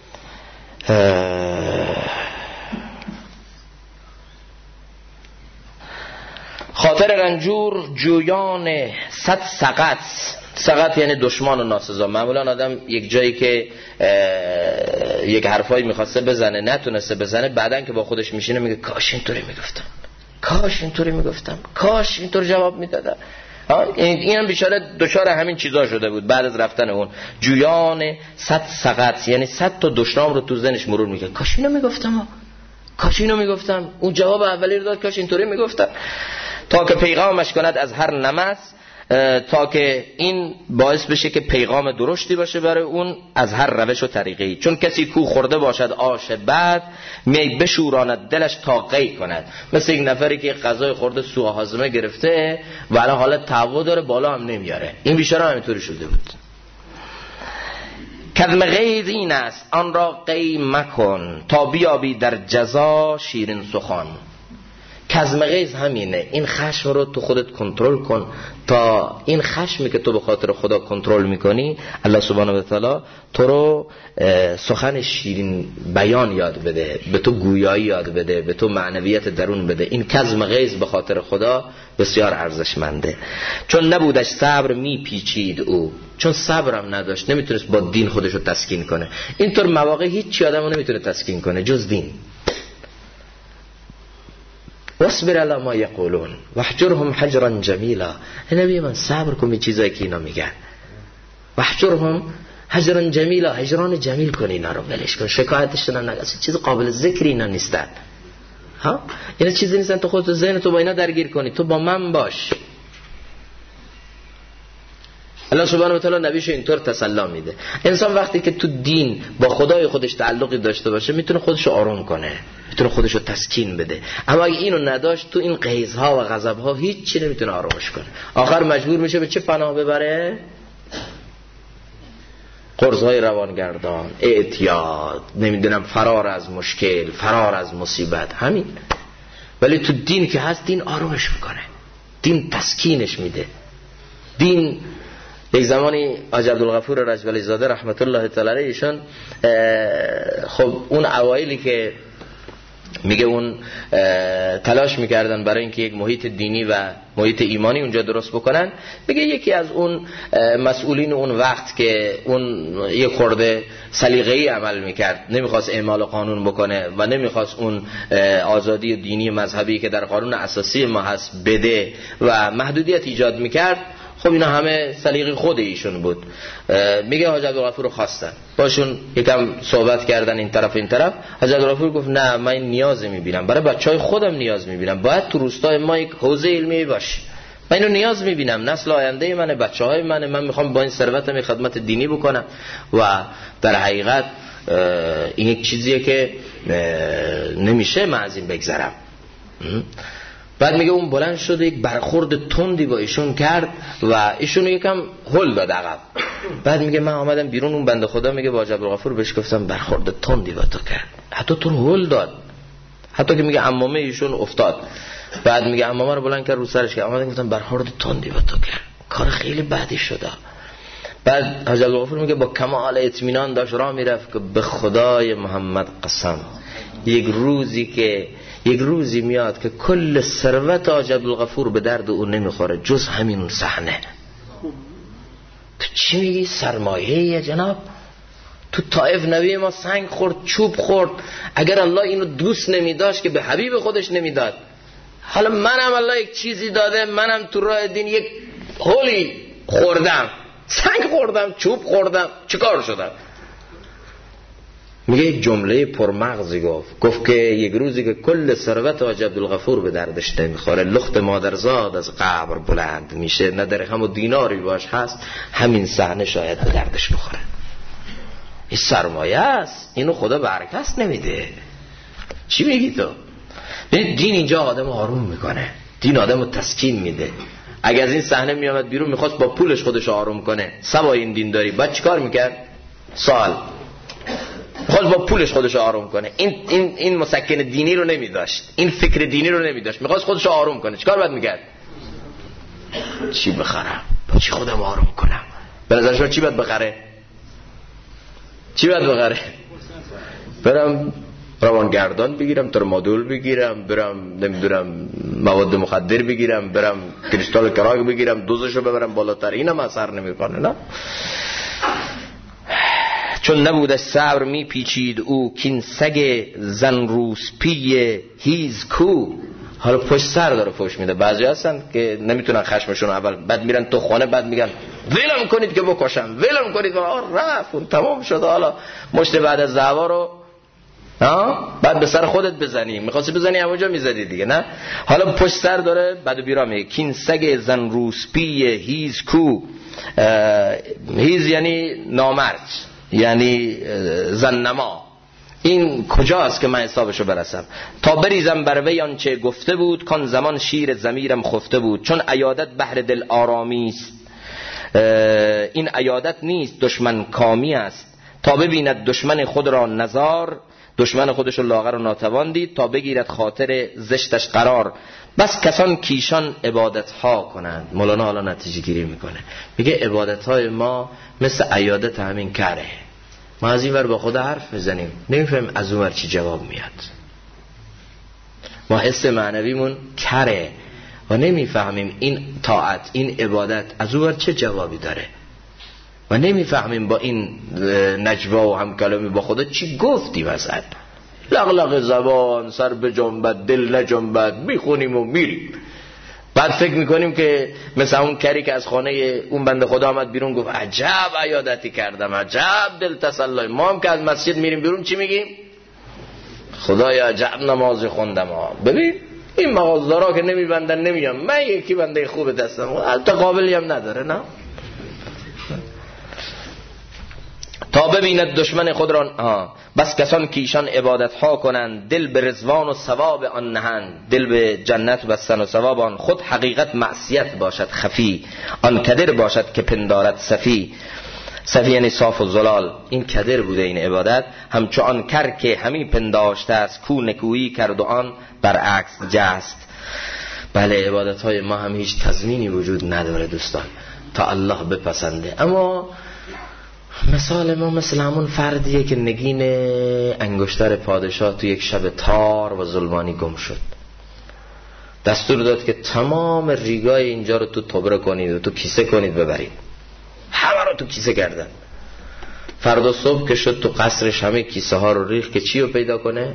Speaker 1: خاطر رنجور جویان 100 سقط. سقط یعنی دشمن و ناسزا. معمولا آدم یک جایی که یک حرفایی میخواسته بزنه نتونسته بزنه، بعدن که با خودش میشینه میگه کاش اینطوری میگفتم، کاش اینطوری میگفتم، کاش اینطور جواب میدادم. اینم بیچاره دچار همین چیزا شده بود بعد از رفتن اون. جویان 100 سقط یعنی 100 تا دشنام رو تو ذهنش مرور میگه، کاش اینو میگفتم، کاش اینو میگفتم، اون جواب اولی رو داد، کاش اینطوری میگفتم. تا که پیغامش کند از هر نمط، تا که این باعث بشه که پیغام درشتی باشه برای اون از هر روش و طریقی. چون کسی کو خورده باشد آش بد، می بشوراند دلش تا قی کند. مثل یک نفری که غذای خورده سوء هاضمه گرفته و الان حالت تعو داره، بالا هم نمیاره. این بیچاره همینطوری شده بود. کظم غیظ این است آن را قی مکن، تا بیابی در جزا شیرین سخن. کظم غیظ همینه، این خشم رو تو خودت کنترل کن، تا این خشمی که تو به خاطر خدا کنترل میکنی، الله سبحانه و تعالی تو رو سخن شیرین بیان یاد بده، به تو گویایی یاد بده، به تو معنویت درون بده. این کظم غیظ به خاطر خدا بسیار ارزشمنده. چون نبودش صبر میپیچید او، چون صبرم نداشت نمیتونست با دین خودش رو تسکین کنه. اینطور مواقع هیچ آدمو نمیتونه تسکین کنه جز دین. واصبر علی ما یقولون واحجرهم حجرا جمیلا. نبی من صبر کن به چیزایی که اینا میگن. واحجرهم حجرا جمیلا، هجران جمیل کن، اینا رو ولش کن، شکایتشون نگو، چیز قابل ذکر اینا نیستن. ها اینا چیزی نیستن تو خودت ذهن تو با اینا درگیر کنی، تو با من باش. الله سبحانه و تعالی نبیش اینطور تسلی میده. انسان وقتی که تو دین با خدای خودش تعلقی داشته باشه میتونه خودش رو آروم کنه، میتونه خودش رو تسکین بده. اما اگه اینو نداشت تو این غیظ‌ها و غضب‌ها هیچ چی نمیتونه آرومش کنه. آخر مجبور میشه به چه پناه ببره؟ قرض‌های روانگردان، اعتیاد، نمیدونم فرار از مشکل، فرار از مصیبت، همین. ولی تو دین که هست دین آرومش میکنه، دین تسکینش میده. دین یک زمانی حاج عبدالغفور رجولی زاده رحمت الله تعالی علیه ایشون خب اون اوایلی که میگه اون تلاش میکردن برای اینکه یک محیط دینی و محیط ایمانی اونجا درست بکنن، میگه یکی از اون مسئولین اون وقت که اون یک خورده سلیقه‌ای عمل میکرد، نمیخواست اعمال قانون بکنه و نمیخواست اون آزادی دینی مذهبی که در قانون اساسی ما هست بده و محدودیت ایجاد میکرد. خب اینا همه سلیقه خود ایشون بود. میگه حاج عبدالغفور رو خواستن، باشون یکم صحبت کردن این طرف این طرف. حاج عبدالغفور گفت نه من نیاز میبینم، برای بچهای خودم نیاز میبینم، باید تو روستای ما یک حوزه علمی باشه، من اینو نیاز میبینم، نسل آینده منه، بچهای منه، من میخوام با این ثروتم خدمت دینی بکنم. و در حقیقت این یک چیزیه که نمیشه من از این بگذرم. بعد میگه اون بلند شده یک برخورد تندی با ایشون کرد و ایشونو یکم هل داد عقب. بعد میگه من آمدم بیرون، اون بنده خدا میگه با حاج عبدالغفور بهش گفتم برخورد تندی با تو کرد، حتی تو هل داد، حتی که میگه عمامه ایشون افتاد. بعد میگه عمامه رو بلند کرد رو سرش کرد، آمدم گفتم برخورد تندی با تو کرد، کار خیلی بدی شده. بعد حاج عبدالغفور میگه با کمال اطمینان داشت راه میرفت که به خدای محمد قسم یک روزی میاد که کل ثروت حاج عبدالغفور به درد او نمیخوره جز همین صحنه. تو چی میگی؟ سرمایه جناب، تو طائف نبی ما سنگ خورد، چوب خورد. اگر الله اینو دوست نمیداشت که به حبیب خودش نمیداد. حالا منم الله یک چیزی داده، منم تو راه دین یک هولی خوردم، سنگ خوردم، چوب خوردم، چیکار شدم؟ میگه یک جمله پرمغزی گفت که یک روزی که کل ثروت حاج عبدالغفور به دردش نمیخوره، لخت مادرزاد از قبر بلند میشه، نه درهم و دیناری باش هست، همین صحنه شاید به دردش بخوره. این سرمایه است، اینو خدا برکت نمیده. چی میگی تو؟ دین اینجا آدم آروم میکنه، دین آدمو تسکین میده. اگه از این صحنه میامد بیرون میخواست با پولش خودش آروم کنه، سوای این دین داری، بعد چیکار میکرد؟ سوال خود با پولش خودش آروم کنه. این مسکن دینی رو نمیداشت، این فکر دینی رو نمیداشت، میخواست خودش آروم کنه. چیکار باید میکرد؟ چی بخرم؟ با چی خودم آروم کنم؟ به نظر شما چی باید بخره؟ چی باید بخره؟ برم روانگردان بگیرم، ترمادول بگیرم، برم نمیدونم مواد مخدر بگیرم، برم کریستال کراک بگیرم، دوزشو ببرم بالاتر. اینم اثر نمیکنه. نه، چون نبودش صبر میپیچید او، کین سگ زن روسپی هیز کو. حالا پشت سر داره فوش میده. بعضی هستن که نمیتونن خشمشون اول، بعد میرن تو خانه، بعد میگن ولم کنید که بکشم، ولم کنید. رفت اون تمام شد. حالا مشت بعد از دعوا رو بعد به سر خودت بزنی، میخواستی بزنی همونجا میزدی دیگه. نه، حالا پشت سر داره بعد بیرا میگه کین سگ زن روسپی هیز کو. هیز یعنی نامرد، یعنی زننما. این کجاست که من حسابشو برسم؟ تا بریزم بر وی آنچه گفته بود، کان زمان شیر ضمیرم خفته بود. چون عیادت بهر دل آرامی است، این عیادت نیست دشمن کامی است. تا ببیند دشمن خود را نزار، دشمن خودش رو لاغر و ناتوان دید. تا بگیرد خاطر زشتش قرار، بس کسان کیشان عبادت ها کنند. مولانا حالا نتیجه گیری میکنه، میگه عبادت های ما مثل عیادت همین کره. ما از این ور با خدا حرف میزنیم، نمیفهمیم از اون ور چی جواب میاد. ما حس معنویمون کره و نمیفهمیم این طاعت، این عبادت از اون ور چه جوابی داره و نمیفهمیم با این نجوا و همکلامی با خدا چی گفتیم. مثلا لغلغ زبان، سر به جنبت دل نجنبت، میخونیم و میریم. بعد فکر میکنیم که مثل اون کری که از خانه اون بنده خدا آمد بیرون گفت عجب عیادتی کردم، عجب دل تسلی. ما هم که از مسجد میریم بیرون چی میگیم؟ خدایا عجب نماز خوندم. ببین این مغازدارا که نمیبندن نمیام، من یکی بنده خوب دستم، حتی قابلی هم نداره. نه، تا ببیند دشمن خود را بس کسان که ایشان عبادت ها کنند، دل به رضوان و ثواب آن نهند. دل به جنت بستن و ثواب آن، خود حقیقت معصیت باشد خفی. آن کدر باشد که پندارد صفی. صفی یعنی صاف و زلال. این کدر بوده این عبادت، همچو آن کر که همی پنداشته است، کو نکویی کرد و آن برعکس جست. بله، عبادت های ما هم هیچ تضمینی وجود نداره دوستان تا الله بپسنده. اما مثال ما مثل همون فردیه که نگین انگشتر پادشاه تو یک شب تار و ظلمانی گم شد. دستور داد که تمام ریگای اینجا رو تو تبره کنید و تو کیسه کنید ببرید. همه رو تو کیسه کردن. فردا صبح که شد تو قصرش همه کیسه ها رو ریخت که چی رو پیدا کنه؟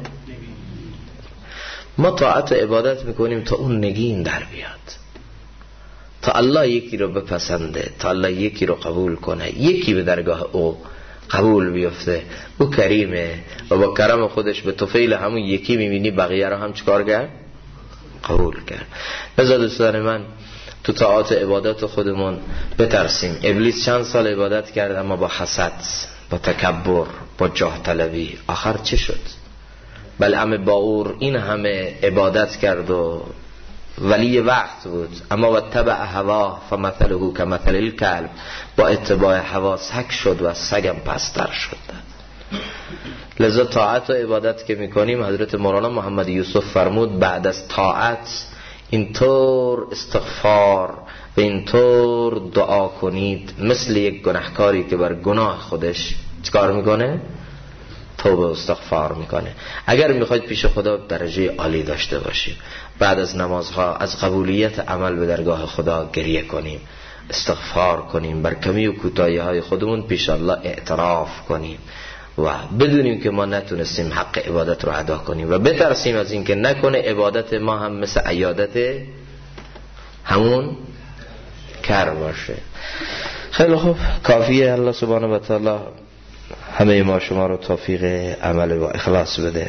Speaker 1: ما طاعت و عبادت میکنیم تا اون نگین در بیاد، تا الله یکی رو بپسنده، تا الله یکی رو قبول کنه، یکی به درگاه او قبول بیفته. او کریمه و با کرم خودش به طفیل همون یکی میبینی بقیه رو هم چکار کرد؟ قبول کرد. لذا دوستان من تو طاعت عبادت خودمون بترسیم. ابلیس چند سال عبادت کرد اما با حسد، با تکبر، با جاه طلبی، آخر چه شد؟ بلعم باور این همه عبادت کرد و ولی وقت بود، اما و تبع هوا فمثله کمثل الکلب، با اتباع هوا سگ شد و سگم پستر شد. لذا طاعت و عبادت که میکنیم، حضرت مولانا محمد یوسف فرمود بعد از طاعت اینطور استغفار و اینطور دعا کنید مثل یک گناهکاری که بر گناه خودش چیکار میکنه؟ توبه و استغفار میکنه. اگر میخواید پیش خدا درجه عالی داشته باشیم، بعد از نمازها از قبولیت عمل به درگاه خدا گریه کنیم، استغفار کنیم، بر کمی و کوتاهی های خودمون پیش الله اعتراف کنیم و بدونیم که ما نتونستیم حق عبادت رو ادا کنیم و بترسیم از این که نکنه عبادت ما هم مثل عیادت همون کر باشه. خیلی خوب، کافیه. الله سبحانه و تعالی همه ما شما رو توفیق عمل و اخلاص بده.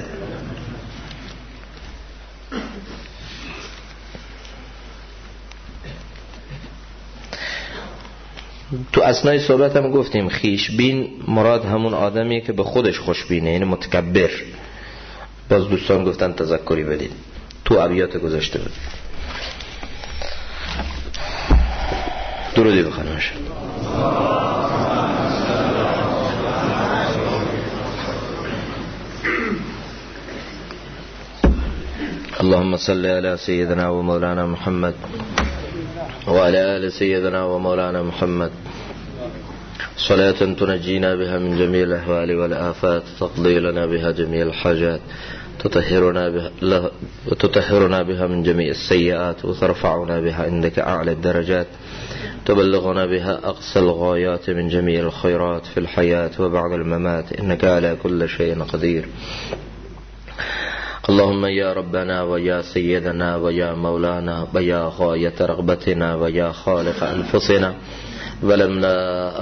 Speaker 1: تو اثنای صحبت هم گفتیم خویشبین مراد همون آدمیه که به خودش خوشبینه، یعنی متکبر. باز دوستان گفتن تذکری بدید، تو ابیات گذاشته بود. درودی بخونیم. اللهم صل على سيدنا ومولانا محمد وعلى آل سيدنا ومولانا محمد صلاة تنجينا بها من جميع الأحوال والآفات، تقضي لنا بها جميع الحاجات، وتطهرنا بها من جميع السيئات، وترفعنا بها عندك أعلى الدرجات، تبلغنا بها أقصى الغايات من جميع الخيرات في الحياة وبعد الممات، إنك على كل شيء قدير. اللهم يا ربنا ويا سيدنا ويا مولانا ويا غاية رغبتنا ويا خالق أنفسنا، ظلمنا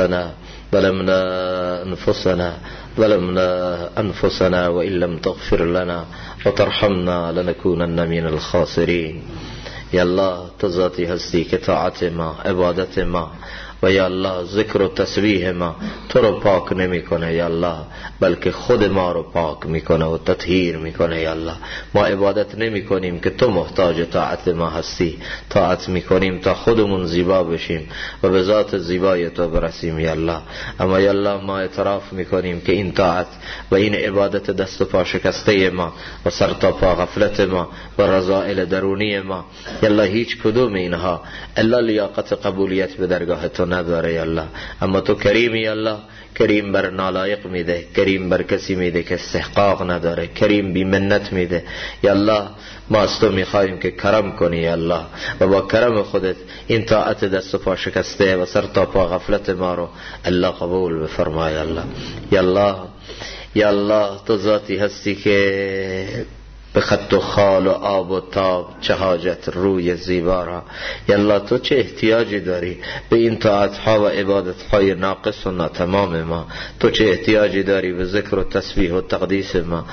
Speaker 1: أنفسنا وإن لم تغفر لنا وترحمنا لنكونن من الخاسرين. یا الله تو ذاتی هستی که طاعت ما، عبادت ما و یا الله ذکر و تسبیح ما تو رو پاک نمی کنه یا الله، بلکه خود ما رو پاک میکنه و تطهیر میکنه یا الله. ما عبادت نمی کنیم که تو محتاج طاعت ما هستی، طاعت میکنیم تا خودمون زیبا بشیم و به ذات زیبای تو برسیم یا الله. اما یا الله ما اعتراف میکنیم که این طاعت و این عبادت دست و پا شکسته ما و سر تا پا غفلت ما و رذائل درونی ما یا الله هیچ کدوم اینها الا لیاقت قبولیت به درگاه تو نداره یا الله. اما تو کریمی یا الله، کریم بر نالایق میده، کریم بر کسی میده که استحقاق نداره، کریم بی منت میده یا الله. ما از تو میخواهیم که کرم کنی یا الله و با کرم خودت این طاعت دست و پا شکسته و سر تا پا غفلت ما رو الله قبول بفرما یا الله. یا الله یا الله تو ذاتی هستی که به خط و خال و آب و تاب چه حاجت روی زیبا را یا الله. تو چه احتیاجی داری به این طاعت ها و عبادت های ناقص و ناتمام ما؟ تو چه احتیاجی داری به ذکر و تسبیح و تقدیس ما؟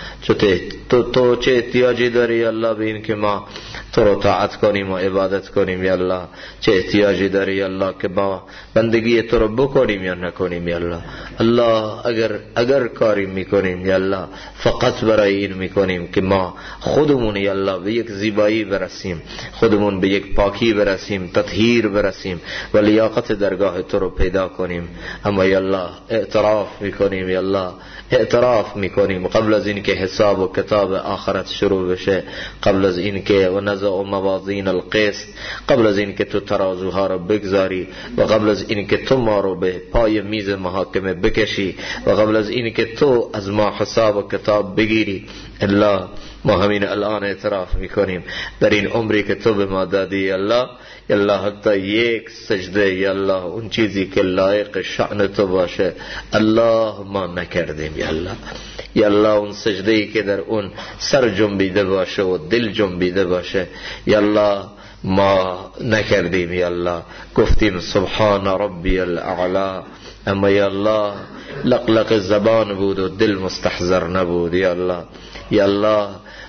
Speaker 1: تو چه احتیاجی داری یا الله به این که ما تو رو طاعت کنیم و عبادت کنیم یا الله؟ چه احتیاجی داری یا الله که ما بندگی تو رو بکنیم یا نکنیم یا الله؟ الله اگر کاری میکنیم یا الله فقط برای این میکنیم که ما خودمون یا الله به یک زیبایی برسیم، خودمون به یک پاکی برسیم، تطهیر برسیم و لیاقت درگاه تو رو پیدا کنیم. اما یا الله اعتراف میکنیم یا الله، اعتراف میکنیم قبل از این که حساب و کتاب آخرت شروع بشه، قبل از این که و نزع موازین القسط، قبل از این که تو ترازوها رو بگذاری و قبل از این که تو ما رو به پای میز محاکمه بکشی و قبل از این که تو از ما حساب و کتاب بگیری. الله ما همین الان اعتراف میکنیم در این عمری که تو به ما دادی یا الله، یا الله حتی یک سجده یا الله اون چیزی که لایق شأن تو باشه الله ما نکردیم یا الله. یا الله اون سجده‌ای که در اون سر جنبیده باشه و دل جنبیده باشه یا الله ما نکردیم یا الله. گفتیم سبحان ربی الاعلا، اما یا الله لقلق زبان بود و دل مستحضر نبود یا الله. یا الله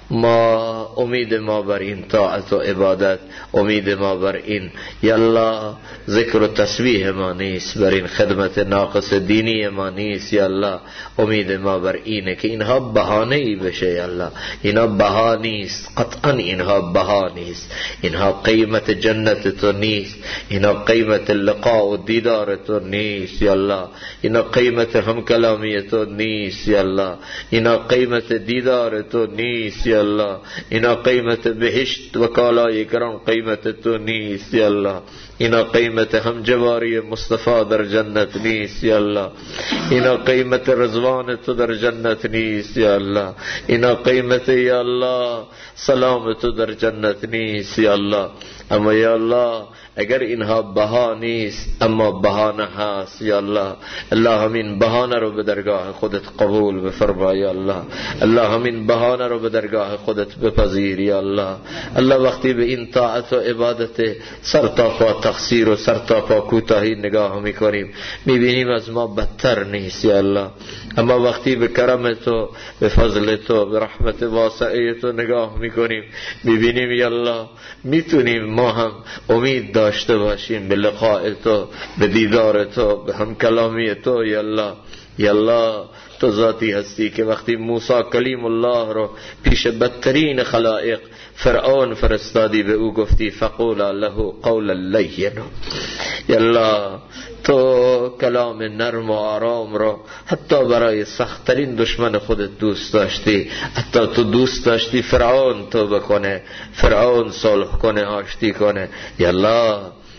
Speaker 1: ما امید ما بر این طاعت و عبادت، امید ما بر این یا الله ذکر و تسبیح ما نیست، بر این خدمت ناقص دینی ما نیست یا الله. امید ما بر اینه که اینها بهانه ای بشه یا الله. اینا بها نیست، قطعا اینها بها نیست، اینها قیمت جنت تو نیست، اینا قیمت لقاء و دیدار تو نیست یا الله، اینا قیمت هم کلامی تو نیست یا الله، اینا قیمت دیدار تو نیست یا الله، اینا قیمت بهشت و کالای کرام قیمت تو نیست یا الله، اینا قیمت هم جواری مصطفی در جنت نیست یا الله، اینا قیمت رضوان تو در جنت نیست یا الله، اینا قیمت یا الله سلام تو در جنت نیست یا الله. اما یا الله اگر اینها بها نیست اما بهانه هست یا الله، الله همین بهانه رو به درگاه خودت قبول بفرما یا الله، الله همین بهانه رو به درگاه خودت بپذیر یا الله. الله وقتی به این طاعت و عبادت سر تا پا تقصیر و سر تا پا کوتاهی نگاه میکنیم، میبینیم از ما بدتر نیست یا الله، اما وقتی به کرم تو، به فضل تو، به رحمت واسعه تو نگاه میکنیم، میبینیم یا الله میتونیم ما هم امید داشته باشیم به لقاء تو، به دیدار تو، به هم کلامی تو یا الله. یا الله تو ذاتی هستی که وقتی موسی کلیم الله رو پیش بدترین خلائق فرعون فرستادی، به او گفتی فقولا له قولا لینا. یا الله تو کلام نرم و آرام رو حتی برای سخت‌ترین دشمن خودت دوست داشتی، حتی تو دوست داشتی فرعون توبه کنه، فرعون صلح کنه، آشتی کنه. یا الله،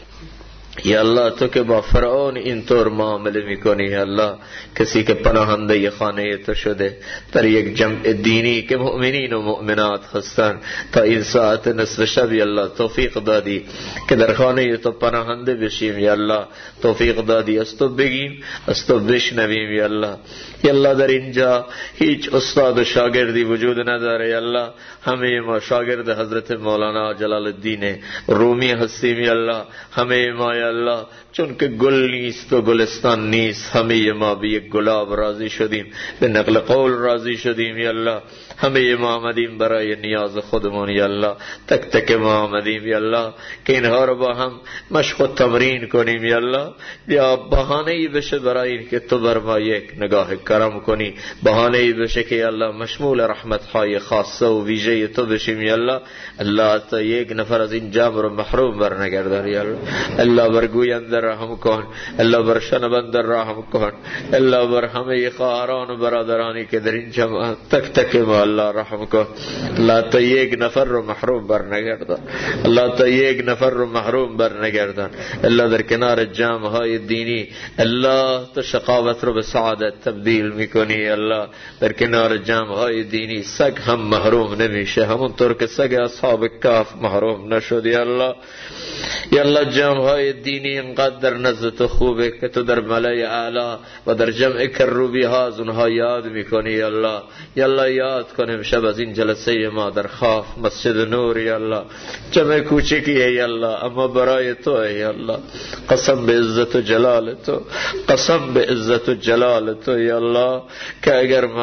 Speaker 1: یا الله تو که با فرعون اینطور معامله میکنی یا الله، کسی که پناهنده خانه تو شده در یک جمع دینی که مؤمنین و مؤمنات هستن، تا این ساعت نصف شب یا الله توفیق دادی که در خانه تو پناهنده بشیم یا الله، توفیق دادی از تو بگیم، از تو بشنویم یا الله. یا الله در اینجا هیچ استاد و شاگردی وجود نداره یا الله، همه ما شاگرد حضرت مولانا جلال الدین رومی هستیم یا الله، همه ما یا الله چون که گل نیست و گلستان نیست، همه ما به یک گلاب راضی شدیم، به نقل قول راضی شدیم یا الله. همه ما آمدیم برای نیاز خودمون یا الله، تک تک ما آمدیم یا الله که اینها رو با هم مشق و تمرین کنیم یا الله، یا بهانه‌ای بشه برای این که تو بر ما یک نگاه کرم کنی، بهانه‌ای بشه که یا الله مشمول رحمت‌های خاصه و ویژه تو بشیم یا الله. الله تا یک نفر از این جمع رو محروم بر نگردان یا الله. الله بر گوینده رحم کن، الله بر شنونده رحم کن، الله بر همه خواهران و برادرانی که در این جمع تک تک ما الله رحم کن. الله تا یک نفر رو محروم بر نگردان، الله تا یک نفر رو محروم بر نگردان. الله در کنار جمع های دینی الله تو شقاوت رو به سعادت تبدیل میکنی. الله در کنار جمع های دینی سگ هم محروم نمیشه، همونطور که سگ اصحاب کهف محروم نشد یا الله. یا الله جمع های دینی اینقدر در نزد تو خوبه که تو در ملای اعلی و در جمع کروبی ها از اونها یاد میکنی یا الله. یا الله یاد کنیم شب از این جلسه ما در خاف مسجد نور یا الله، جمع کوچکیه یا الله اما برای تو یا الله. قسم به عزت و جلال تو، قسم به عزت و جلال تو یا الله که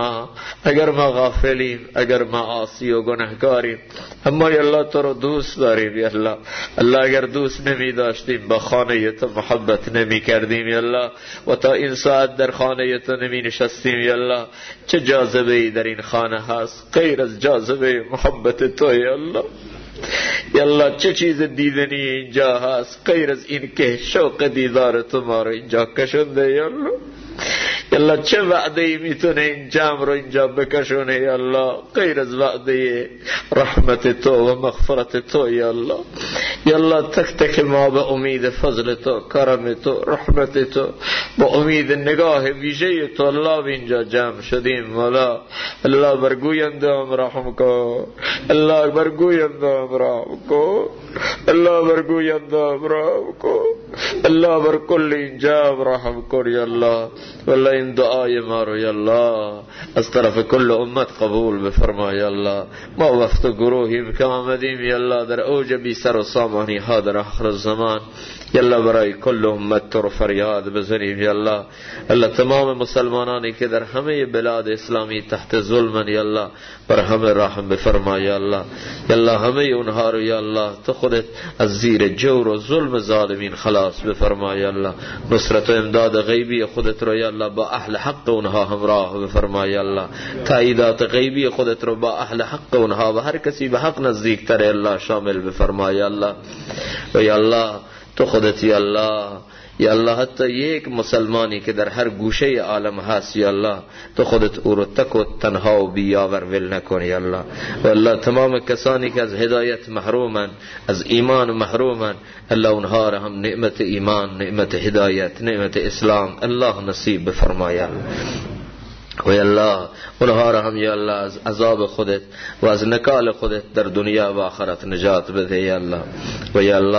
Speaker 1: اگر ما غافلیم، اگر ما عاصی و گناهکاریم، اما یا الله تو رو دوست داریم یا الله. الله اگر دوست نمی داشتیم با خانه تو محبت نمی کردیم یا الله، و تا این ساعت در خانه تو نمی نشستیم یا الله. چه جاذبه ای در این خانه هست غیر از جاذبه محبت تو یا الله. یا الله چه چیز دیدنی اینجا هست غیر از این که شوق دیدار تو ما رو اینجا کشنده یا الله. یا الله چه وعده ای میتونه این جمع رو اینجا بکشونه یا الله غیر از وعده رحمت تو و مغفرت تو یا الله. یا الله تک تک ما به امید فضل تو، کرم تو، رحمت تو، با امید نگاه ویژه تو الله اینجا جمع شدیم مولا. الله برگوینده هم رحم کن، الله برگوینده هم رحم کن، الله برگوینده هم رحم کن، الله بر کل اینجا رحم کن یا الله. والله این دعای ما رو یا الله از طرف کل امت قبول بفرما یا الله. ما وقت گروهیم که آمدیم یا الله در اوج بی سر و سامانی ها در آخر الزمان یا الله برای کل امت تو رو فریاد بزنیم یا الله. الله تمام مسلمانانی که در همه بلاد اسلامی تحت ظلمن یا الله بر همه رحم بفرما یا الله. یا الله همه اونها رو یا الله تو خودت از زیر جور و ظلم ظالمین خلاص بفرما یا الله. نصرت و امداد غیبی خودت رو یا الله با اهل حق اونها همراه بفرما یا الله. تاییدات غیبی خودت رو با اهل حق اونها و هر کسی به حق نزدیک تر الله شامل بفرما یا الله. و یا الله تو خودت یا الله، یا الله حتی یک مسلمانی که در هر گوشه عالم هست یا الله تو خودت او رو تک و تنها و بیاور ول نکن یا الله. و الله تمام کسانی که از هدایت محرومن، از ایمان محرومن، الله اونها را هم نعمت ایمان، نعمت هدایت، نعمت اسلام الله نصیب بفرما یا الله. و یا الله اونها را هم یا الله از عذاب خودت و از نکال خودت در دنیا و آخرت نجات بده یا الله. و یا الله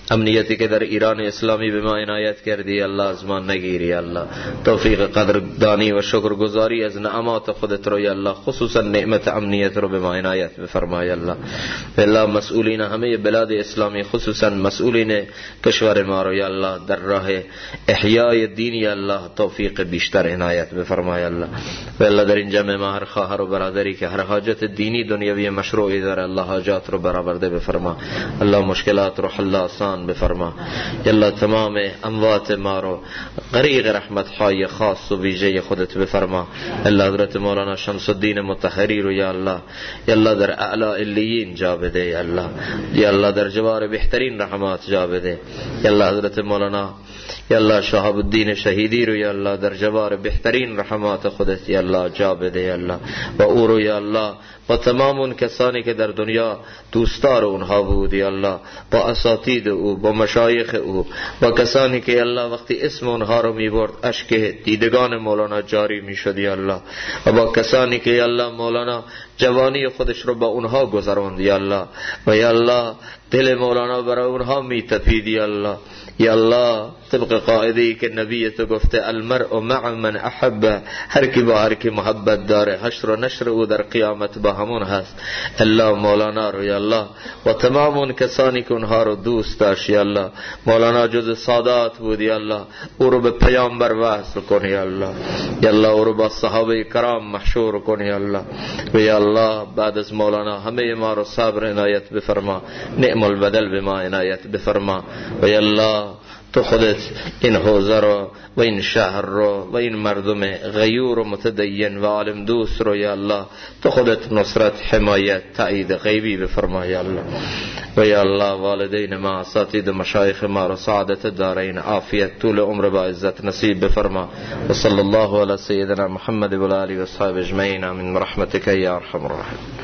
Speaker 1: امنیتی که در ایران اسلامی به ما عنایت کردی الله از ما نگیری الله. توفیق قدردانی و شکرگزاری از نعمات خودت رو یا الله، خصوصا نعمت امنیت رو به ما عنایت بفرمای الله. الله مسئولین همه بلاد اسلامی خصوصا مسئولین کشور ما رو یا الله در راه احیای دین یا الله توفیق بیشتر عنایت بفرمای الله. و الله در این جمع ما هر خواهر و برادری که هر حاجت دینی دنیوی مشروعی داره الله حاجات رو برآورده بفرما الله، مشکلات رو حل آسان بفرما یا الله. تمام اموات ما رو غریق رحمت های خاص و ویژه خودت بفرما الله. حضرت مولانا شمس الدین مطهری رو یا الله در اعلی علیین جا بده یا الله، یا الله در جوار بهترین رحمات جا بده یا الله. حضرت مولانا یا الله شهاب الدین شهیدی رو یا الله در جوار بهترین رحمات خودت یا الله جا بده یا الله. و او رو یا الله و تمام اون کسانی که در دنیا دوستدار اونها بود یا الله، با اساتید او، با مشایخ او، با کسانی که یا الله وقتی اسم اونها رو میبرد اشک دیدگان مولانا جاری میشد یا الله، و با کسانی که یا الله مولانا جوانی خودش رو با اونها گذراند یا الله، و یا الله دل مولانا برای اونها میتپید یا الله. یا الله طبق قاعده‌ای که نبی تو گفته المرء مع من احب، هر کی با هر کی محبت داره حشر و نشر او در قیامت با همون هست. الله مولانا رو یا الله و تمام اون کسانی که اونها رو دوست داشت یا الله، مولانا جز سادات بود یا الله، او رو به پیامبر وصل کن یا الله، یا الله او رو با صحابه کرام محشور کن یا الله. و یا الله بعد از مولانا همه ما رو صبر عنایت بفرما، نعم البدل به ما عنایت بفرما. و یا الله تو خودت این حوزه رو و این شهر رو و این مردم غیور و متدین و عالم دوست رو یا الله تو خودت نصرت، حمایت، تأیید غیبی بفرما یا الله. و یا الله والدین ما، اساتید مشایخ ما رو سعادت دارین، عافیت، طول عمر با عزت نصیب بفرما. و صلی الله علی سیدنا محمد و آله و اصحابه اجمعین، من رحمتک یا ارحم الراحمین.